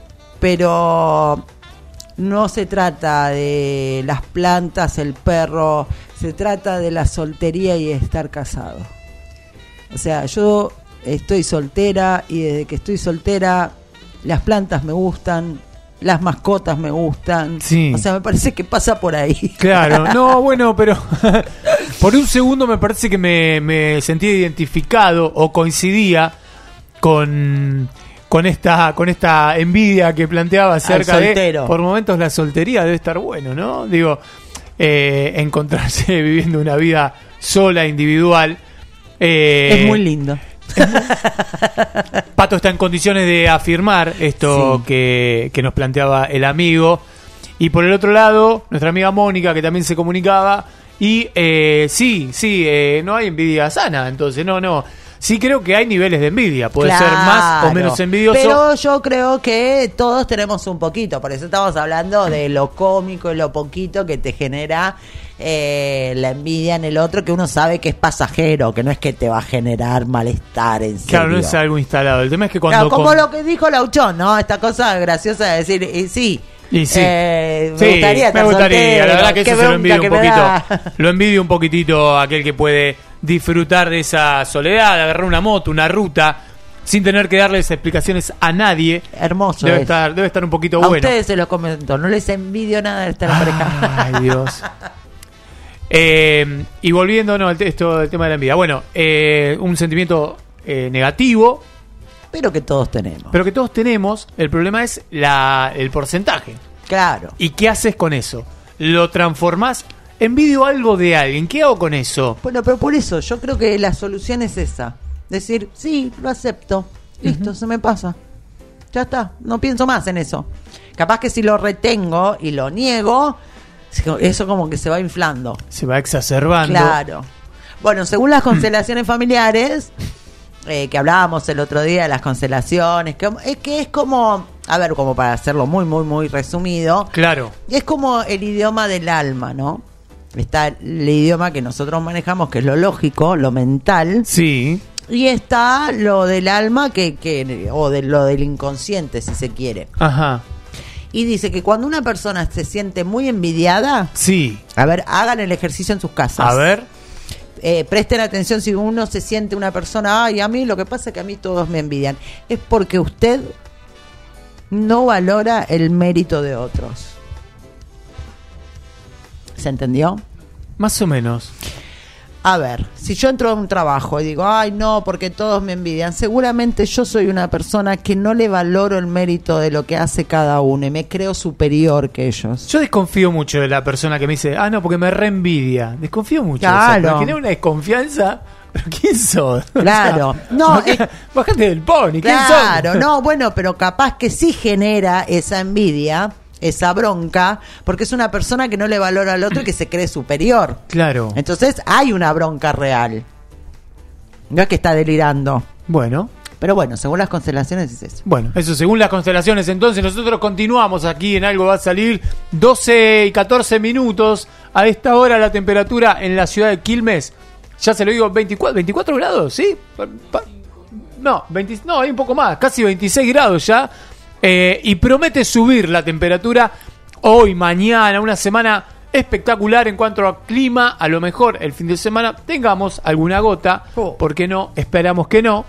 Pero no se trata de las plantas, el perro, se trata de la soltería y estar casado. O sea, yo estoy soltera y desde que estoy soltera las plantas me gustan, las mascotas me gustan. Sí. O sea, me parece que pasa por ahí. Claro, no, bueno, pero por un segundo me parece que me, me sentí identificado o coincidía con... con esta con esta envidia que planteaba acerca de, por momentos la soltería debe estar bueno, ¿no? Digo, eh, encontrarse viviendo una vida sola, individual. Eh, es muy lindo. Es muy... Pato está en condiciones de afirmar esto sí. que, que nos planteaba el amigo. Y por el otro lado, nuestra amiga Mónica, que también se comunicaba. Y eh, sí, sí, eh, no hay envidia sana, entonces no, no. Sí creo que hay niveles de envidia, puede claro, ser más o menos envidioso. Pero yo creo que todos tenemos un poquito, por eso estamos hablando de lo cómico y lo poquito que te genera eh, la envidia en el otro, que uno sabe que es pasajero, que no es que te va a generar malestar en serio. Claro, no es algo instalado, el tema es que cuando... Claro, como con... lo que dijo Lauchón, ¿no? Esta cosa graciosa de decir, y sí... Y sí, eh, me sí, gustaría estar me gustaría, soltero, la verdad que eso se lo envidio un poquito, da... lo envidio un poquitito a aquel que puede disfrutar de esa soledad, agarrar una moto, una ruta, sin tener que darles explicaciones a nadie. Hermoso. Debe es. estar, debe estar un poquito a bueno. A ustedes se lo comento, no les envidio nada de estar en pareja. Ay, Dios. eh, y volviendo, no, el, esto, el tema de la envidia. Bueno, eh, un sentimiento eh, negativo. Pero que todos tenemos. Pero que todos tenemos. El problema es la, el porcentaje. Claro. ¿Y qué haces con eso? ¿Lo transformás? Envidio algo de alguien. ¿Qué hago con eso? Bueno, pero por eso yo creo que la solución es esa. Decir, sí, lo acepto. Listo, uh-huh. se me pasa. Ya está, no pienso más en eso. Capaz que si lo retengo y lo niego, eso como que se va inflando. Se va exacerbando. Claro. Bueno, según las constelaciones familiares... Eh, que hablábamos el otro día de las constelaciones, que es que es como, a ver, como para hacerlo muy, muy, muy resumido. Claro. Es como el idioma del alma, ¿no? Está el idioma que nosotros manejamos, que es lo lógico, lo mental. Sí. Y está lo del alma, que, que o de lo del inconsciente, si se quiere. Ajá. Y dice que cuando una persona se siente muy envidiada... Sí. A ver, hagan el ejercicio en sus casas. A ver... Eh, presten atención si uno se siente una persona, ay, a mí lo que pasa es que a mí todos me envidian. Es porque usted no valora el mérito de otros. ¿Se entendió? Más o menos. a ver, si yo entro a un trabajo y digo, ay no, porque todos me envidian, seguramente yo soy una persona que no le valoro el mérito de lo que hace cada uno y me creo superior que ellos. Yo desconfío mucho de la persona que me dice, ah, no, porque me reenvidia. Desconfío mucho. Claro. De eso, porque tiene una desconfianza. ¿Pero quién sos? Claro. O sea, No, bajate, eh, bajate del pony. ¿Quién Claro, sos? no, bueno, pero capaz que sí genera esa envidia, esa bronca, porque es una persona que no le valora al otro y que se cree superior. Claro. Entonces hay una bronca real. No es que está delirando. Bueno. Pero bueno, según las constelaciones es eso. Bueno, eso según las constelaciones. Entonces nosotros continuamos aquí en Algo Va a Salir. doce y catorce minutos. A esta hora la temperatura en la ciudad de Quilmes, ya se lo digo, veinticuatro, veinticuatro grados, ¿sí? Pa- pa- No, veinte, no, hay un poco más, casi veintiséis grados ya. Eh, y promete subir la temperatura hoy, mañana, una semana espectacular en cuanto a clima. A lo mejor el fin de semana tengamos alguna gota, Oh. ¿por qué no? Esperamos que no.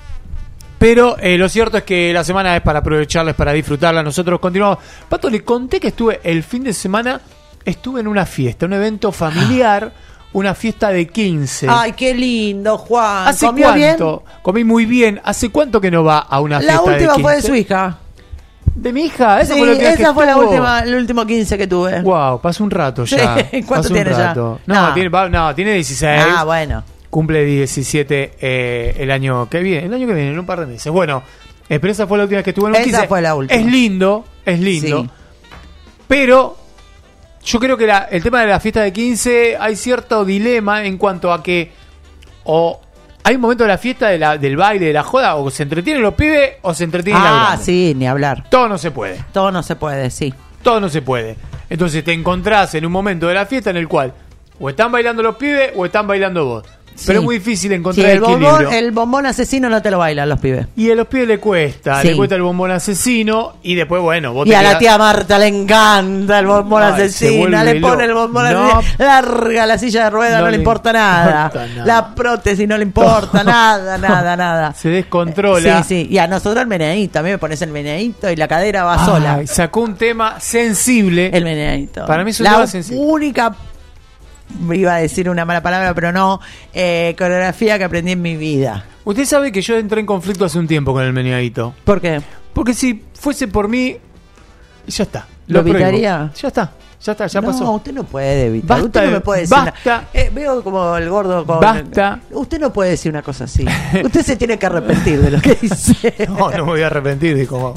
Pero eh, lo cierto es que la semana es para aprovecharla, es para disfrutarla. Nosotros continuamos. Pato, le conté que estuve el fin de semana, estuve en una fiesta, un evento familiar, una fiesta de quince. Ay, qué lindo, Juan. ¿Hace ¿Comió cuánto? bien? Comí muy bien. ¿Hace cuánto que no va a una La fiesta de última quince? fue de su hija. ¿De mi hija? Esa Sí, fue la última esa que fue la estuvo. última, el último quince que tuve. Wow, pasó un rato Sí, ya. ¿cuánto Pasó un tiene ya? rato. No, No. Tiene, va- no, tiene dieciséis. Ah, bueno. Cumple diecisiete eh, el año que viene. El año que viene, en un par de meses. Bueno, eh, pero esa fue la última vez que estuve en un Esa quince. fue la última. Es lindo, es lindo. Sí. Pero yo creo que la- el tema de la fiesta de quince hay cierto dilema en cuanto a que o hay un momento de la fiesta, de la, del baile, de la joda, o se entretienen los pibes o se entretienen la Ah, grande. sí, ni hablar. Todo no se puede. Todo no se puede, sí. Todo no se puede. Entonces te encontrás en un momento de la fiesta en el cual o están bailando los pibes o están bailando vos. Sí. Pero es muy difícil Sí, encontrar el, equilibrio. bombón, el bombón asesino no te lo bailan los pibes. Y a los pibes le cuesta, Sí. le cuesta el bombón asesino y después, bueno, vos Y te a la quedás- tía Marta le encanta el bombón Ay, se asesino. vuelve Le pone el loco. bombón No. asesino. Larga la silla de ruedas, no, No le le importa nada. importa nada. La prótesis no le importa nada, nada, nada. Se descontrola. Sí, sí. Y a nosotros el meneadito. A mí me pones el meneadito y la cadera va Ay, sola. sacó un tema sensible. El meneadito. Para mí es un la tema sensible. única, iba a decir una mala palabra, pero no, eh, coreografía que aprendí en mi vida. Usted sabe que yo entré en conflicto hace un tiempo con el meneadito. ¿Por qué? Porque si fuese por mí, ya está. ¿Lo prohíbo. evitaría? Ya está, ya está, ya no, pasó. usted no puede evitar. Basta usted no de- me puede decir. basta. una- eh, veo como el gordo con. Basta. Usted no puede decir una cosa así. Usted se tiene que arrepentir de lo que dice. No, no me voy a arrepentir de cómo.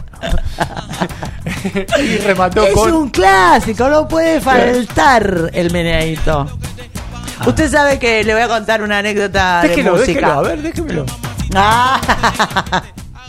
Y remató Es con. un clásico, no puede faltar el meneadito. Usted sabe que le voy a contar una anécdota Déjelo, de música. déjelo, a ver, déjemelo. Ah.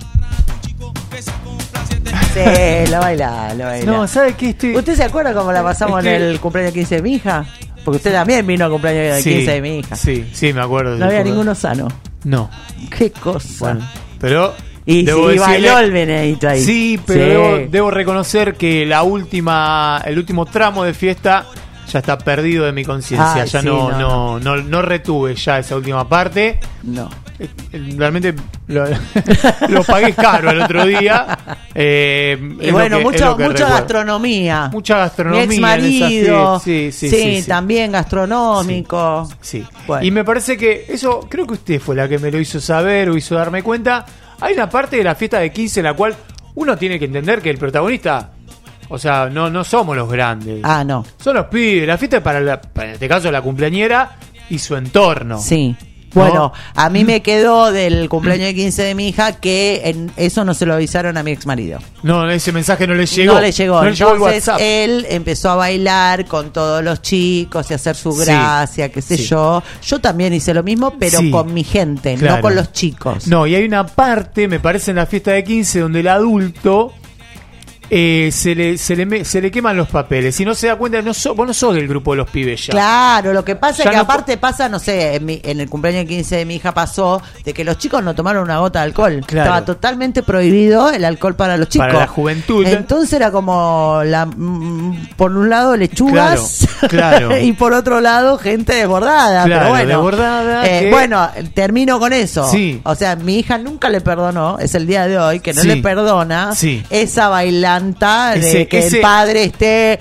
Sí, lo baila, lo baila. No, ¿sabe qué? Estoy... ¿Usted se acuerda cómo la pasamos Es que- en el cumpleaños quince de mi hija? Porque usted también vino al cumpleaños de Sí, quince de mi hija. Sí, sí, me acuerdo. No había Recuerdo. ninguno sano. No. Qué cosa. Bueno, pero. y debo sí, decirle- bailó el meneadito ahí. Sí, pero Sí. Debo, debo reconocer que la última, el último tramo de fiesta ya está perdido de mi conciencia. Ay, Ya sí, no, no, no, no, no retuve ya esa última parte. No. Eh, eh, Realmente lo, lo pagué caro el otro día. Eh, Y es lo bueno, que- es mucho, lo que mucha recuerdo. gastronomía. Mucha gastronomía. Mi ex en esa marido. fiesta. Sí, sí, sí, sí, sí. también gastronómico. Sí. Bueno. Y me parece que eso, creo que usted fue la que me lo hizo saber o hizo darme cuenta. Hay una parte de la fiesta de quince en la cual uno tiene que entender que el protagonista, o sea, no, no somos los grandes. Ah, no. Son los pibes. La fiesta es para, la, para, en este caso, la cumpleañera y su entorno. Sí. ¿No? Bueno, a mí me quedó del cumpleaños de quince de mi hija que en eso no se lo avisaron a mi ex marido. No, ese mensaje no le llegó. No le llegó. No le llegó el Entonces WhatsApp. él empezó a bailar con todos los chicos y hacer su Sí. gracia, qué sé Sí. yo. Yo también hice lo mismo, pero Sí. con mi gente, Claro. no con los chicos. No, y hay una parte, me parece, en la fiesta de quince donde el adulto eh, se, le, se, le, me- se le queman los papeles. Si no se da cuenta, no so- vos no sos del grupo de los pibes ya. Claro, lo que pasa Ya es que no aparte pasa, no sé, en, mi- en el cumpleaños quince de mi hija pasó de que los chicos no tomaron una gota de alcohol. Claro. Estaba totalmente prohibido el alcohol para los chicos. Para la juventud. Entonces era como, la, mm, por un lado lechugas Claro, claro. y por otro lado gente desbordada. Claro, pero bueno, desbordada eh, que- bueno, termino con eso. Sí. O sea, mi hija nunca le perdonó, es el día de hoy, que no Sí. le perdona Sí. esa bailanta encanta de Ese- que ese- el padre esté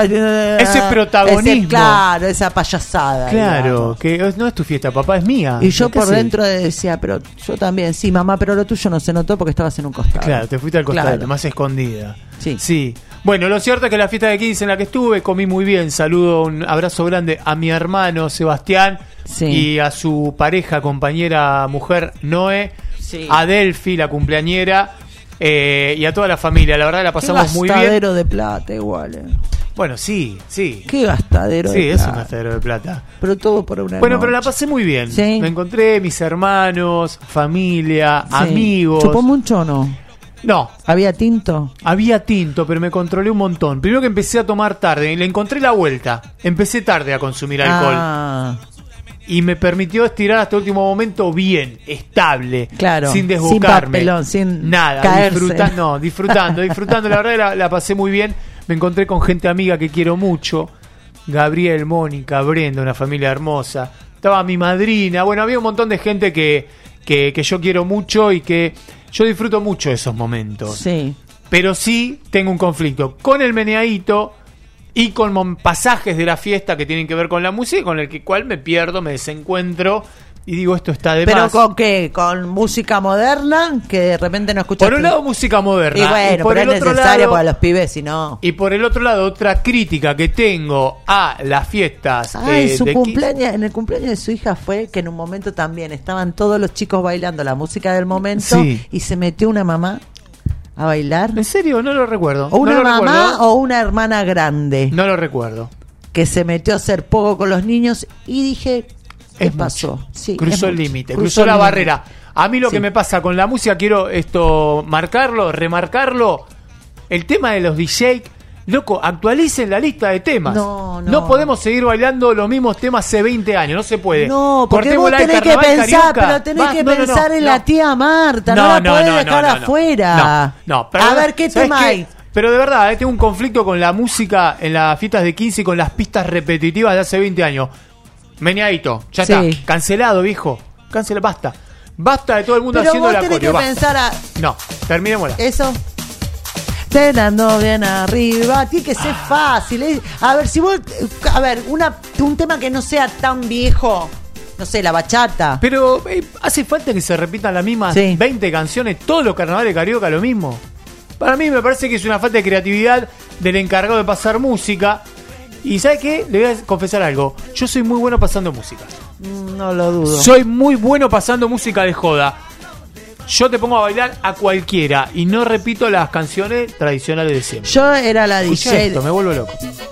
Ese protagonismo. ese- claro, esa payasada. Claro, digamos. que no es tu fiesta, papá, es mía. Y yo ¿Qué por haces? dentro decía, pero yo también, sí, mamá, pero lo tuyo no se notó porque estabas en un costado. Claro, te fuiste al costado, Claro. más escondida. Sí. Sí. Bueno, lo cierto es que la fiesta de quince en la que estuve comí muy bien. Saludo, un abrazo grande a mi hermano Sebastián Sí. y a su pareja, compañera, mujer Noé, Sí. a Delphi, la cumpleañera, eh, y a toda la familia. La verdad la pasamos Qué muy bien. gastadero de plata igual. eh. Bueno, sí, sí. Qué gastadero Sí, de es plata. un gastadero de plata. Pero todo por una Bueno, pero la noche. pasé muy bien. Sí. Me encontré mis hermanos, familia, Sí. amigos. ¿Chupó mucho o no? No, ¿Había tinto? había tinto, pero me controlé un montón. Primero que empecé a tomar tarde y le encontré la vuelta. Empecé tarde a consumir alcohol Ah, y me permitió estirar hasta el último momento bien, estable, Claro, sin sin desbocarme. papelón, sin nada, caerse. disfrutando, no, disfrutando, disfrutando. La verdad la, la pasé muy bien. Me encontré con gente amiga que quiero mucho. Gabriel, Mónica, Brenda, una familia hermosa. Estaba mi madrina. Bueno, había un montón de gente que, que, que yo quiero mucho y que yo disfruto mucho de esos momentos. sí. Pero sí tengo un conflicto con el meneadito y con mon- pasajes de la fiesta que tienen que ver con la música, con el que cual me pierdo, me desencuentro y digo, esto está de ¿Pero más. con qué? ¿Con música moderna? Que de repente no escuchas. Por un lado, música moderna. Y bueno, por pero el es otro necesario lado, para los pibes, si no. y por el otro lado, otra crítica que tengo a las fiestas. Ay, eh, su de cumpleaños, en el cumpleaños de su hija fue que en un momento también estaban todos los chicos bailando la música del momento Sí. y se metió una mamá a bailar. ¿En serio? No lo recuerdo. O una no lo mamá recuerdo. o una hermana grande No lo recuerdo. que se metió a hacer poco con los niños y dije, ¿qué Es pasó? mucho. Sí, cruzó es el mucho. límite, Cruzó cruzó el la límite. barrera. A mí lo Sí. que me pasa con la música, quiero esto marcarlo, remarcarlo. El tema de los D J, loco, actualicen la lista de temas. No, no. podemos seguir bailando los mismos temas hace veinte años, no se puede. No, porque Cortémosla vos de tenés que carnaval pensar, carioca. pero tenés Va, que no, no, no, pensar en no. la tía Marta, no, la podés dejar no, no. afuera. No, no, perdón, a ver, ¿qué ¿sabes tema qué? hay? Pero de verdad, eh, tengo un conflicto con la música en las fiestas de quince y con las pistas repetitivas de hace veinte años. Meneadito, ya Sí. está, cancelado, viejo. Cancela, basta. Basta de todo el mundo Pero haciendo vos la tenés que coreo. basta. pensar a No, terminémosla. eso. Tenando bien arriba, tiene que ser fácil. eh. A ver, si vos, a ver, una, un tema que no sea tan viejo, no sé, la bachata. Pero eh, hace falta que se repitan las mismas Sí. veinte canciones, todos los carnavales carioca lo mismo. Para mí me parece que es una falta de creatividad del encargado de pasar música. Y ¿sabe qué? Le voy a confesar algo. Yo soy muy bueno pasando música. Mm, No lo dudo. Soy muy bueno pasando música de joda. Yo te pongo a bailar a cualquiera y no repito las canciones tradicionales de siempre. Yo era la Escuchá D J. esto, me vuelvo loco.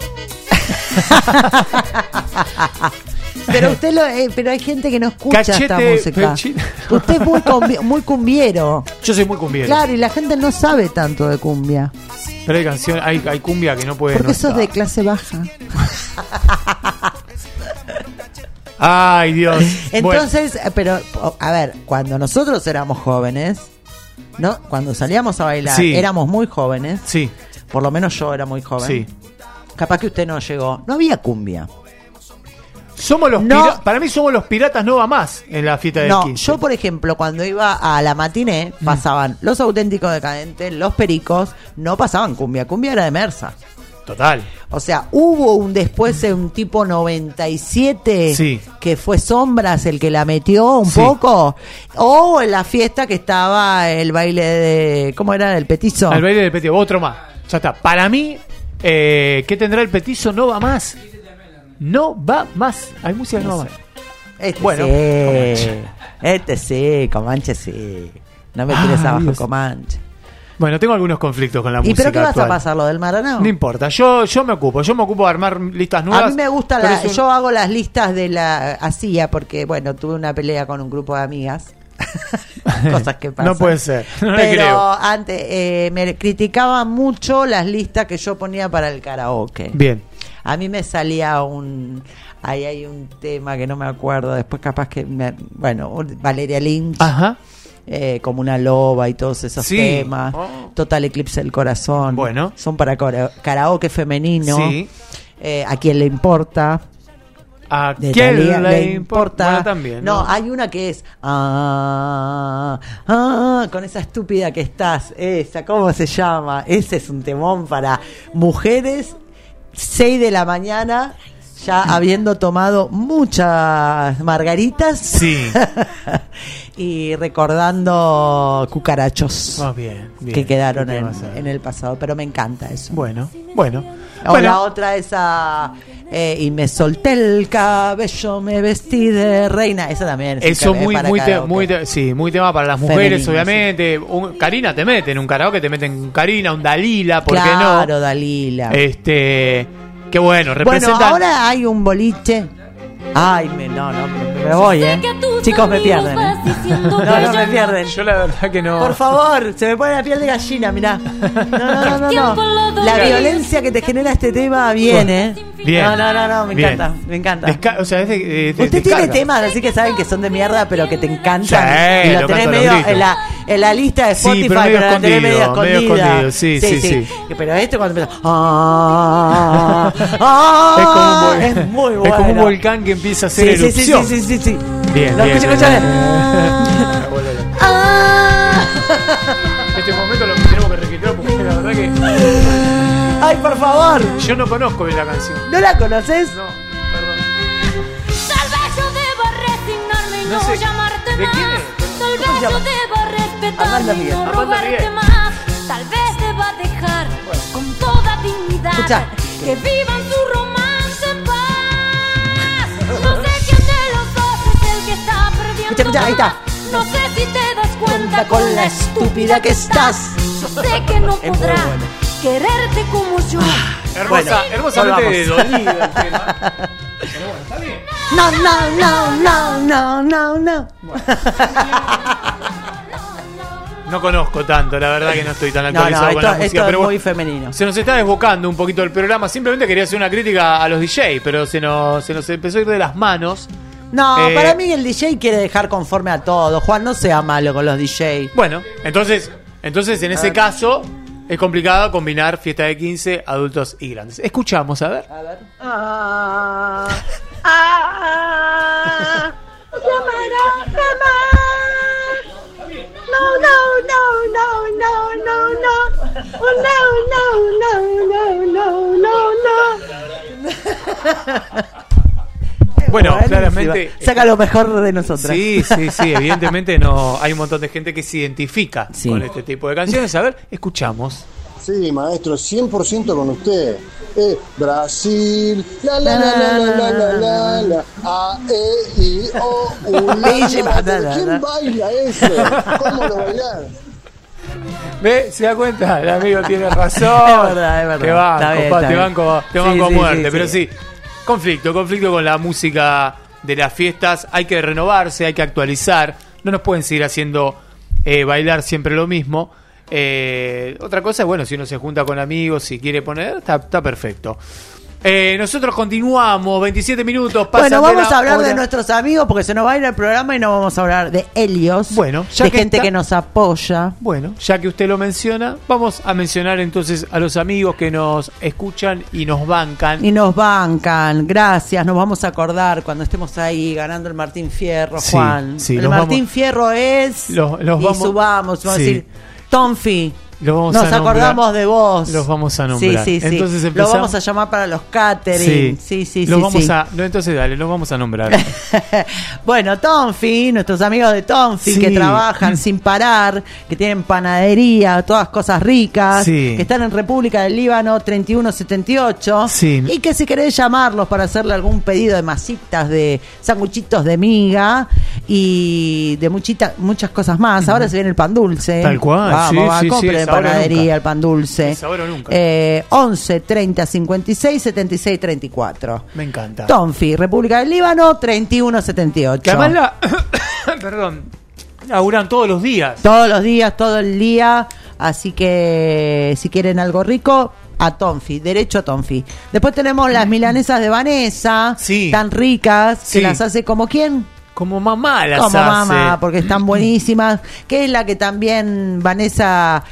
Pero usted lo, eh, pero hay gente que no escucha esta Cachete música. pechi- Usted es muy, combi- muy cumbiero. Yo soy muy cumbiero. Claro, y la gente no sabe tanto de cumbia. Pero hay canciones, hay, hay cumbia que no puede. Porque no sos estar. de clase baja. Ay, Dios. Entonces, eh, pero, o- a ver, cuando nosotros éramos jóvenes, ¿no? Cuando salíamos a bailar, Sí. éramos muy jóvenes. Sí, Por lo menos yo era muy joven. sí. Capaz que usted no llegó. No había cumbia. Somos los No. pira- para mí somos los piratas no va más en la fiesta del No, quince. yo por ejemplo, cuando iba a la matiné, Mm. pasaban los auténticos decadentes, los pericos, no pasaban cumbia. Cumbia era de Mersa. Total. O sea, hubo un después de un tipo noventa y siete Sí. que fue Sombras el que la metió un Sí. poco. O en la fiesta que estaba el baile de. ¿Cómo era? Del petizo. Al baile del petizo, otro más. Ya está. Para mí, eh, ¿qué tendrá el petizo? No va más. No va más. Hay música que no va más. Este Bueno, sí. Comanche. Este sí, Comanche sí. No me tires Ay, abajo, Dios. Comanche. Bueno, tengo algunos conflictos con la ¿Y música pero qué vas actual. a pasar? ¿Lo del Maranao? No importa. Yo, yo me ocupo. Yo me ocupo de armar listas nuevas. A mí me gusta, pero la, es un- yo hago las listas de la hacía porque, bueno, tuve una pelea con un grupo de amigas. Cosas que pasan. No puede ser. No le Pero creo. antes eh, me criticaban mucho las listas que yo ponía para el karaoke. Bien. A mí me salía un... Ahí hay un tema que no me acuerdo. Después capaz que... Me, bueno, un- Valeria Lynch. Ajá. eh, como una loba y todos esos Sí. temas. Oh. Total Eclipse del Corazón. Bueno. Son para kara- karaoke femenino. Sí. Eh, a quien le importa. ¿A de quién Thalía, le le importa? importa? Bueno, también, no, ¿no? hay una que es ah, ah, con esa estúpida que estás, esa, ¿cómo se llama? Ese es un temón para mujeres, seis de la mañana, ya habiendo tomado muchas margaritas. Sí. Y recordando cucarachos Ah, bien, bien. que quedaron ¿Qué en, va a ser? en el pasado, pero me encanta eso. Bueno, bueno. O Bueno. la otra esa eh, y me solté el cabello, me vestí de reina, esa también es un Eso karaoke muy, para muy, te- karaoke. muy, te- sí, muy tema para las mujeres, Femenino, obviamente. Un- Karina te mete en un karaoke, te meten un Karina, un Dalila, ¿por Claro, qué no? Dalila. Este, qué bueno, Bueno, representan. ahora hay un boliche. Ay, me, no, no, me, me voy, ¿eh? Chicos, me pierden. ¿eh? No, no, me pierden. Yo la verdad que no. Por favor, se me pone la piel de gallina, mirá. No, no, no, no, no. La violencia que te genera este tema viene. Bien. No, no, no, no, me Bien. encanta, me encanta. Desca- o sea, es de, de- de- Usted tiene descarga. temas, así que saben que son de mierda, pero que te encantan. Sí, y lo lo tenés canto a los medio gritos. en la, en la lista de Sí, Spotify, pero medio la tenés medio escondido, medio escondida. escondido, sí, sí, sí. Pero este cuando empieza. Ah, ah, Es como, un vol- es muy bueno. es como un volcán que empieza a hacer Sí, sí, sí, erupción. sí, sí, sí, sí. Bien, Lo bien, escucha, bien. escucha. Volver. Ah. Este momento lo tenemos que registrar porque la verdad que Ay, por favor. yo no conozco bien la canción. ¿No la conoces? No, perdón. Tal vez yo deba resignarme y No no, sé. llamarte ¿De más. quién es? Tal ¿Cómo vez se yo llama? deba respetarme Amanda y Miguel. no Amanda rogarte Miguel. más. Tal vez deba dejar con toda dignidad Escucha. que vivan su romance en paz. No sé quién de los dos es el que está perdiendo Escucha, escucha, ahí está. más. No sé si te das cuenta Con la estúpida que estás. Yo sé que no Es muy podrá buena. quererte como yo. Hermosa, Bueno, hermosamente volvamos. dolido el tema. Pero bueno, está bien. No, no, no, no, no, no, no. No conozco tanto, la verdad que no estoy tan No, actualizado no, con esto, la música, esto es pero muy bueno, femenino. se nos está desbocando un poquito el programa. Simplemente quería hacer una crítica a los D J, pero se nos, se nos empezó a ir de las manos. No, Eh, para mí el D J quiere dejar conforme a todo. Juan, no sea malo con los D J. Bueno, entonces, entonces en ese caso es complicado combinar fiesta de quince, adultos y grandes. Escuchamos, a ver. A ver. Ah, ah, llamará, llamará. No, no, no, no, no, no, no. Oh, no, no, no, no, no, no, no. Bueno, Buenísima. claramente. Saca lo mejor de nosotras. Sí, sí, sí, evidentemente no hay un montón de gente que se identifica Sí. con este tipo de canciones. A ver, escuchamos. Sí, maestro, cien por ciento con usted. Eh, Brasil, la la la la la la la la la, A, E, I, O, U, la, Bellísima, la. la, ¿Pero la, ¿Quién la. baila eso? ¿Cómo lo bailar? ¿Ve? ¿Se da cuenta? El amigo tiene razón. Es verdad, es verdad. Te banco, Está bien, pa, está te bien. banco, te Sí, banco a sí, muerte. sí, Pero sí. sí, conflicto, conflicto con la música de las fiestas. Hay que renovarse, hay que actualizar. No nos pueden seguir haciendo eh, bailar siempre lo mismo. Eh, otra cosa es, bueno, si uno se junta con amigos, si quiere poner, está, está perfecto. Eh, nosotros continuamos, veintisiete minutos. pasan Bueno, de vamos la a hablar hora. de nuestros amigos porque se nos va a ir el programa y no vamos a hablar de Helios. Bueno, ya de que gente está- que nos apoya. Bueno, ya que usted lo menciona, vamos a mencionar entonces a los amigos que nos escuchan y nos bancan. Y nos bancan, gracias, nos vamos a acordar cuando estemos ahí ganando el Martín Fierro, Sí, Juan. sí, el los Martín vamos- Fierro es. Los- los y vamos- subamos, vamos sí. a decir, Tonfi. Los vamos Nos a nombrar. acordamos de vos. Los vamos a nombrar. Sí, sí, sí. Entonces Lo empezamos- vamos a llamar para los catering. Sí, sí, Los sí. vamos sí. a. No, entonces dale, los vamos a nombrar. Bueno, Tonfi, nuestros amigos de Tonfi Sí. que trabajan sin parar, que tienen panadería, todas cosas ricas, Sí. que están en República del Líbano treinta y uno setenta y ocho Sí. y que si querés llamarlos para hacerle algún pedido de masitas, de sanguchitos de miga y de muchita, muchas cosas más. Ahora se viene el pan dulce. Tal cual, Vamos, sí, va, sí, sí, compren es en ahora o panadería nunca. el pan dulce. Es ahora o nunca. Eh, once treinta cincuenta y seis setenta y seis treinta y cuatro. Me encanta. Tonfi, República del Líbano treinta y uno setenta y ocho. Que además la. Perdón. Laburan todos los días. Todos los días, todo el día. Así que si quieren algo rico, a Tonfi, derecho a Tonfi. Después tenemos las milanesas de Vanessa, Sí. tan ricas, Sí. que las hace como quién. Como mamá las Como hace. mamá, porque están buenísimas. Que es la que también Vanessa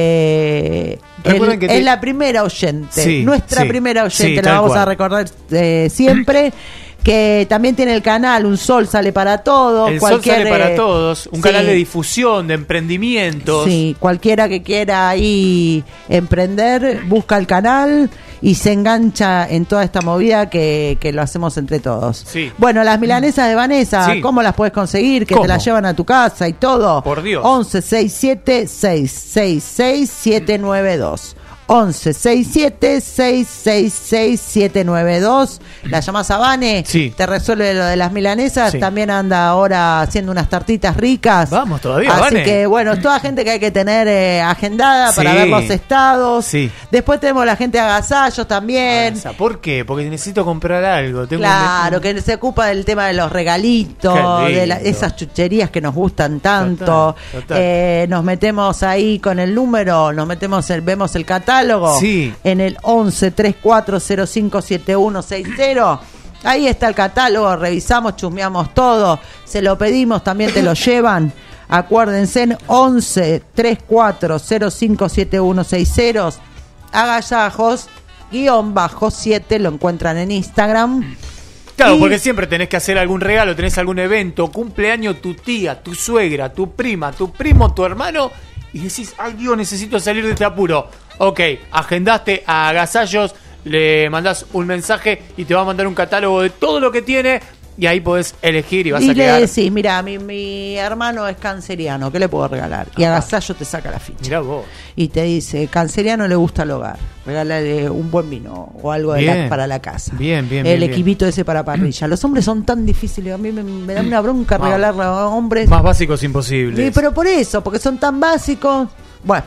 eh, Recuerden el- que te- es la primera oyente. Sí, Nuestra sí, primera oyente, sí, la tal vamos cual. a recordar eh, siempre. que también tiene el canal Un Sol Sale para Todo. El Sol cualquier, Sale para eh, Todos, un sí. canal de difusión, de emprendimientos. Sí, cualquiera que quiera ahí emprender, busca el canal y se engancha en toda esta movida que, que lo hacemos entre todos. Sí. Bueno, las milanesas de Vanessa, Sí. ¿cómo las puedes conseguir? Que ¿Cómo? te las llevan a tu casa y todo. Por Dios. once sesenta y siete, seiscientos sesenta y seis, siete nueve dos. once sesenta y siete, seiscientos sesenta y seis, siete nueve dos. La llamás a Vane, Sí. te resuelve lo de las milanesas. Sí. También anda ahora haciendo unas tartitas ricas. Vamos todavía, Así Vane. que bueno, toda gente que hay que tener eh, agendada para Sí. ver los estados. Sí. Después tenemos la gente de agasallos también. O sea, ¿por qué? Porque necesito comprar algo. Tengo Claro, un- que se ocupa del tema de los regalitos, Qué lindo. de la- esas chucherías que nos gustan tanto. Total, total. Eh, nos metemos ahí con el número, nos metemos, el, vemos el catálogo Sí. en el once treinta y cuatro cero cinco siete uno sesenta. Ahí está el catálogo, revisamos, chusmeamos todo, se lo pedimos, también te lo llevan. Acuérdense en once treinta y cuatro cero cinco siete uno sesenta. Agallajos guión bajo siete, lo encuentran en Instagram. Claro, Y- porque siempre tenés que hacer algún regalo, tenés algún evento, cumpleaños tu tía, tu suegra, tu prima, tu primo, tu hermano, y decís, ay Dios, necesito salir de este apuro. Ok, agendaste a Agasallos, le mandás un mensaje y te va a mandar un catálogo de todo lo que tiene, y ahí podés elegir y vas Y a le quedar. decís, mira, mi, mi hermano es canceriano, ¿qué le puedo regalar? Y Agasallo te saca la ficha. Mirá vos. Y te dice, canceriano le gusta el hogar, regálale un buen vino o algo de la- Bien. para la casa. Bien, bien, El bien, equipito ese para parrilla. Los hombres son tan difíciles, a mí me, me da una bronca Más- regalarle a hombres. Más básicos imposibles. Sí, pero por eso, porque son tan básicos. Bueno.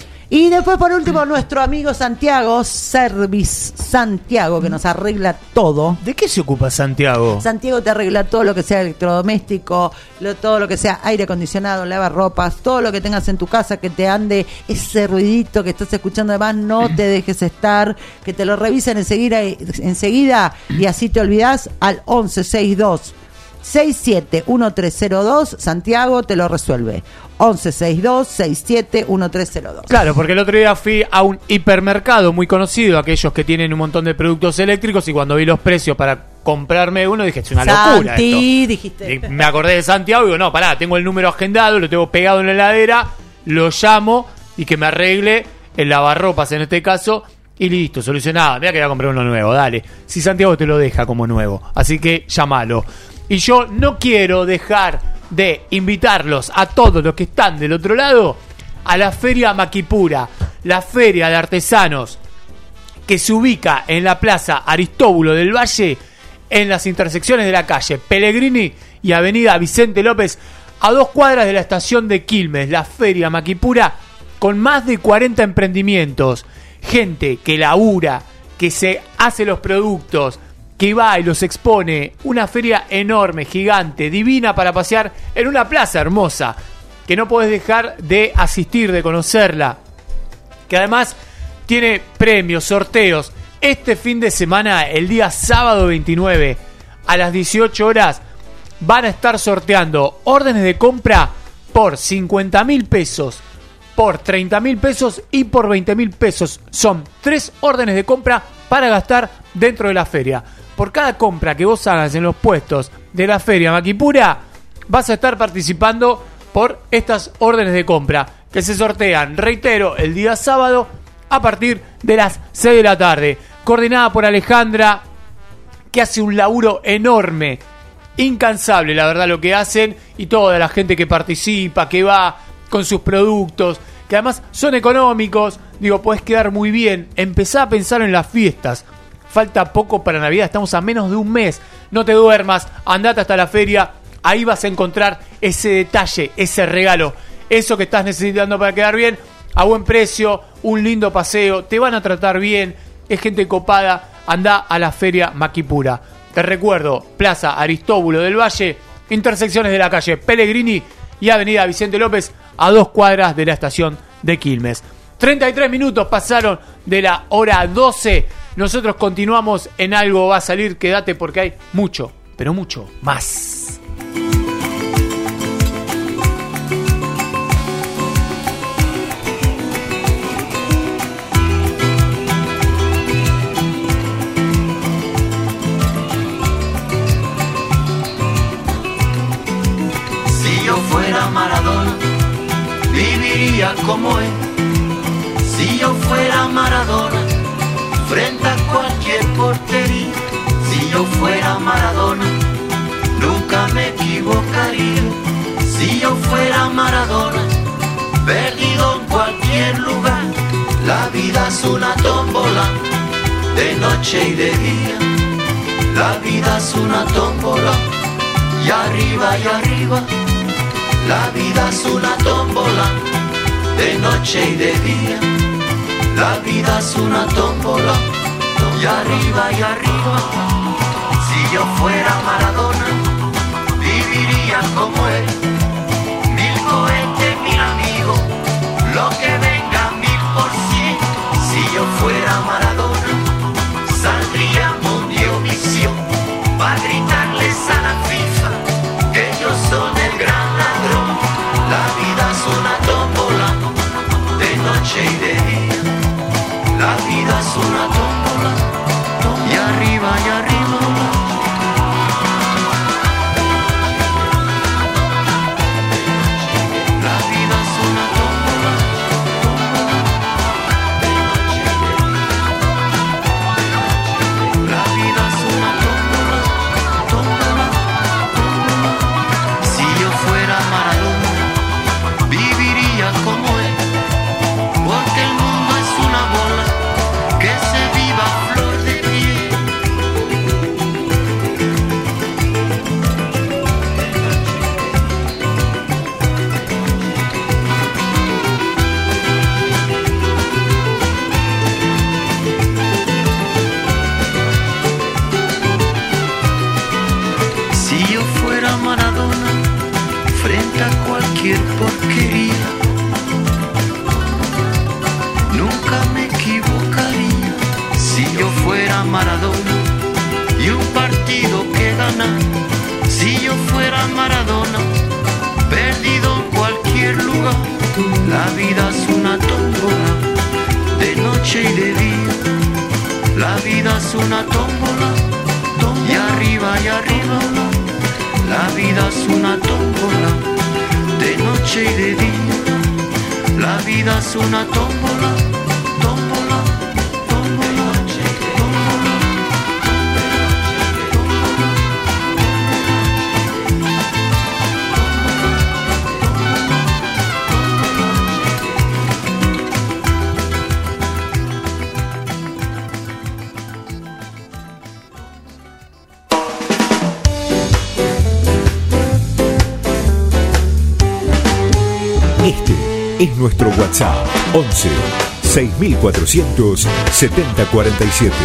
Y después, por último, nuestro amigo Santiago, Service Santiago, que nos arregla todo. ¿De qué se ocupa Santiago? Santiago te arregla todo lo que sea electrodoméstico, lo- todo lo que sea aire acondicionado, lavarropas, todo lo que tengas en tu casa que te ande ese ruidito que estás escuchando. Además, no te dejes estar, que te lo revisen enseguida, enseguida y así te olvidás al once sesenta y dos sesenta y siete diecisiete cero dos. Santiago te lo resuelve. once sesenta y dos sesenta y siete diecisiete cero dos. Claro, porque el otro día fui a un hipermercado muy conocido, aquellos que tienen un montón de productos eléctricos, y cuando vi los precios para comprarme uno dije, es una locura Santi, esto. dijiste. Y me acordé de Santiago y digo, no, pará, tengo el número agendado, lo tengo pegado en la heladera, lo llamo y que me arregle el lavarropas en este caso, y listo, solucionado. Mira que voy a comprar uno nuevo, dale. Si Santiago te lo deja como nuevo, así que llámalo. Y yo no quiero dejar de invitarlos a todos los que están del otro lado a la Feria Maquipura, la feria de artesanos que se ubica en la Plaza Aristóbulo del Valle, en las intersecciones de la calle Pellegrini y Avenida Vicente López, a dos cuadras de la estación de Quilmes. La Feria Maquipura, con más de cuarenta emprendimientos, gente que labura, que se hace los productos, que va y los expone. Una feria enorme, gigante, divina para pasear en una plaza hermosa, que no podés dejar de asistir, de conocerla, que además tiene premios, sorteos. Este fin de semana, el día sábado veintinueve, a las dieciocho horas, van a estar sorteando órdenes de compra por cincuenta mil pesos, por treinta mil pesos y por veinte mil pesos. Son tres órdenes de compra para gastar dentro de la feria. Por cada compra que vos hagas en los puestos de la Feria Maquipura, vas a estar participando por estas órdenes de compra que se sortean, reitero, el día sábado a partir de las seis de la tarde. Coordinada por Alejandra, que hace un laburo enorme, incansable, la verdad, lo que hacen, y toda la gente que participa, que va con sus productos, que además son económicos. Digo, podés quedar muy bien. Empezá a pensar en las fiestas. Falta poco para Navidad, estamos a menos de un mes. No te duermas, andate hasta la feria. Ahí vas a encontrar ese detalle, ese regalo, eso que estás necesitando para quedar bien, a buen precio, un lindo paseo. Te van a tratar bien, es gente copada. Andá a la Feria Maquipura. Te recuerdo, Plaza Aristóbulo del Valle, intersecciones de la calle Pellegrini y Avenida Vicente López, a dos cuadras de la estación de Quilmes. treinta y tres minutos pasaron de la hora doce. Nosotros continuamos en Algo Va a Salir. Quédate porque hay mucho, pero mucho más. viviría como él. Si yo fuera Maradona, frente a cualquier portería. Si yo fuera Maradona, nunca me equivocaría. Si yo fuera Maradona, perdido en cualquier lugar. La vida es una tómbola, de noche y de día. La vida es una tómbola, y arriba y arriba. La vida es una tómbola, de noche y de día. La vida es una tómbola, y arriba y arriba. Si yo fuera Maradona, viviría como él. Mil cohetes, mil amigos, lo que venga mil por cien. Si yo fuera Maradona, saldría Mundiovisión para gritarles a la FIFA que ellos son el gran ladrón. La vida es una tómbola, de noche y de día. La vida es una tómbola, y arriba y arriba. La vida es una tómbola, la vida es una tómbola, tómbola, tómbola. Si yo fuera Maradona, viviría como él, porque el mundo es una bola que se viva a flor de piel. Si yo fuera Maradona, frente a cualquier porquería, nunca me equivocaría. Si yo fuera Maradona y un partido que ganar. Si yo fuera Maradona, perdido en cualquier lugar. La vida es una tómbola, de noche y de día. La vida es una tómbola, y arriba y arriba. La vida es una tómbola, de noche y de día. La vida es una tómbola, tómbola, tómbola, tómbola. Este es nuestro WhatsApp once seis mil cuatrocientos setenta cuarenta y siete.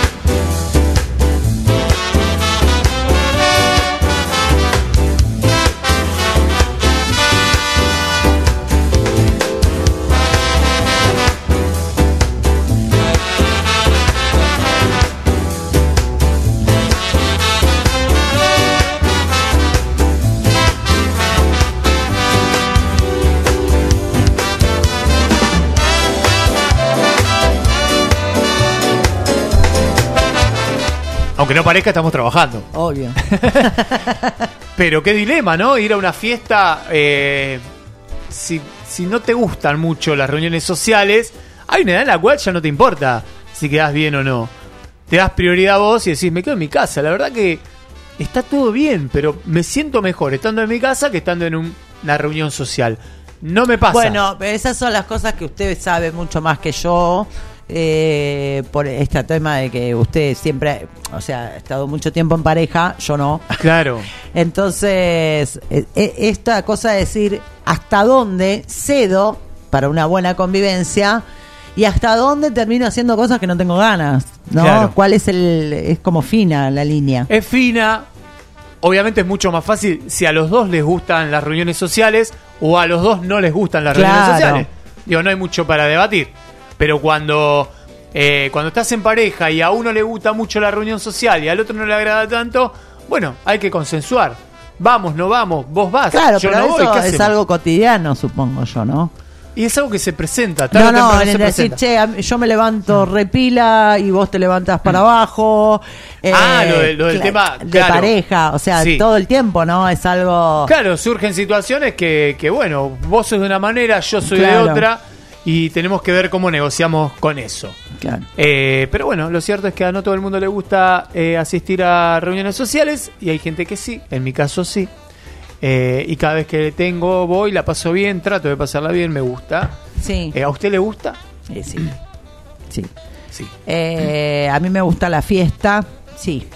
Aunque no parezca, estamos trabajando. Obvio. Pero qué dilema, ¿no? Ir a una fiesta, eh, si, si no te gustan mucho las reuniones sociales, hay una edad en la cual ya no te importa si quedás bien o no. Te das prioridad a vos y decís, me quedo en mi casa. La verdad que está todo bien, pero me siento mejor estando en mi casa que estando en un, una reunión social. No me pasa. Bueno, esas son las cosas que usted sabe mucho más que yo. Eh, por este tema de que usted siempre, o sea, ha estado mucho tiempo en pareja, yo no. Claro. Entonces, eh, esta cosa de decir hasta dónde cedo para una buena convivencia y hasta dónde termino haciendo cosas que no tengo ganas, ¿no? Claro. ¿Cuál es el, es como fina la línea? Es fina. Obviamente es mucho más fácil si a los dos les gustan las reuniones sociales o a los dos no les gustan las Claro. reuniones sociales. Digo, no hay mucho para debatir. Pero cuando eh, cuando estás en pareja y a uno le gusta mucho la reunión social y al otro no le agrada tanto, bueno, hay que consensuar. Vamos, no vamos, vos vas, Claro, yo pero no voy, eso ¿qué es hacemos? algo cotidiano, supongo yo, ¿no? Y es algo que se presenta. tarde No, o no, temprano en se el decir, presenta. che, a mí- yo me levanto repila y vos te levantás para abajo. eh, Ah, lo de- lo del cla- tema, de claro. pareja, o sea, Sí. todo el tiempo, ¿no? Es algo... Claro, surgen situaciones que, que, bueno, vos sos de una manera, yo soy Claro. de otra, y tenemos que ver cómo negociamos con eso. Claro. Eh, pero bueno, lo cierto es que a no todo el mundo le gusta eh, asistir a reuniones sociales, y hay gente que sí, en mi caso sí. Eh, y cada vez que tengo, voy, la paso bien, trato de pasarla bien, me gusta. Sí. Eh, ¿A usted le gusta? Eh, sí. Sí. Sí. Eh, a mí me gusta la fiesta, sí.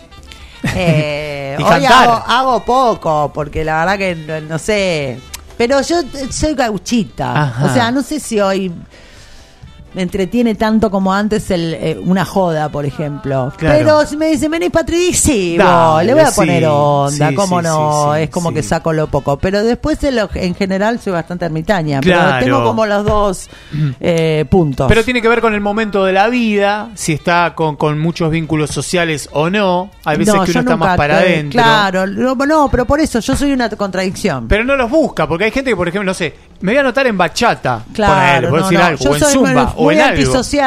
Eh, Y hoy cantar. hago, hago poco, porque la verdad que no, no sé. Pero yo eh, soy gauchita. Ajá. O sea, no sé si hoy me entretiene tanto como antes el, eh, una joda, por ejemplo. Claro. Pero si me dicen, vení Patri, sí, Dale, vos, le voy a sí, poner onda, sí, cómo sí, no, sí, sí, es como sí. que saco lo poco. Pero después en, lo- en general soy bastante ermitaña. Claro. Pero tengo como los dos eh, puntos. Pero tiene que ver con el momento de la vida, si está con, con muchos vínculos sociales o no. Hay veces No, que yo uno está nunca más para te- adentro. Claro, no, no, pero por eso yo soy una contradicción. Pero no los busca, porque hay gente que, por ejemplo, no sé, me voy a anotar en bachata, Claro, ponele, por no, decir no. algo, Yo o en soy zumba, muy, o en algo. antisocial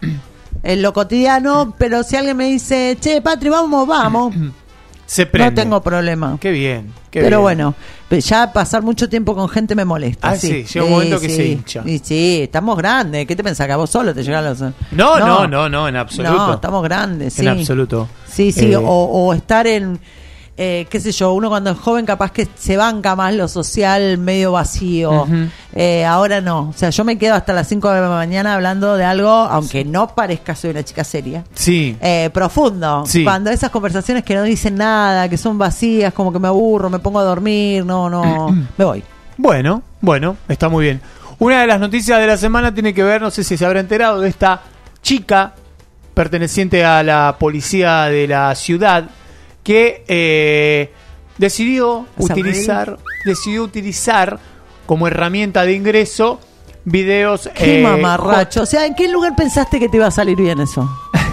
en lo cotidiano, pero si alguien me dice, che, Patri, vamos, vamos, Se prende. no tengo problema. Qué bien, qué Pero bien. bueno, pe- ya pasar mucho tiempo con gente me molesta. Ah, sí, llega un momento que se hincha. Y sí, estamos grandes. ¿Qué te pensás? Que a vos solo te llegan los... No, no, no, no, en absoluto. No, estamos grandes, sí. En absoluto. Sí, sí, Eh, o, o estar en, eh, qué sé yo, uno cuando es joven capaz que se banca más lo social medio vacío. Ujú. Eh, ahora no, o sea, yo me quedo hasta las cinco de la mañana hablando de algo, aunque no parezca soy una chica seria. Sí. Eh, profundo. Sí. Cuando esas conversaciones que no dicen nada, que son vacías, como que me aburro, me pongo a dormir, no, no, me voy. Bueno, bueno, está muy bien. Una de las noticias de la semana tiene que ver, no sé si se habrá enterado, de esta chica perteneciente a la policía de la ciudad que eh, decidió ¿Vas a utilizar, decidió utilizar como herramienta de ingreso videos. Qué eh, mamarracho. O sea, ¿en qué lugar pensaste que te iba a salir bien eso?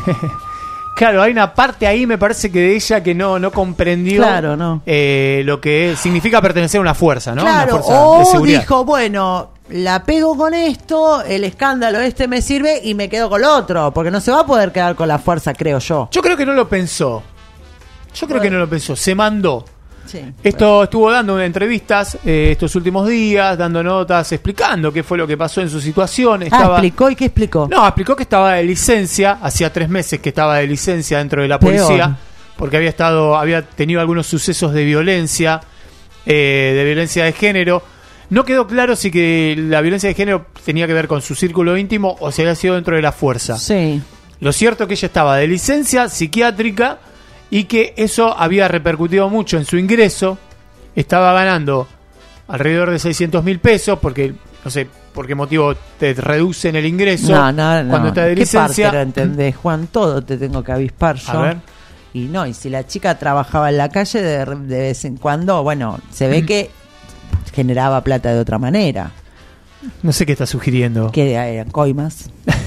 Claro, hay una parte ahí, me parece que de ella que no, no comprendió Claro, no. eh, lo que significa pertenecer a una fuerza, ¿no? Claro, una fuerza de o seguridad. dijo, bueno, la pego con esto, el escándalo este me sirve y me quedo con lo otro, porque no se va a poder quedar con la fuerza, creo yo. Yo creo que no lo pensó. Yo creo que no lo pensó. Se mandó. Sí. Esto estuvo dando entrevistas eh, estos últimos días, dando notas, explicando qué fue lo que pasó en su situación. Ah, Estaba... explicó y qué explicó. No, explicó que estaba de licencia, hacía tres meses que estaba de licencia dentro de la Peor. policía, porque había estado, había tenido algunos sucesos de violencia, eh, de violencia de género. No quedó claro si que la violencia de género tenía que ver con su círculo íntimo o si había sido dentro de la fuerza. Sí. Lo cierto es que ella estaba de licencia psiquiátrica y que eso había repercutido mucho en su ingreso. Estaba ganando alrededor de seiscientos mil pesos porque, no sé por qué motivo te reducen el ingreso No, no, no. cuando estás de ¿Qué licencia. parte no entendés, Juan? Todo te tengo que avispar yo. A ver. Y no, y si la chica trabajaba en la calle de, de vez en cuando, bueno, se ve que generaba plata de otra manera. No sé qué está sugiriendo. Que eran coimas.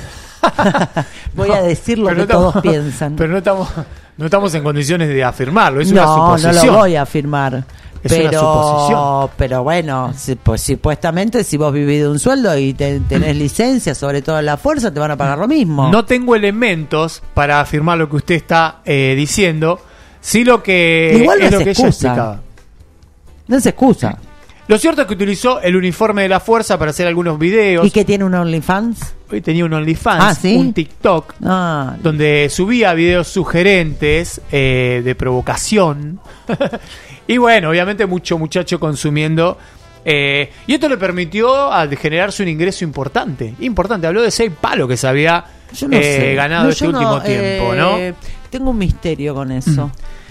Voy No, a decir lo pero que no todos estamos- piensan. Pero no estamos, no estamos en condiciones de afirmarlo, es una no, no suposición. lo voy a afirmar. Es una pero, suposición. pero bueno, si- pues, supuestamente si vos vivís de un sueldo y te- tenés licencia, sobre todo en la fuerza, te van a pagar lo mismo. No tengo elementos para afirmar lo que usted está eh, diciendo. Sí, lo que Igual no es lo es que ella excusa. explicaba. No se excusa. Lo cierto es que utilizó el uniforme de la fuerza para hacer algunos videos. ¿Y que tiene un OnlyFans? Hoy tenía un OnlyFans, Ah, ¿sí? un TikTok, Ah, donde subía videos sugerentes eh, de provocación. Y bueno, obviamente mucho muchacho consumiendo. eh, y esto le permitió a generarse un ingreso importante. Importante, habló de seis palos que se había yo no eh, sé. ganado No, este yo no, último tiempo, eh, Tengo un misterio con eso.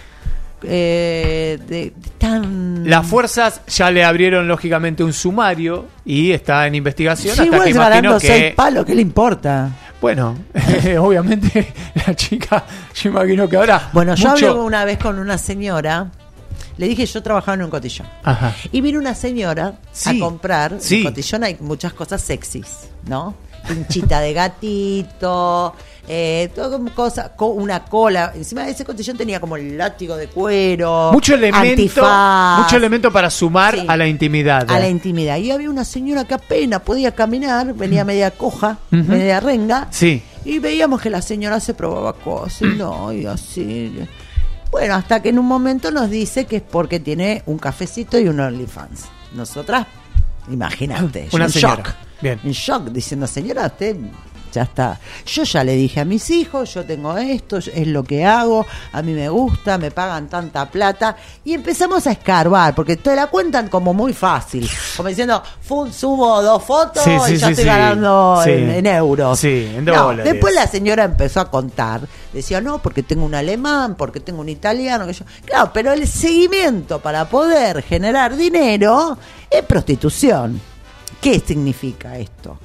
Eh, de, tan... ¿no? Las fuerzas ya le abrieron lógicamente un sumario y está en investigación Sí, hasta igual que ganando imagino seis que... palos, ¿qué le importa? Bueno, obviamente la chica, yo imagino que ahora... Bueno, yo mucho- hablé una vez con una señora. Le dije, yo trabajaba en un cotillón. Ajá. Y vino una señora Sí, a comprar. sí. En el cotillón hay muchas cosas sexys, ¿no? pinchita de gatito, eh, todo como cosa, co- una cola. Encima de ese cotillón tenía como el látigo de cuero, Mucho elemento, antifaz, mucho elemento para sumar Sí. a la intimidad. a la intimidad. Y había una señora que apenas podía caminar, venía media coja, Ujú. media renga, Sí. y veíamos que la señora se probaba cosas, y no, y así. Bueno, hasta que en un momento nos dice que es porque tiene un cafecito y un OnlyFans. Nosotras, imagínate, yo Una en señora. shock. Bien. En shock, diciendo, señora, usted ya está. Yo ya le dije a mis hijos, yo tengo esto, es lo que hago, a mí me gusta, me pagan tanta plata. Y empezamos a escarbar, porque te la cuentan como muy fácil. Como diciendo, fu- subo dos fotos Sí, sí, y ya sí, estoy sí. ganando Sí. en, en euros. Sí, en No, dólares. después la señora empezó a contar. Decía, no, porque tengo un alemán, porque tengo un italiano. Que yo... Claro, pero el seguimiento para poder generar dinero es prostitución. ¿Qué significa esto?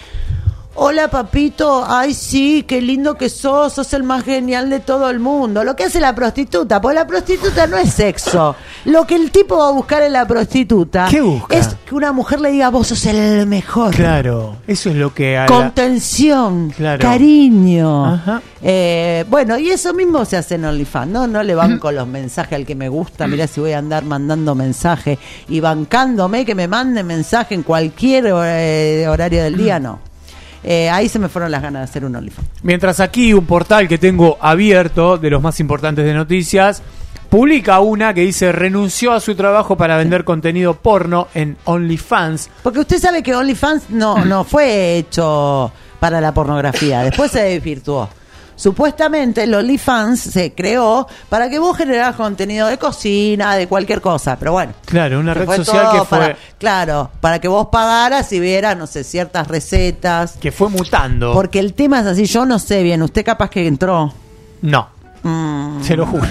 Hola papito, ay sí, qué lindo que sos, sos el más genial de todo el mundo. Lo que hace la prostituta, porque la prostituta no es sexo. Lo que el tipo va a buscar en la prostituta ¿Qué busca? es que una mujer le diga, vos sos el mejor. Claro, eso es lo que... a la- Contención, Claro. cariño. Ajá. Eh, bueno, y eso mismo se hace en OnlyFans, ¿no? No le banco los mensajes al que me gusta. Mirá si voy a andar mandando mensajes y bancándome que me mande mensaje en cualquier eh, horario del día, no. Eh, ahí se me fueron las ganas de hacer un OnlyFans. Mientras aquí un portal que tengo abierto, de los más importantes de noticias, publica una que dice renunció a su trabajo para vender contenido porno en OnlyFans. Porque usted sabe que OnlyFans no, no fue hecho para la pornografía, después se desvirtuó. Supuestamente el OnlyFans se creó para que vos generás contenido de cocina, de cualquier cosa, pero bueno. Claro, una Se red fue social todo que fue, para- claro, para que vos pagaras y vieras, no sé, ciertas recetas. que fue mutando. Porque el tema es así, yo no sé bien, usted capaz que entró. No, Mm. se lo juro.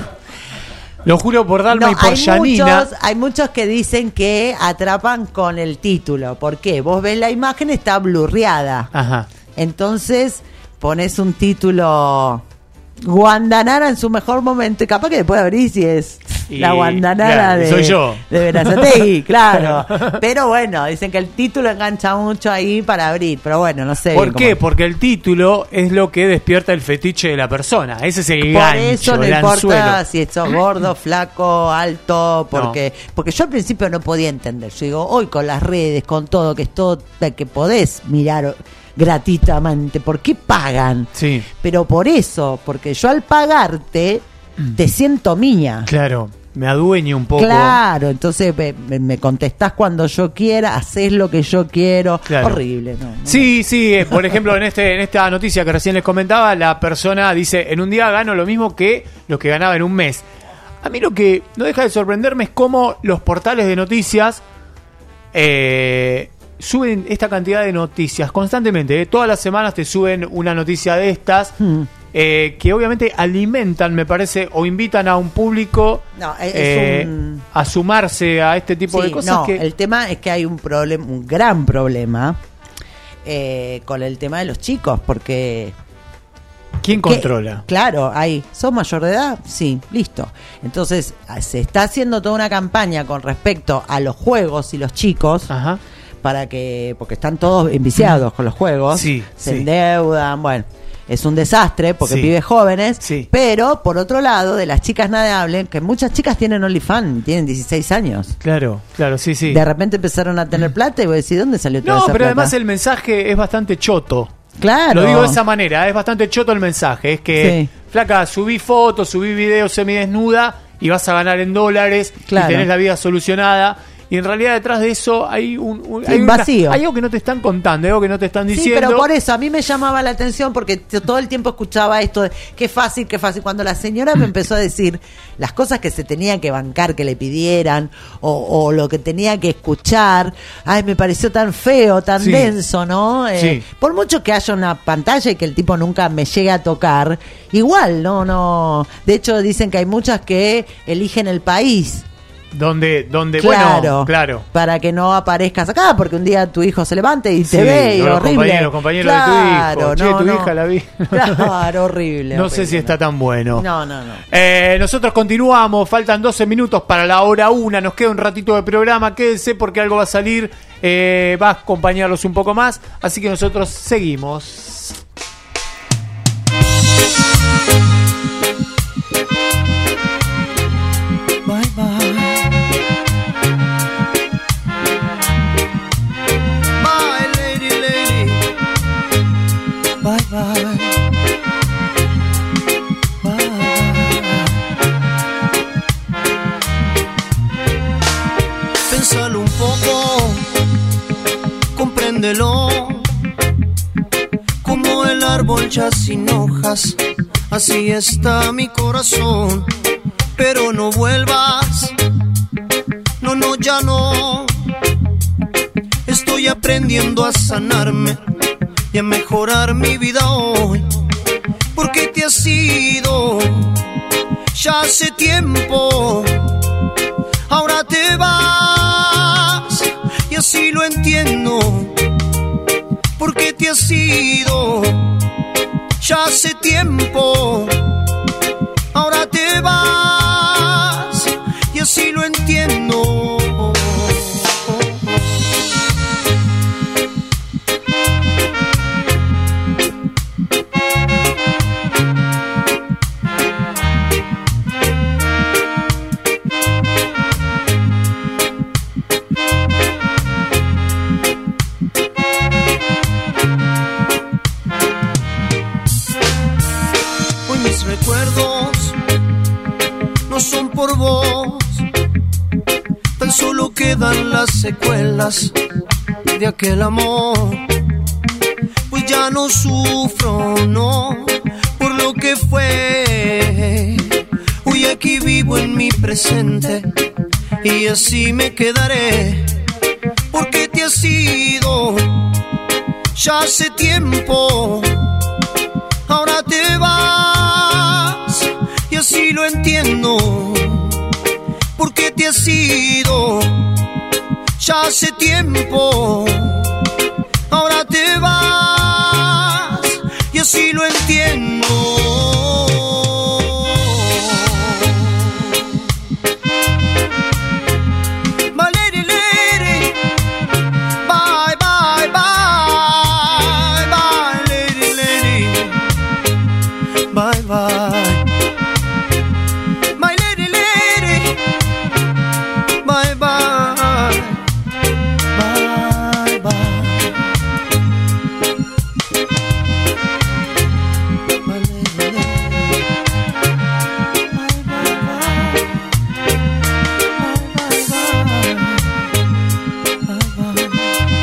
Lo juro por Dalma No, y por hay Yanina. muchos, hay muchos que dicen que atrapan con el título. ¿Por qué? Vos ves la imagen, está blurreada. Ajá. Entonces pones un título Guandanara en su mejor momento y capaz que después abrís y es Y, la Guandanara claro, de, soy yo. de Berazategui, claro. Pero bueno, dicen que el título engancha mucho ahí para abrir, pero bueno, no sé. ¿Por bien qué? cómo- Porque el título es lo que despierta el fetiche de la persona. Ese es el Por gancho, eso no el importa anzuelo. si sos gordo, flaco, alto, porque porque yo al principio no podía entender. Yo digo, hoy con las redes, con todo, que es todo que podés mirar gratuitamente, ¿por qué pagan? Sí, Pero por eso, porque yo al pagarte te siento mía. claro. Me adueño un poco. Claro, entonces me, me- me contestás cuando yo quiera, haces lo que yo quiero. Claro. Horrible, ¿no? no. Sí, sí, eh, por ejemplo, en este en esta noticia que recién les comentaba, la persona dice, en un día gano lo mismo que lo que ganaba en un mes. A mí lo que no deja de sorprenderme es cómo los portales de noticias eh, suben esta cantidad de noticias constantemente. eh. Todas las semanas te suben una noticia de estas, Hmm. eh, que obviamente alimentan, me parece, o invitan a un público No, es, es eh, un... a sumarse a este tipo Sí, de cosas no, que... el tema es que hay un problema, un gran problema eh, con el tema de los chicos, porque ¿Quién ¿qué? controla? Claro, hay, ¿sos mayor de edad? Sí, listo. Entonces se está haciendo toda una campaña con respecto a los juegos y los chicos. Ajá. Para que, porque están todos enviciados con los juegos, Sí, se sí. endeudan, bueno, es un desastre porque Sí. pibes jóvenes, Sí. pero por otro lado, de las chicas nadables, que muchas chicas tienen OnlyFans, tienen dieciséis años. Claro, claro, sí, sí. De repente empezaron a tener plata y vos decís, ¿dónde salió toda No, esa pero plata? además el mensaje es bastante choto. Claro. Lo digo de esa manera, es bastante choto el mensaje. Es que, Sí. flaca, subí fotos, subí videos semidesnuda y vas a ganar en dólares Claro. y tenés la vida solucionada. Y en realidad detrás de eso hay un, un- Sí, hay, un una- vacío. hay algo que no te están contando, hay algo que no te están Sí, diciendo. pero por eso a mí me llamaba la atención porque t- todo el tiempo escuchaba esto de qué fácil, qué fácil. Cuando la señora me empezó a decir las cosas que se tenía que bancar, que le pidieran, o, o lo que tenía que escuchar, ay, me pareció tan feo, tan Sí. denso, ¿no? Eh, Sí. Por mucho que haya una pantalla y que el tipo nunca me llegue a tocar, igual, no, no. De hecho, dicen que hay muchas que eligen el país Donde, donde Claro, bueno, claro. para que no aparezcas acá, porque un día tu hijo se levante y te Sí, ve y o los horrible. compañeros, compañeros claro, de tu hijo. no, Che, tu no. hija la vi. Claro, horrible. No horrible, sé si está tan bueno. No, no, no. Eh, nosotros continuamos, faltan doce minutos para la hora una, nos queda un ratito de programa, quédense porque algo va a salir, eh, va a acompañarlos un poco más, así que nosotros seguimos. Bye bye. Bye lady, lady. Bye bye. Bye. Pénsalo un poco, compréndelo. Como el árbol ya sin hojas, así está mi corazón. Pero no vuelvas, no, no, ya no. Estoy aprendiendo a sanarme y a mejorar mi vida hoy. Porque te has ido ya hace tiempo. Ahora te vas y así lo entiendo. Porque te has ido ya hace tiempo. Ahora te vas y así lo entiendo. Hoy mis recuerdos no son por vos, tan solo quedan las secuelas de aquel amor. Pues ya no sufro, no, por lo que fue. Hoy aquí vivo en mi presente y así me quedaré. Porque te has ido ya hace tiempo. Ahora te vas y así lo entiendo. Porque te has ido ya hace tiempo. Ahora te vas y así lo entiendo. Bye, lady, lady. Bye, bye, bye. Bye, lady, lady. Bye, bye. My lady, lady. Bye, bye. Bye, bye. My lady, lady. Bye, bye, bye. Bye, bye, bye. Bye, bye.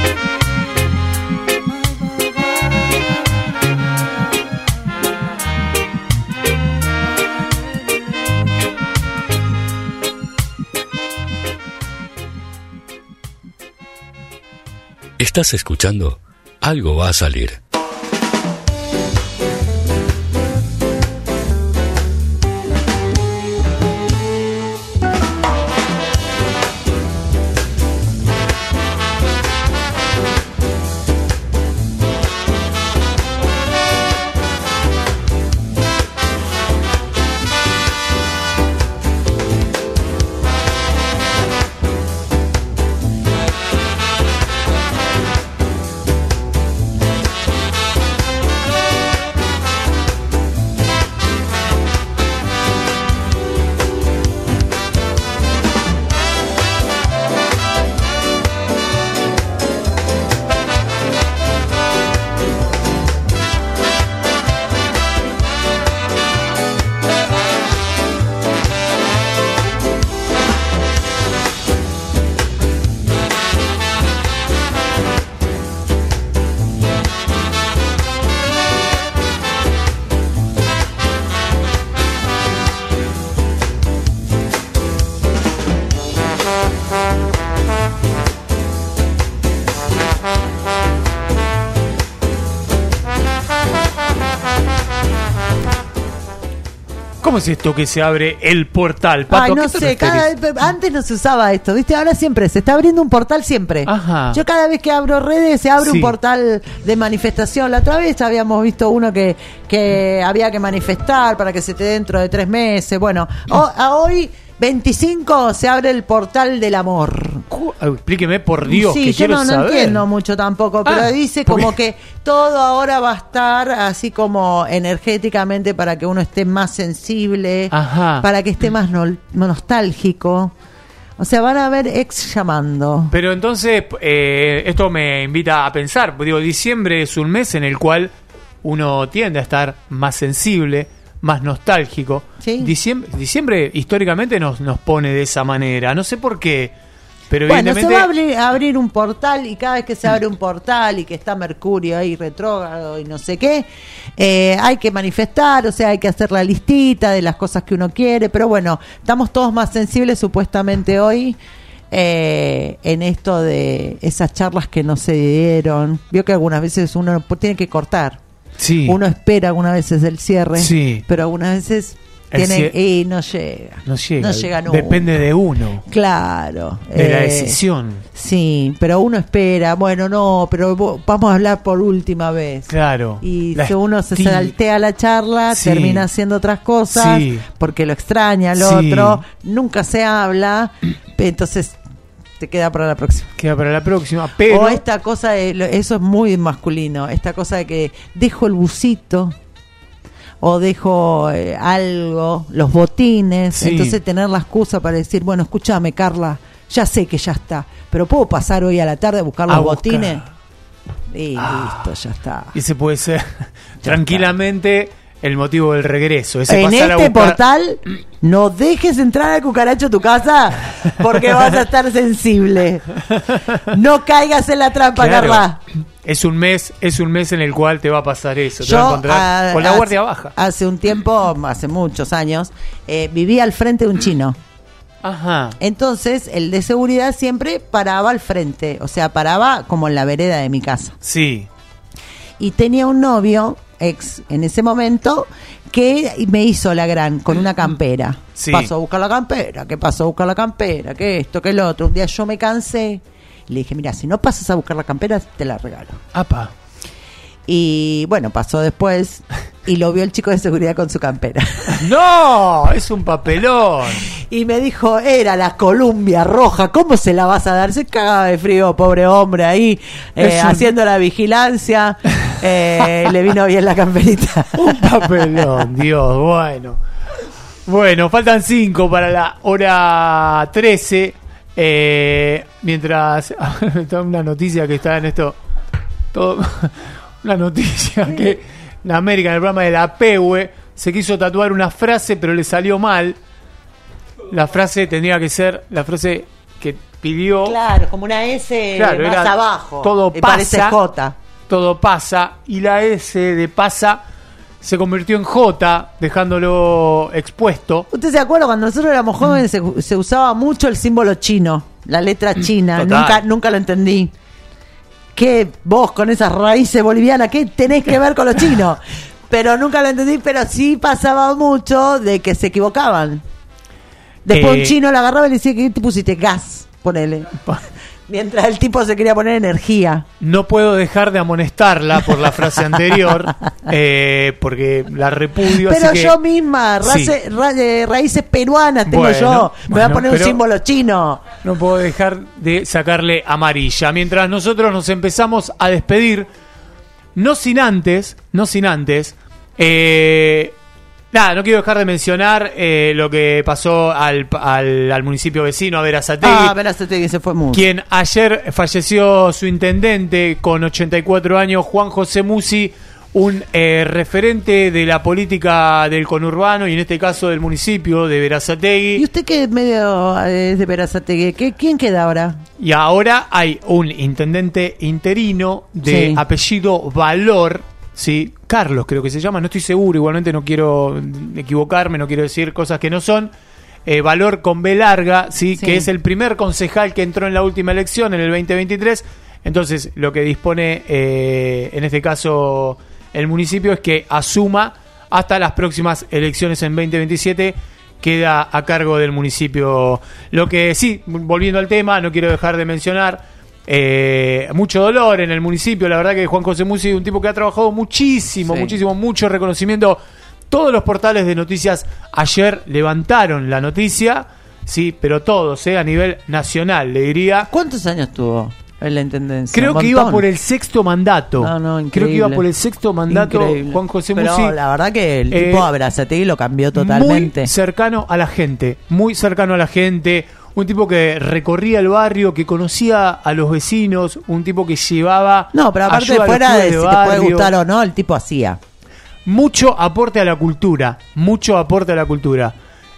Estás escuchando Algo va a salir. ¿Cómo es esto que se abre el portal, Pato? Ay, ¿A no qué te sé, cada, referís? antes no se usaba esto, ¿viste? Ahora siempre, se está abriendo un portal siempre. Ajá. Yo cada vez que abro redes se abre Sí. un portal de manifestación. La otra vez habíamos visto uno que, que había que manifestar para que se te dé dentro de tres meses. Bueno, o- a hoy, veinticinco, se abre el portal del amor. Cu- Explíqueme, por Dios, sí, que yo quiero no, no saber. entiendo mucho tampoco, pero Ah, dice porque- como que todo ahora va a estar así como energéticamente para que uno esté más sensible, Ajá. para que esté más nol- nostálgico. O sea, van a haber ex llamando. Pero entonces, eh, esto me invita a pensar. Digo, diciembre es un mes en el cual uno tiende a estar más sensible, más nostálgico. Sí. Diciembre, diciembre históricamente nos, nos pone de esa manera. No sé por qué, pero Bueno, se evidentemente... va a abrir, a abrir un portal y cada vez que se abre un portal y que está Mercurio ahí retrógrado y no sé qué, eh, hay que manifestar, o sea, hay que hacer la listita de las cosas que uno quiere, pero bueno, estamos todos más sensibles supuestamente hoy eh, en esto de esas charlas que no se dieron. Vio que algunas veces uno tiene que cortar. Sí. Uno espera algunas veces el cierre, Sí. pero algunas veces El tiene cier- y no llega. No llega. No llega nunca. Depende de uno, Claro. de la eh, decisión. Sí, pero uno espera, bueno, no, pero vo- vamos a hablar por última vez. Claro. Y La si uno se esti- saltea la charla, Sí. termina haciendo otras cosas, Sí. porque lo extraña al Sí. otro, nunca se habla, entonces te queda para la próxima. Queda para la próxima, pero... O esta cosa, de, lo- eso es muy masculino, esta cosa de que dejo el busito o dejo eh, algo, los botines, Sí. entonces tener la excusa para decir, bueno, escúchame Carla, ya sé que ya está, pero ¿puedo pasar hoy a la tarde a buscar los A buscar. botines? Y Ah. listo, ya está. Y ese puede ser tranquilamente el motivo del regreso. Ese En pasar a este buscar- portal no dejes entrar al cucaracho a tu casa porque vas a estar sensible. No caigas en la trampa, Claro. Carla. Es un mes, es un mes en el cual te va a pasar eso. Te vas a Yo encontrar ah, con la hace- guardia baja. Hace un tiempo, hace muchos años, eh, vivía al frente de un chino. Ajá. Entonces, el de seguridad siempre paraba al frente, o sea, paraba como en la vereda de mi casa. Sí. Y tenía un novio, ex en ese momento, que me hizo la gran con una campera. Sí. Pasó a buscar la campera, ¿qué pasó a buscar la campera? ¿Qué esto, qué lo otro? Un día yo me cansé. Y le dije, mira, si no pasas a buscar la campera, te la regalo. Apa. Y bueno, pasó después y lo vio el chico de seguridad con su campera. ¡No! Es un papelón. Y me dijo, era la Columbia Roja, ¿cómo se la vas a dar? Se cagaba de frío, pobre hombre, ahí eh, Es un- haciendo la vigilancia. Eh, le vino bien la camperita. Un papelón, Dios, bueno. Bueno, faltan cinco para la hora trece. Eh, mientras... está una noticia que está en esto... Todo, una noticia que en América, en el programa de la P E U E, se quiso tatuar una frase, pero le salió mal. La frase tendría que ser la frase que pidió... Claro, como una S Claro, más era abajo. todo Y parece pasa. J. Todo pasa, y la S de pasa se convirtió en J, dejándolo expuesto. ¿Usted se acuerda cuando nosotros éramos jóvenes se, se usaba mucho el símbolo chino, la letra china? Total. Nunca, nunca lo entendí. ¿Qué vos con esas raíces bolivianas, qué tenés que ver con los chinos? Pero nunca lo entendí, pero sí pasaba mucho de que se equivocaban. Después Eh, un chino lo agarraba y le decía, ¿qué te pusiste? Gas, ponele. Mientras el tipo se quería poner energía. No puedo dejar de amonestarla por la frase anterior, eh, porque la repudio. Pero así que- yo misma, Sí. race- ra- eh, raíces peruanas tengo Bueno, yo. Me voy a bueno, poner un pero- símbolo chino. No puedo dejar de sacarle amarilla. Mientras nosotros nos empezamos a despedir, no sin antes, no sin antes, eh, nada, no quiero dejar de mencionar eh, lo que pasó al, al, al municipio vecino, a Verazategui. Ah, Verazategui se fue mucho. Quien ayer falleció su intendente con ochenta y cuatro años, Juan José Musi, un eh, referente de la política del conurbano y en este caso del municipio de Verazategui. ¿Y usted qué medio eh, es de Verazategui? ¿Qué, ¿Quién queda ahora? Y ahora hay un intendente interino de Sí. apellido Valor, ¿sí? Carlos creo que se llama, no estoy seguro, igualmente no quiero equivocarme, no quiero decir cosas que no son. Eh, Valor con B larga, ¿sí? Sí. Que es el primer concejal que entró en la última elección, en el veinte veintitrés. Entonces, lo que dispone, eh, en este caso, el municipio es que asuma hasta las próximas elecciones en veinte veintisiete. Queda a cargo del municipio. Lo que sí, volviendo al tema, no quiero dejar de mencionar, eh, mucho dolor en el municipio. La verdad que Juan José Musi, un tipo que ha trabajado muchísimo, Sí. muchísimo, mucho reconocimiento. Todos los portales de noticias ayer levantaron la noticia, sí, pero todos, eh, a nivel nacional, le diría. ¿Cuántos años tuvo en la intendencia? Creo Un que iba montón. por el sexto mandato. No, no, Creo increíble. que iba por el sexto mandato Increíble. Juan José Pero Musi. la verdad que el Eh, tipo a Berazategui lo cambió totalmente. Muy cercano a la gente, muy cercano a la gente, un tipo que recorría el barrio, que conocía a los vecinos, un tipo que llevaba No, pero aparte ayuda a los fuera de clubes si te puede barrio. gustar o no, el tipo hacía. Mucho aporte a la cultura, mucho aporte a la cultura.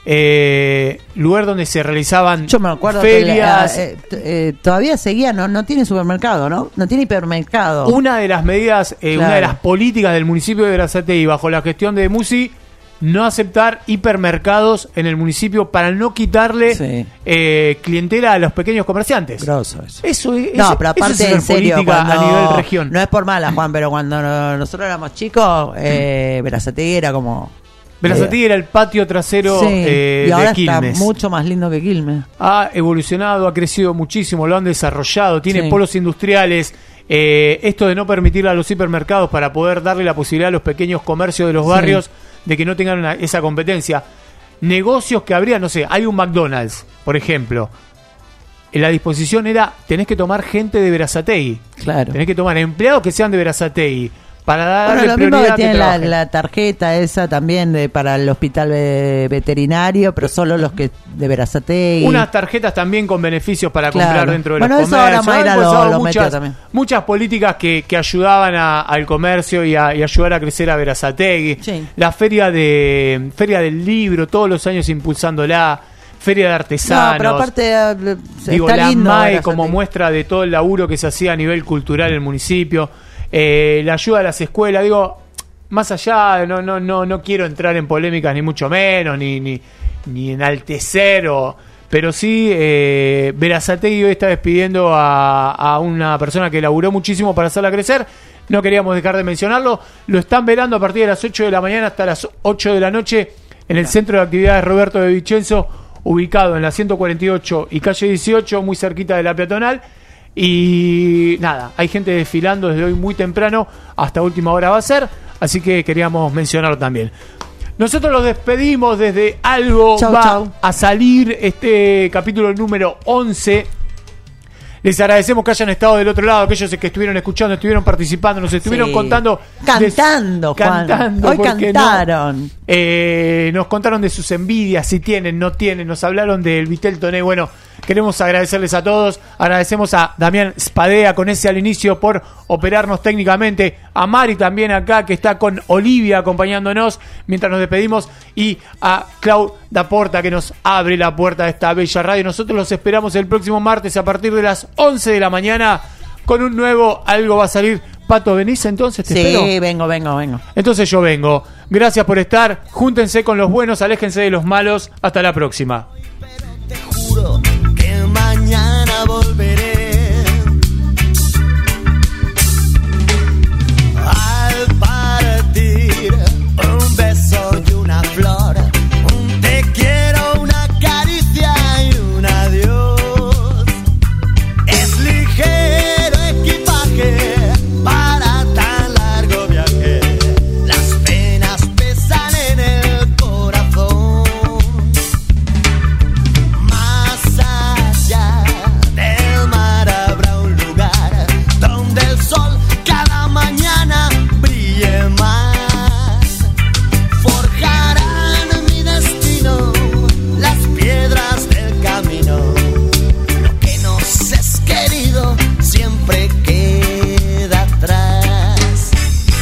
Eh, lugar donde se realizaban Yo me acuerdo que ferias. le- eh, t- eh, todavía seguía, no, no tiene supermercado, ¿no? No tiene hipermercado. Una de las medidas, eh, Claro. una de las políticas del municipio de Berazategui bajo la gestión de Musi, no aceptar hipermercados en el municipio para no quitarle Sí. eh, clientela a los pequeños comerciantes. Grosso eso. Eso es, No, eso- pero eso aparte, es hacer en serio, política cuando- a nivel región. No es por mala, Juan, pero cuando no- nosotros éramos chicos, eh, Berazategui era como... Berazategui era el patio trasero Sí, eh, y ahora de está Quilmes. mucho más lindo que Quilmes. Ha evolucionado, ha crecido muchísimo, lo han desarrollado, tiene Sí. polos industriales. Eh, esto de no permitirle a los hipermercados para poder darle la posibilidad a los pequeños comercios de los Sí. barrios de que no tengan una- esa competencia. Negocios que habría, no sé, hay un McDonald's, por ejemplo. La disposición era, tenés que tomar gente de Berazategui. Claro. Tenés que tomar empleados que sean de Berazategui. Para darle Bueno, lo mismo prioridad que a tiene la, trabajen. la tarjeta esa también de, para el hospital ve- veterinario, pero solo los que de Berazategui. Unas tarjetas también con beneficios para Claro. comprar dentro de Bueno, los eso ahora comercios. Mayra Han lo- pasado lo metió muchas, también. muchas políticas que, que ayudaban a- al comercio y a, y ayudar a crecer a Berazategui. Sí. La feria de feria del libro, todos los años impulsándola. Feria de artesanos. No, pero aparte eh, Digo, está la lindo. M A E Berazategui. como muestra de todo el laburo que se hacía a nivel cultural en el municipio. Eh, la ayuda a las escuelas, digo, más allá, no, no, no, no quiero entrar en polémicas ni mucho menos, ni, ni, ni enaltecer, o, pero sí, eh, Berazategui hoy está despidiendo a, a una persona que laburó muchísimo para hacerla crecer. No queríamos dejar de mencionarlo. Lo están velando a partir de las ocho de la mañana hasta las ocho de la noche en el Centro de Actividades Roberto de Vicenzo, ubicado en la ciento cuarenta y ocho y calle dieciocho, muy cerquita de la peatonal. Y nada, hay gente desfilando desde hoy muy temprano, hasta última hora va a ser, así que queríamos mencionarlo también. Nosotros los despedimos desde Algo Chau, va chau. a salir, este capítulo número once. Les agradecemos que hayan estado del otro lado, aquellos que estuvieron escuchando, estuvieron participando, nos estuvieron Sí. contando. Cantando, de- Juan. Cantando, Hoy ¿por qué no? cantaron. Eh, nos contaron de sus envidias, si tienen, no tienen, nos hablaron del Vitel Toné. Bueno, queremos agradecerles a todos, agradecemos a Damián Spadea con ese al inicio por operarnos técnicamente, a Mari también acá que está con Olivia acompañándonos mientras nos despedimos, y a Clau Daporta que nos abre la puerta de esta bella radio. Nosotros los esperamos el próximo martes a partir de las once de la mañana con un nuevo Algo va a salir. Pato, ¿venís entonces? ¿Te Sí, espero? vengo, vengo, vengo. Entonces yo vengo. Gracias por estar. Júntense con los buenos, aléjense de los malos. Hasta la próxima. Juro que mañana volveré. Al partir, un beso y una flor, un te quiero, una caricia y un adiós. Es ligero equipaje para tan largo viaje. Las penas pesan en el corazón. Más allá del mar habrá un lugar donde el sol cada mañana brille más. Forjarán mi destino las piedras del camino. Lo que nos es querido siempre queda atrás.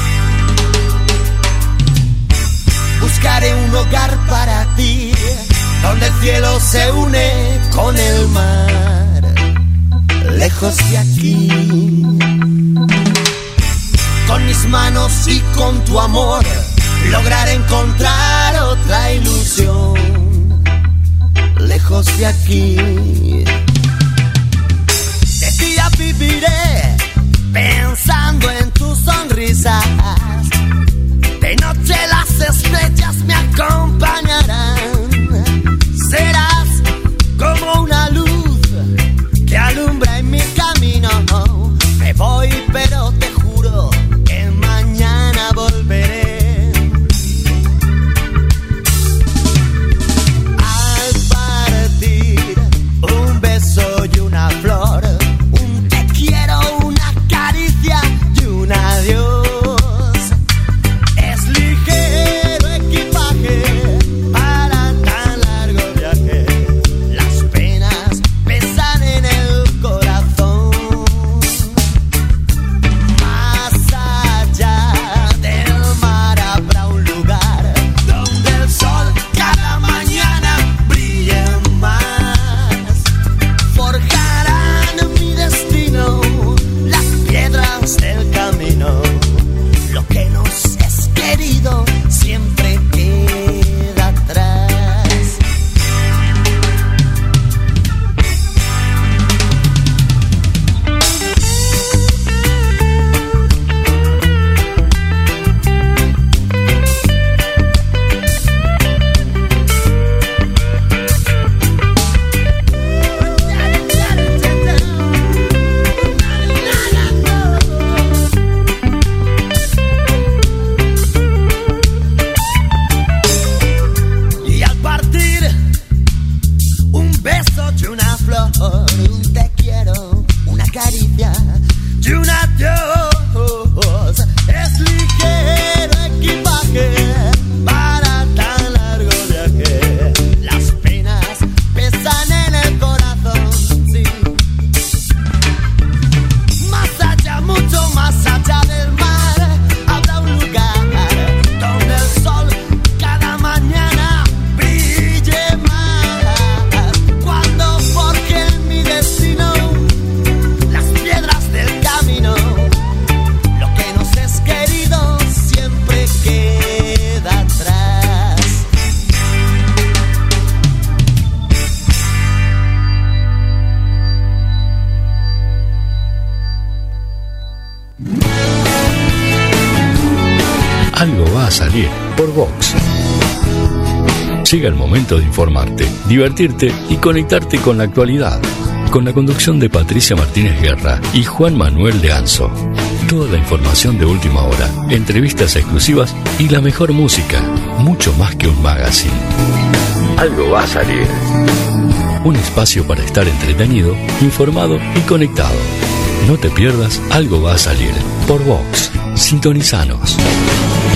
Buscaré un hogar para ti, donde el cielo se une con el mar, lejos de aquí. Con mis manos y con tu amor, lograr encontrar otra ilusión, lejos de aquí. De día viviré pensando en tus sonrisas, de noche las estrellas va a salir por Vox. Llega el momento de informarte, divertirte y conectarte con la actualidad. Con la conducción de Patricia Martínez Guerra y Juan Manuel de Anzo. Toda la información de última hora, entrevistas exclusivas y la mejor música. Mucho más que un magazine. Algo va a salir. Un espacio para estar entretenido, informado y conectado. No te pierdas Algo va a salir por Vox. Sintonizanos.